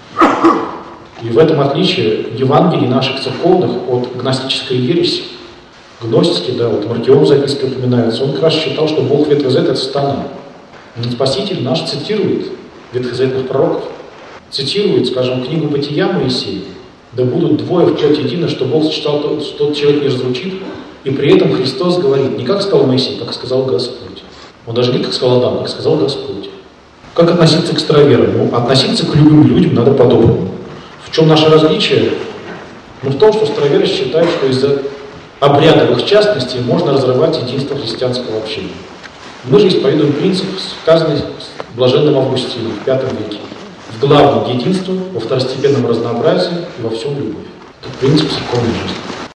И в этом отличие Евангелий наших церковных от гностической ереси. Гностики, да, вот Маркион в записке упоминается, он как раз считал, что Бог Ветхозавета – это сатана. Спаситель наш цитирует ветхозаветных пророков, цитирует, скажем, книгу Бытия Моисея: да будут двое в плоть едино, что Бог сочетал, тот человек не разлучит. И при этом Христос говорит не как сказал Моисей, как сказал Господь. Он даже не как сказал Адам, как сказал Господь. Как относиться к староверам? Относиться к любым людям надо по-доброму. В чем наше различие? В том, что староверы считают, что из-за обрядовых частностей можно разрывать единство христианского общения. Мы же исповедуем принцип, сказанный блаженным Августином в V веке: в главном единстве, во второстепенном разнообразии и во всем любовь. Это принцип церковной жизни.